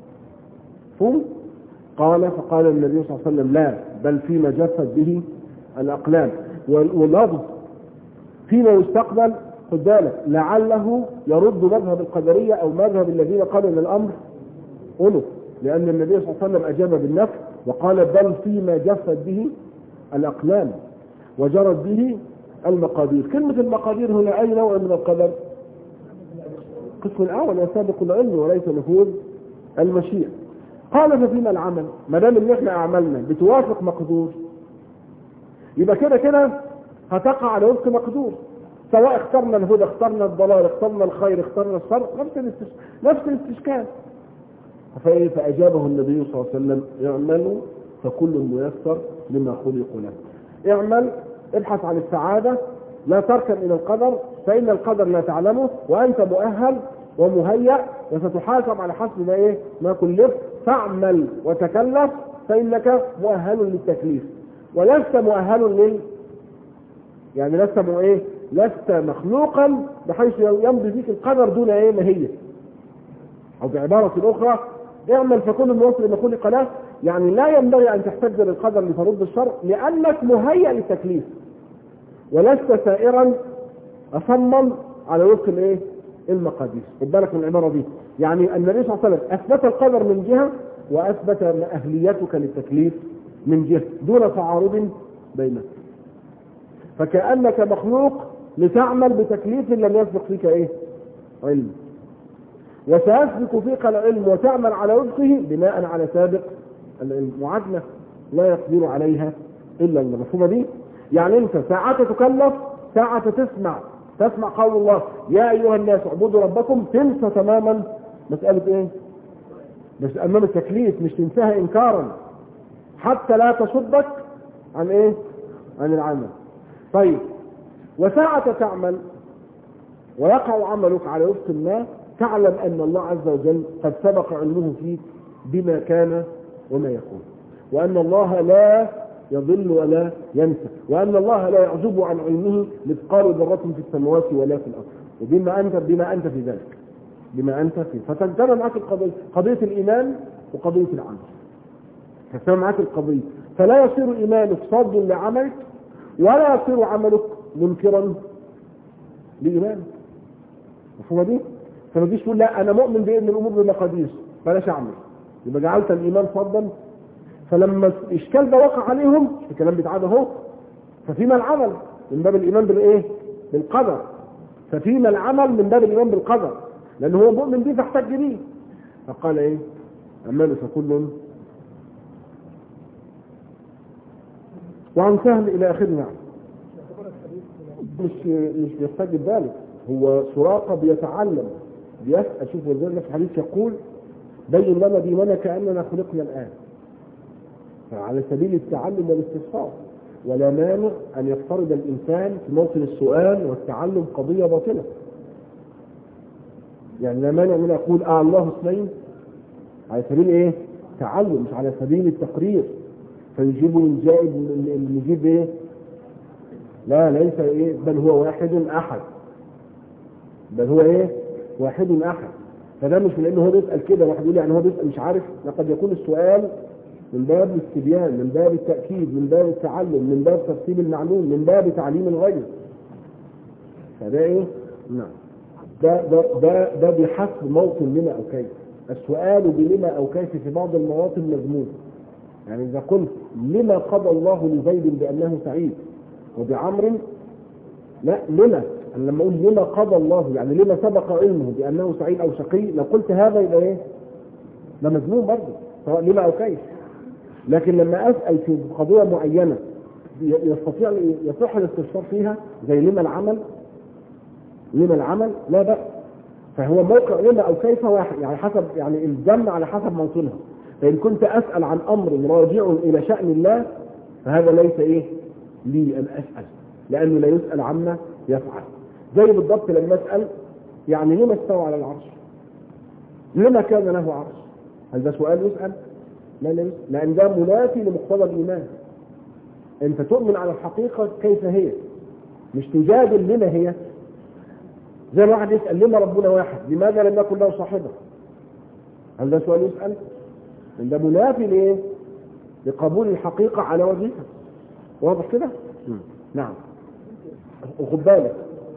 فهم؟ فقال النبي صلى الله عليه وسلم لا، بل فيما جفت به الأقلام، واللفظ فيما يستقبل خد بالك لعله يرد مذهب القدرية أو مذهب الذين قالوا ان الأمر أنف، لأن النبي صلى الله عليه وسلم أجاب بالنفي وقال بل فيما جفت به الأقلام وجرت به المقادير. كلمة المقادير هنا أي نوع من القدر؟ القسم الأول وسابق العلم وليس نفوذ المشيئة. قال ففيما العمل، ما دام ان احنا اعمالنا بتوافق مقدور يبقى كده كده هتقع على وفق مقدور، سواء اخترنا الهدى اخترنا الضلال اخترنا الخير اخترنا الشر، نفس الاستشكال. فأجابه النبي صلى الله عليه وسلم اعملوا فكل ميسر لما خلق له. اعمل، ابحث عن السعادة، لا تركن إلى القدر فإن القدر لا تعلمه، وأنت مؤهل ومهيأ وستحاسب على حسب ما كلفت. فاعمل وتكلف فإنك مؤهل للتكليف، ولست مؤهل يعني لست مخلوقا بحيث يمضي فيك القدر دون ماهية. أو بعبارة أخرى اعمل فكل ميسر لما خلق له، يعني لا ينبغي أن تحتج للقدر لترد الشر لأنك مهيأ للتكليف، ولست سائرا أصمم على وفق المقادير. خد بالك من العبارة دي، يعني النبي صلى الله عليه وسلم أثبت القدر من جهة وأثبت أهليتك للتكليف من جهة دون تعارض بينك، فكأنك مخلوق لتعمل بتكليف لم يسبق فيك علم، وسيسبق فيك العلم وتعمل على وفقه بناء على سابق العلم، معادلة لا يقدر عليها إلا الله. مفهومة دي؟ يعني أنت ساعة تكلف، ساعة تسمع قول الله يا أيها الناس اعبدوا ربكم، تنسى تماما مسألة بس أمام التكليف، مش تنساها إنكارا حتى لا تصدك عن عن العمل. طيب، وساعة تعمل ويقع عملك على وفق ما، تعلم أن الله عز وجل قد سبق علمه فيك بما كان وما يكون، وأن الله لا يضل ولا ينسى، وأن الله لا يعزب عن علمه مثقال ذرة في السماوات ولا في الأرض، وبما أنت في ذلك، بما أنت فيه. فتجتمع معك قضية الإيمان وقضية العمل، تجتمع معك القضية، فلا يصير إيمانك صد لعملك ولا يصير عملك منكرا لإيمانك. مفهومة دي؟ فما تجيش تقول لا أنا مؤمن بأن الأمور بمقادير بلاش أعمل، يبقى جعلت الإيمان صدا فلما الإشكال ده وقع عليهم الكلام بيتعاد اهو، ففيما العمل من باب الإيمان بالإيه؟ بالقدر. ففيما العمل من باب الإيمان بالقدر، لأنه هو مؤمن به فاحتج به. فقال إيه؟ أعمال فكل وعن سهل إلى آخرنا. مش بيحتاج ذلك، هو سراقة بيتعلم بيسأل. شوف ولذلك في الحديث يقول بين لنا ديننا كأننا خلقنا الآن، على سبيل التعلم والاستفسار. ولا مانع أن يفترض الإنسان في موطن السؤال والتعلم قضية باطلة. يعني لا مانع من يقول الله اثنين على سبيل ايه؟ تعلم، مش على سبيل التقرير. فيجيب الجائب المجيب ايه؟ لا ليس ايه، بل هو واحد احد، بل هو ايه؟ واحد احد. فده مش من انه هو بيسأل كده، واحد يقول يعني هو بيسأل مش عارف. لقد يكون السؤال من باب الاستبيان، من باب التأكيد، من باب التعلم، من باب ترتيب المعلوم، من باب تعليم الغير. فده ايه؟ نعم. ده بحسب موطن لما او كيف. السؤال بلما او كيف في بعض المواطن مذموم. يعني اذا قلت لما قضى الله لزيد بانه سعيد وبعمر، لا لما، أنا لما اقول لما قضى الله يعني لما سبق علمه بانه سعيد او شقي، لو قلت هذا يبقى ايه؟ ده مذموم برضه سواء لما او كيف. لكن لما اسال في قضيه معينه يستطيع يصح الاستفسار فيها زي لما العمل لا بأس. فهو موقع لما او كيف واحد، يعني حسب يعني الجمع على حسب موطنها. فان كنت اسال عن امر راجع الى شأن الله فهذا ليس ايه لي ان اسال، لانه لا يسال عما يفعل. زي بالضبط لما اسال يعني لما استوى على العرش، لما كان له عرش، هل ده سؤال يسال؟ لا يسأل، لان ده منافي لمقتضى الايمان. انت تؤمن على الحقيقه كيف هي، مش تجادل لما هي. زي ما واحد يسأل لما ربنا واحد، لماذا لم يكن له صاحبه؟ هل ده سؤال يسأل؟ ده منافي ليه؟ لقبول الحقيقة على وجهها. واضح كده؟ نعم. وخد بالك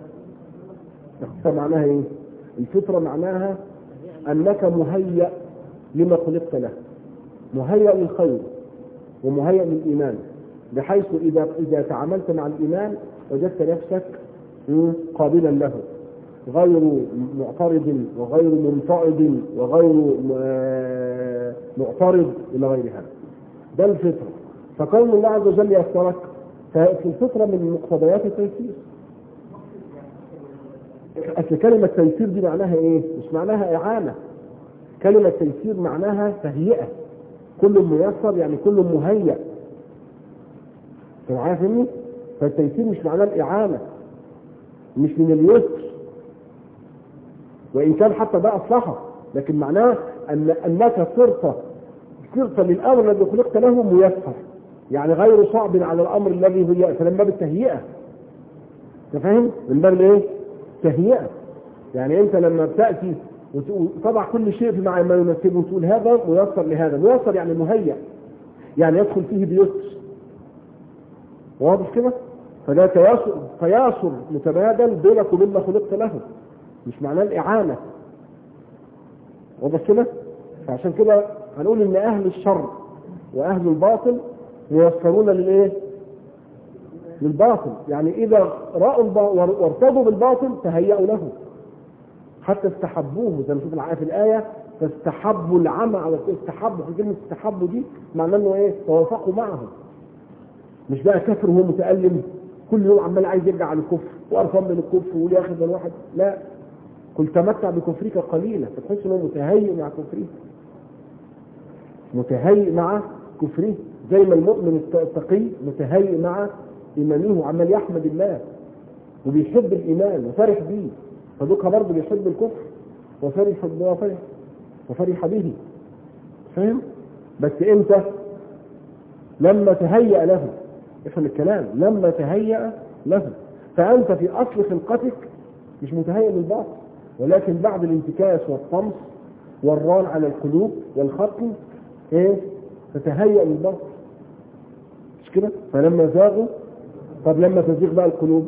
معناها ايه؟ الفطرة معناها انك مهيأ لما خلقت له، مهيأ للخير ومهيأ للإيمان، بحيث إذا تعاملت مع الإيمان وجدت نفسك قابلا له، غير معترض وغير منفعض وغير معترض إلى غير هذا. ده الفطرة. فكون الله عز وجل يفترك ففي الفطرة من مقتضيات التيسير. أصل كلمة تيسير دي معناها إيه؟ مش معناها إعانة. كلمة تيسير معناها تهيئة. كل ميسر يعني كل مهيئ. معايا فهمني؟ فالتيسير مش معناه الإعانة، مش من اليسر، وإن كان حتى ده أصلحه، لكن معناه أنك صرت للأمر الذي خلقت له ميسر، يعني غير صعب على الأمر الذي هو يأس. من باب التهيئة، تفهم؟ من باب الايه؟ تهيئة. يعني أنت لما بتأتي وتضع كل شيء في ما يناسبه وتقول هذا ميسر لهذا، ميسر يعني مهيئ، يعني يدخل فيه بيسر. واضح كده؟ فده تياسر متبادل بينك وبين ما خلقت له، مش معناه الإعانة. واضح كده؟ فعشان كده هنقول ان اهل الشر واهل الباطل ميسرون للايه؟ للباطل. يعني اذا رأوا وارتضوا بالباطل تهيأوا له، حتى استحبوه. زي ما نشوف في الآية فاستحبوا العمى على استحبوا. في كلمة استحبوا دي معناه انه ايه؟ توافقوا معه. مش بقى كفر وهو متألم كل يوم عمال عايز يرجع على الكفر وقرفان من الكفر ويقول يا اخي ده الواحد، لا، قل تمتع بكفرك قليلا، فتحس انه متهيئ مع كفره، متهيئ مع كفره. زي ما المؤمن التقي متهيئ مع ايمانه، عمال يحمد الله وبيحب الايمان وفرح به. فدوكها برضه بيحب الكفر وفرح به. فاهم؟ بس انت لما تهيأ له، افهم الكلام، لما تهيأ له، فانت في اصل خلقتك مش متهيئ للباطل، ولكن بعد الانتكاس والطمس والران على القلوب والختم ايه؟ تتهيأ للباطل. مش كده؟ فلما زاغوا، طب لما تزيغ بقى القلوب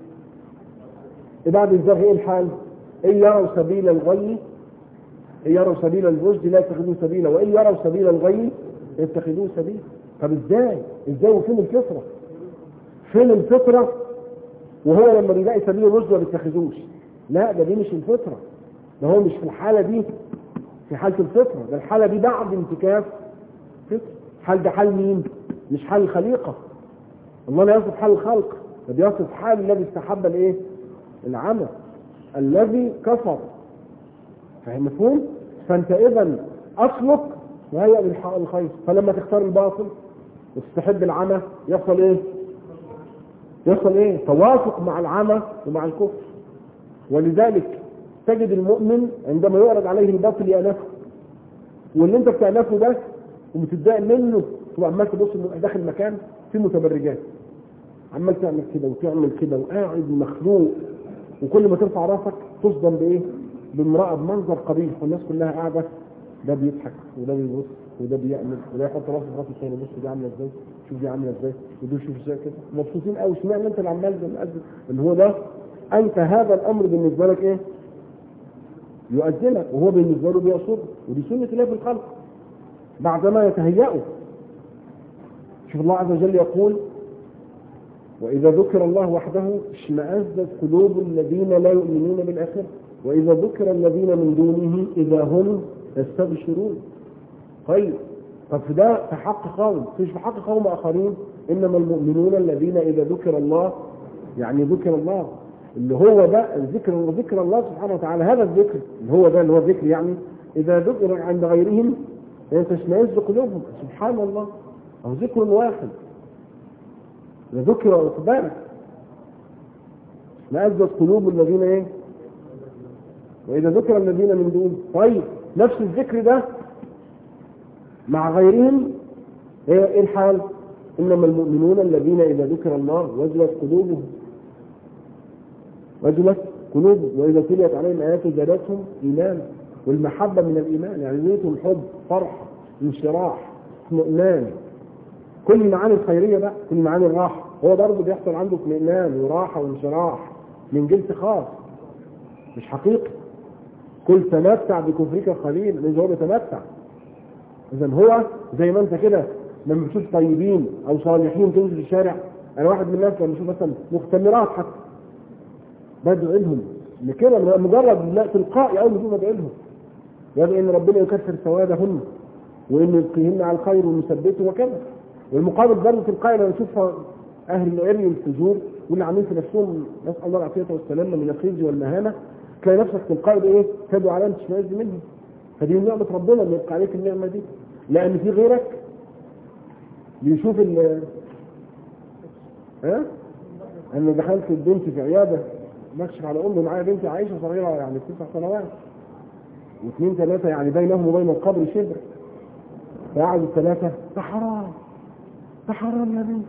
بعد الزاغ ايه الحال؟ ان يروا سبيل الغي، ان يروا سبيل الرشد لا يتخذوا سبيلا، وان يروا سبيل الغي يتخذوه سبيل. طب ازاي وفين الفطرة؟ فين الفطرة وهو لما بيلاقي سبيل الرشد ما بيتخذوش؟ لا، ده دي مش الفطرة، ده هو مش في الحالة دي في حالة الفطرة، ده الحالة دي بعد انتكاس فطرة. حال ده حال مين؟ مش حال الخليقة. الله لا يصف حال الخلق، ده بيصف حال الذي استحب الايه؟ العمى، الذي كفر. فاهم مفهوم؟ فانت اذا اصلك وهي الخير، فلما تختار الباطل وتستحب العمى يحصل ايه؟ توافق مع العمى ومع الكفر. ولذلك تجد المؤمن عندما يعرض عليه الباطل يأنفه، واللي انت بتأنفه ده وبتتضايق منه تبقى عمال تبص داخل مكان فيه متبرجات، عمال تعمل كده وتعمل كده وقاعد مخلوق، وكل ما ترفع راسك تصدم بايه؟ بامرأة بمنظر قبيح، والناس كلها قاعدة، ده بيضحك وده بيبص وده بيعمل وده يحط راسه في راس الثاني، بص دي عامله ازاي، شوف دي عامله ازاي، وده شوف ازاي كده، مبسوطين قوي. اشمعنى انت اللي عمال اللي هو ده؟ انت هذا الامر بالنسبه لك ايه؟ يؤذنك، وهو بالنسبه له بيصر، ودي سنه الله في الخلق بعدما يتهيأوا. شوف الله عز وجل يقول: وإذا ذكر الله وحده اشمأزت قلوب الذين لا يؤمنون بالآخرة وإذا ذكر الذين من دونه إذا هم يستبشرون. طيب، طب في ده في حق قوم، مش في حق قوم آخرين. إنما المؤمنون الذين إذا ذكر الله، يعني ذكر الله اللي هو ده الذكر، ذكر الله سبحانه وتعالى، هذا الذكر اللي هو ده اللي هو الذكر، يعني إذا ذكر عند غيرهم تشمئز قلوبهم. سبحان الله، أو ذكر واحد ذكر أخبارك لأزت قلوب الذين ايه؟ وإذا ذكر الذين من دون. طيب، نفس الذكر ده مع غيرهم ايه الحال؟ إنما المؤمنون الذين إذا ذكر الله وجلت قلوبهم وإذا تليت عليهم آيات زادتهم إيمان. والمحبة من الإيمان، يعني زيتهم حب، فرح، انشراح، اطمئنان، كل المعاني الخيرية بقى، كل معاني الراحة. هو برضه بيحصل عنده اطمئنان وراحة وانشراح من جنس خاص مش حقيقي. كل تمتع بكفرك خليل، لأنه هو بيتمتع. إذن هو زي ما أنت كده لما بتشوف طيبين أو صالحين تنزل في الشارع. أنا واحد من الناس لما بشوف مثلا مختمرات حتى بدعو لهم كده مجرد لا تلقائي، أول ما بشوف بدعو لهم، يعني إن ربنا يكثر سوادهن وإنه يبقيهن على الخير ويثبته وكذا. والمقابل برضه تلقائي لما نشوف أهل العلم والفجور واللي عاملين في نفسهم نسأل الله العافية والسلامة من الخزي والمهانة، تلاقي نفسك تلقائي بإيه؟ تدعو على أن تشمئز منهم. فدي نعمة ربنا اللي يبقى عليك النعمة دي، لأن في غيرك بيشوف أنا دخلت البنت في عيادة بكشف على أمي، معايا بنتي عايشة صغيرة يعني 9 سنوات واثنين 3 يعني بينهم وبين القبر شبر، فقعدوا 3 ده حرام يا بنتي.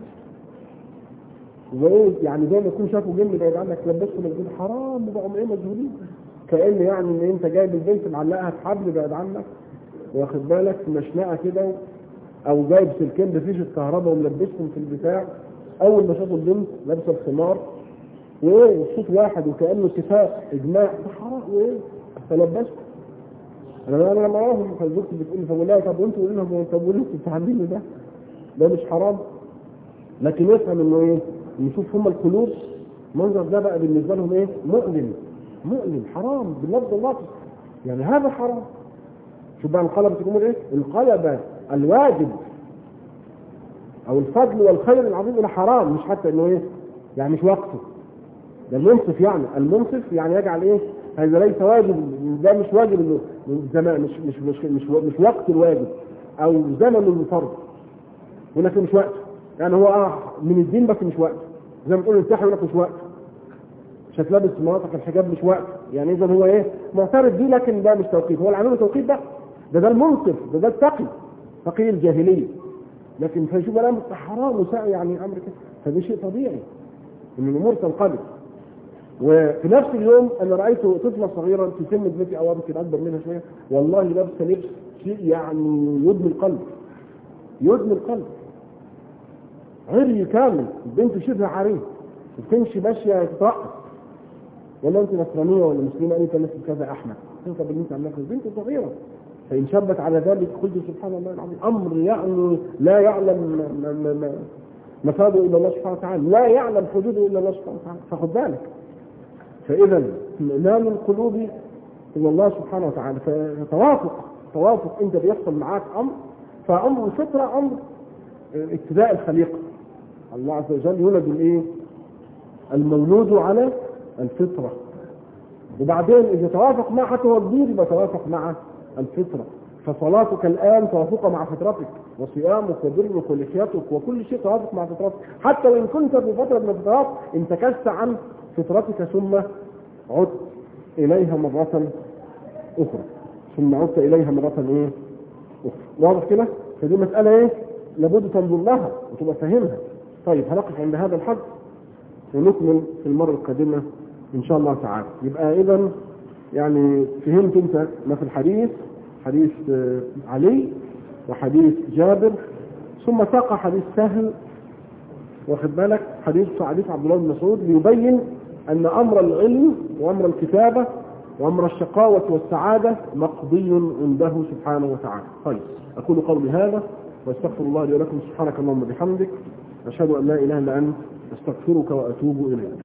وايه يعني زي ما يكون شافوا جن بعيد عنك لبسهم الجن حرام وبقوا ايه مجهولين، كأن يعني ان انت جايب البنت معلقها في حبل بعيد عنك واخد بالك في مشنقه كده، او جايب سلكين بفيشه كهرباء وملبسهم في البتاع. اول ما شافوا البنت لابسه الخمار وايه وصوت واحد وكانه اتفاق اجماع ده حرام وايه فلبسهم. انا لما اراهم زوجتي بتقول لي فبقول لها طب انتوا قولوا لهم طب قولوا انتوا بتعملوا ده مش حرام، لكن يفهم انه ايه؟ نشوف هم القلوب منظر ده بقى بالنسبه لهم ايه؟ مؤلم حرام باللفظ اللفظ، يعني هذا حرام. شوف بقى انقلبت الامور ايه؟ انقلب الواجب او الفضل والخير العظيم الى حرام، مش حتى انه ايه؟ يعني مش وقته. ده المنصف، يعني المنصف يعني يجعل ايه؟ هذا ليس واجب، ده مش واجب انه زمان مش وقت الواجب او زمن الفرض، ولكن مش وقته. يعني هو من الدين بس مش وقته، زي ما تقول السحر يقول لك مش وقته، مش هتلبس مناطق الحجاب مش وقته. يعني اذا هو ايه؟ معترف بيه لكن ده مش توقيت، هو اللي عامله توقيت ده المنصف، ده التقي، تقي الجاهليه. لكن فيشوف الامر حرام وساء يعني امر كده، فده شيء طبيعي ان الامور تنقلب. وفي نفس اليوم انا رايت طفله صغيره في سن ابنتي او يمكن اكبر منها شويه، والله لابسه لبس شيء يعني يدمي القلب، عري كامل، البنت شبه عريه وتمشي ماشيه تترقص. ولا انت نصرانيه ولا مسلمه؟ انت مثل كذا احمد، انت بالنسبه عندك البنت صغيره فإن شبت على ذلك قلت سبحان الله العظيم، أمر يعني لا يعلم مفاده إلا الله سبحانه وتعالى، لا يعلم حدوده إلا الله سبحانه وتعالى، فخذ بالك. فإذا إمام القلوب إلى الله سبحانه وتعالى، فتوافق أنت بيحصل معاك أمر، فأمر الفطرة أمر ابتداء الخليقة. الله عز وجل يولد الإيه؟ المولود على الفطرة، وبعدين إذا توافق مع حتى هو كبير يبقى توافق مع الفطرة. فصلاتك الآن توافق مع فطرتك، وصيامك وبرك ولحيتك وكل شيء توافق مع فطرتك، حتى وإن كنت في فترة من الفترات انتكست عن فطرتك ثم عدت إليها مرة أخرى، ثم عدت إليها مرة إيه؟ أخرى. واضح كده؟ فدي مسألة إيه؟ لابد تنظر لها وتبقى فاهمها. طيب هنقف عند هذا الحد ونكمل في المرة القادمة إن شاء الله تعالى. يبقى إذن يعني فهمت أنت ما في الحديث، حديث علي وحديث جابر، ثم ساق حديث سهل، واخد بالك، حديث عبد الله بن مسعود، ليبين أن أمر العلم وأمر الكتابة وأمر الشقاوة والسعادة مقضي عنده سبحانه وتعالى. طيب أقول قولي هذا واستغفر الله لي ولكم. سبحانك اللهم وبحمدك، أشهد أن لا إله إلا أنت، أستغفرك وأتوب إليك.